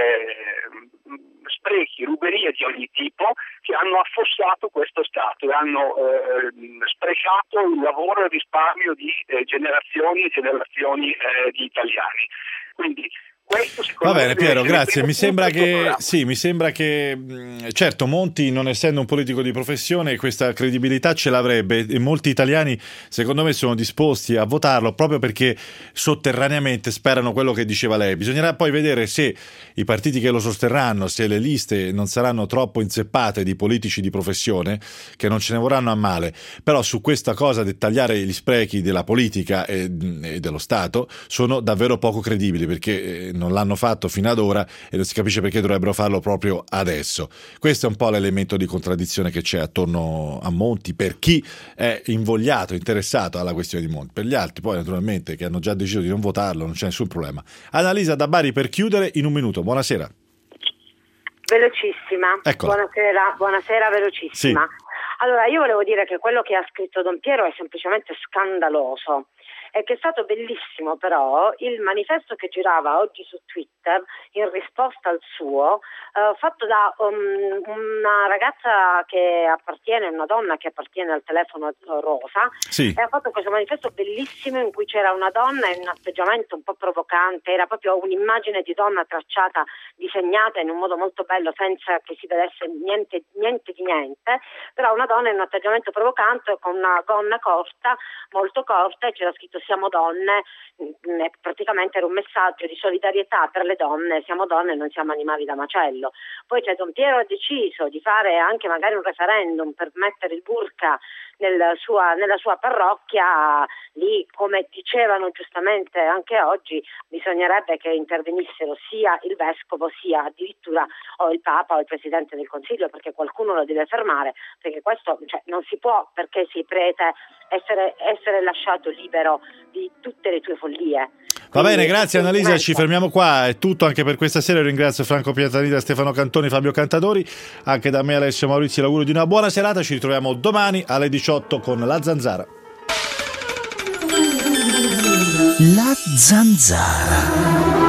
eh, sprechi, ruberie di ogni tipo che hanno affossato questo Stato e hanno eh, sprecato il lavoro e il risparmio di eh, generazioni e generazioni eh, di italiani. Quindi questo va bene Piero, grazie. Mi sembra che sì, mi sembra che certo Monti, non essendo un politico di professione, questa credibilità ce l'avrebbe e molti italiani secondo me sono disposti a votarlo proprio perché sotterraneamente sperano quello che diceva lei. Bisognerà poi vedere se i partiti che lo sosterranno, se le liste non saranno troppo inzeppate di politici di professione, che non ce ne vorranno a male, però su questa cosa di tagliare gli sprechi della politica e, e dello Stato sono davvero poco credibili, perché non l'hanno fatto fino ad ora e non si capisce perché dovrebbero farlo proprio adesso. Questo è un po' l'elemento di contraddizione che c'è attorno a Monti per chi è invogliato, interessato alla questione di Monti. Per gli altri poi naturalmente che hanno già deciso di non votarlo non c'è nessun problema. Annalisa da Bari, per chiudere in un minuto, buonasera. Velocissima. Eccola. Buonasera, buonasera, velocissima. Sì. Allora, io volevo dire che quello che ha scritto Don Piero è semplicemente scandaloso. E che è stato bellissimo però il manifesto che girava oggi su Twitter in risposta al suo, eh, fatto da um, una ragazza che appartiene, una donna che appartiene al telefono rosa, sì. E ha fatto questo manifesto bellissimo in cui c'era una donna in un atteggiamento un po' provocante, era proprio un'immagine di donna tracciata, disegnata in un modo molto bello senza che si vedesse niente, niente di niente, però una donna in un atteggiamento provocante con una gonna corta, molto corta, e c'era scritto siamo donne, mh, praticamente era un messaggio di solidarietà per le donne, siamo donne e non siamo animali da macello. Poi cioè, Don Piero ha deciso di fare anche magari un referendum per mettere il burqa nel sua, nella sua parrocchia. Lì, come dicevano giustamente anche oggi, bisognerebbe che intervenissero sia il vescovo sia addirittura o il Papa o il Presidente del Consiglio, perché qualcuno lo deve fermare, perché questo cioè, non si può, perché sei prete, essere, essere lasciato libero di tutte le tue follie. Va bene, grazie Annalisa, ci fermiamo qua, è tutto anche per questa sera. Io ringrazio Franco Pietanida, Stefano Cantoni, Fabio Cantadori, anche da me Alessio Maurizi l'augurio di una buona serata. Ci ritroviamo domani alle diciotto con La Zanzara. La Zanzara.